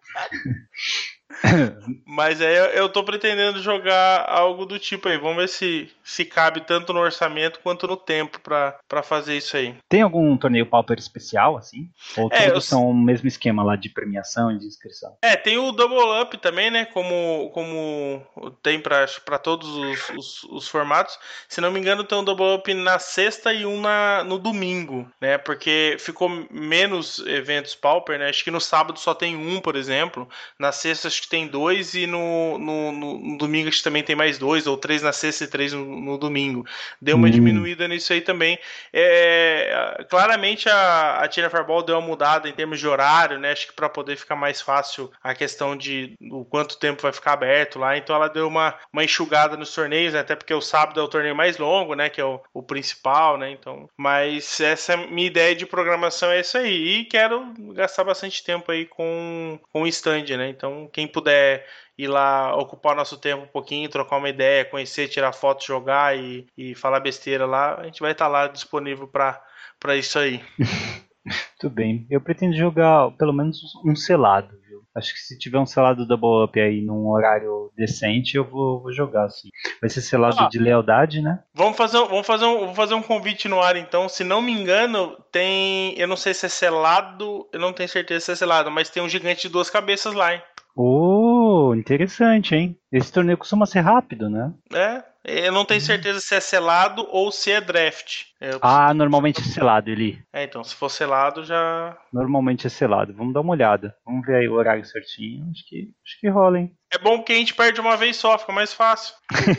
Mas aí eu tô pretendendo jogar algo do tipo aí. Vamos ver se cabe tanto no orçamento quanto no tempo pra fazer isso aí. Tem algum torneio Pauper especial, assim? Ou todos são o mesmo esquema lá de premiação e de inscrição? Tem o Double Up também, né? Como tem pra todos os formatos. Se não me engano, tem um Double Up na sexta e um no domingo, né? Porque ficou menos eventos Pauper, né? Acho que no sábado só tem um, por exemplo. Na sexta acho que tem 2 e no domingo acho que também tem mais 2, ou 3 na sexta e 3 no domingo. Deu uma diminuída nisso aí também. Claramente a China Fireball deu uma mudada em termos de horário, né? Acho que para poder ficar mais fácil a questão de o quanto tempo vai ficar aberto lá. Então ela deu uma enxugada nos torneios, né? Até porque o sábado é o torneio mais longo, né? Que é o principal, né? Então, mas essa minha ideia de programação é isso aí. E quero gastar bastante tempo aí com o stand, né? Então, quem puder ir lá ocupar nosso tempo um pouquinho, trocar uma ideia, conhecer, tirar foto, jogar e falar besteira lá, a gente vai estar lá disponível para isso aí. Muito bem. Eu pretendo jogar pelo menos um selado, viu? Acho que se tiver um selado Double Up aí num horário decente, eu vou jogar, assim. Vai ser selado de lealdade, né? Vamos fazer um convite no ar, então. Se não me engano, tem... Eu não sei se é selado, eu não tenho certeza se é selado, mas tem um gigante de 2 cabeças lá, hein? Interessante, hein? Esse torneio costuma ser rápido, né? Eu não tenho certeza se é selado ou se é draft. Normalmente é selado, Eli. Então, se for selado, já... Normalmente é selado. Vamos dar uma olhada. Vamos ver aí o horário certinho. Acho que rola, hein? É bom que a gente perde uma vez só, fica mais fácil.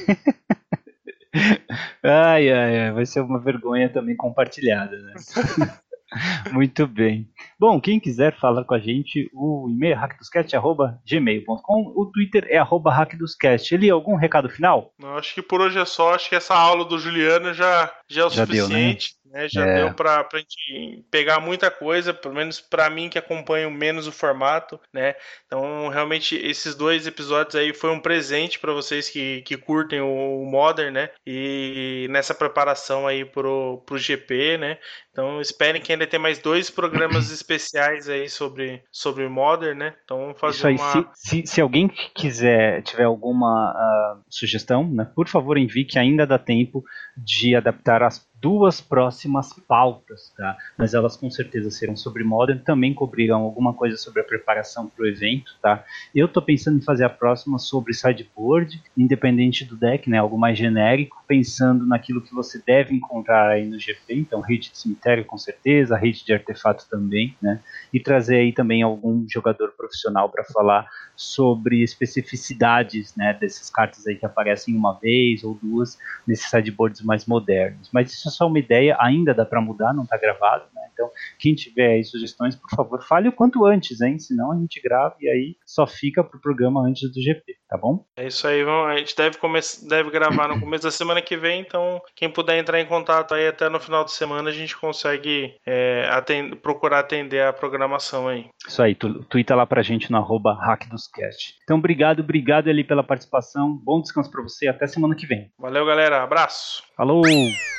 Ai. Vai ser uma vergonha também compartilhada, né? Muito bem. Bom, quem quiser falar com a gente, o e-mail é hackdoscast@gmail.com, o Twitter é @hackdoscast. Eli, algum recado final? Não, acho que por hoje é só. Acho que essa aula do Juliano já é o suficiente. Deu, né? Já deu pra gente pegar muita coisa, pelo menos pra mim que acompanho menos o formato, né? Então, realmente, esses 2 episódios aí foi um presente pra vocês que curtem o Modern, né? E nessa preparação aí pro GP, né? Então, esperem que ainda tem mais 2 programas especiais aí sobre Modern, né? Então, vamos fazer isso aí, se alguém tiver alguma sugestão, né? Por favor, envie, que ainda dá tempo de adaptar as 2 próximas pautas, tá? Mas elas com certeza serão sobre Modern, também cobrirão alguma coisa sobre a preparação para o evento, tá? Eu tô pensando em fazer a próxima sobre sideboard, independente do deck, né? Algo mais genérico, pensando naquilo que você deve encontrar aí no GP, então rede de cemitério com certeza, rede de artefato também, né? E trazer aí também algum jogador profissional para falar sobre especificidades, né, dessas cartas aí que aparecem uma vez ou 2 nesses sideboards mais modernos. Mas isso é só uma ideia, ainda dá para mudar, não está gravado, né? Então, quem tiver aí sugestões, por favor, fale o quanto antes, hein? Senão a gente grava e aí só fica pro programa antes do GP, tá bom? É isso aí, a gente deve gravar no começo da semana que vem, então quem puder entrar em contato aí até no final de semana, a gente consegue procurar atender a programação aí. Isso aí, tuita lá pra gente no @hackdoscast. Então, obrigado Eli pela participação, bom descanso pra você, até semana que vem. Valeu, galera, abraço. Falou!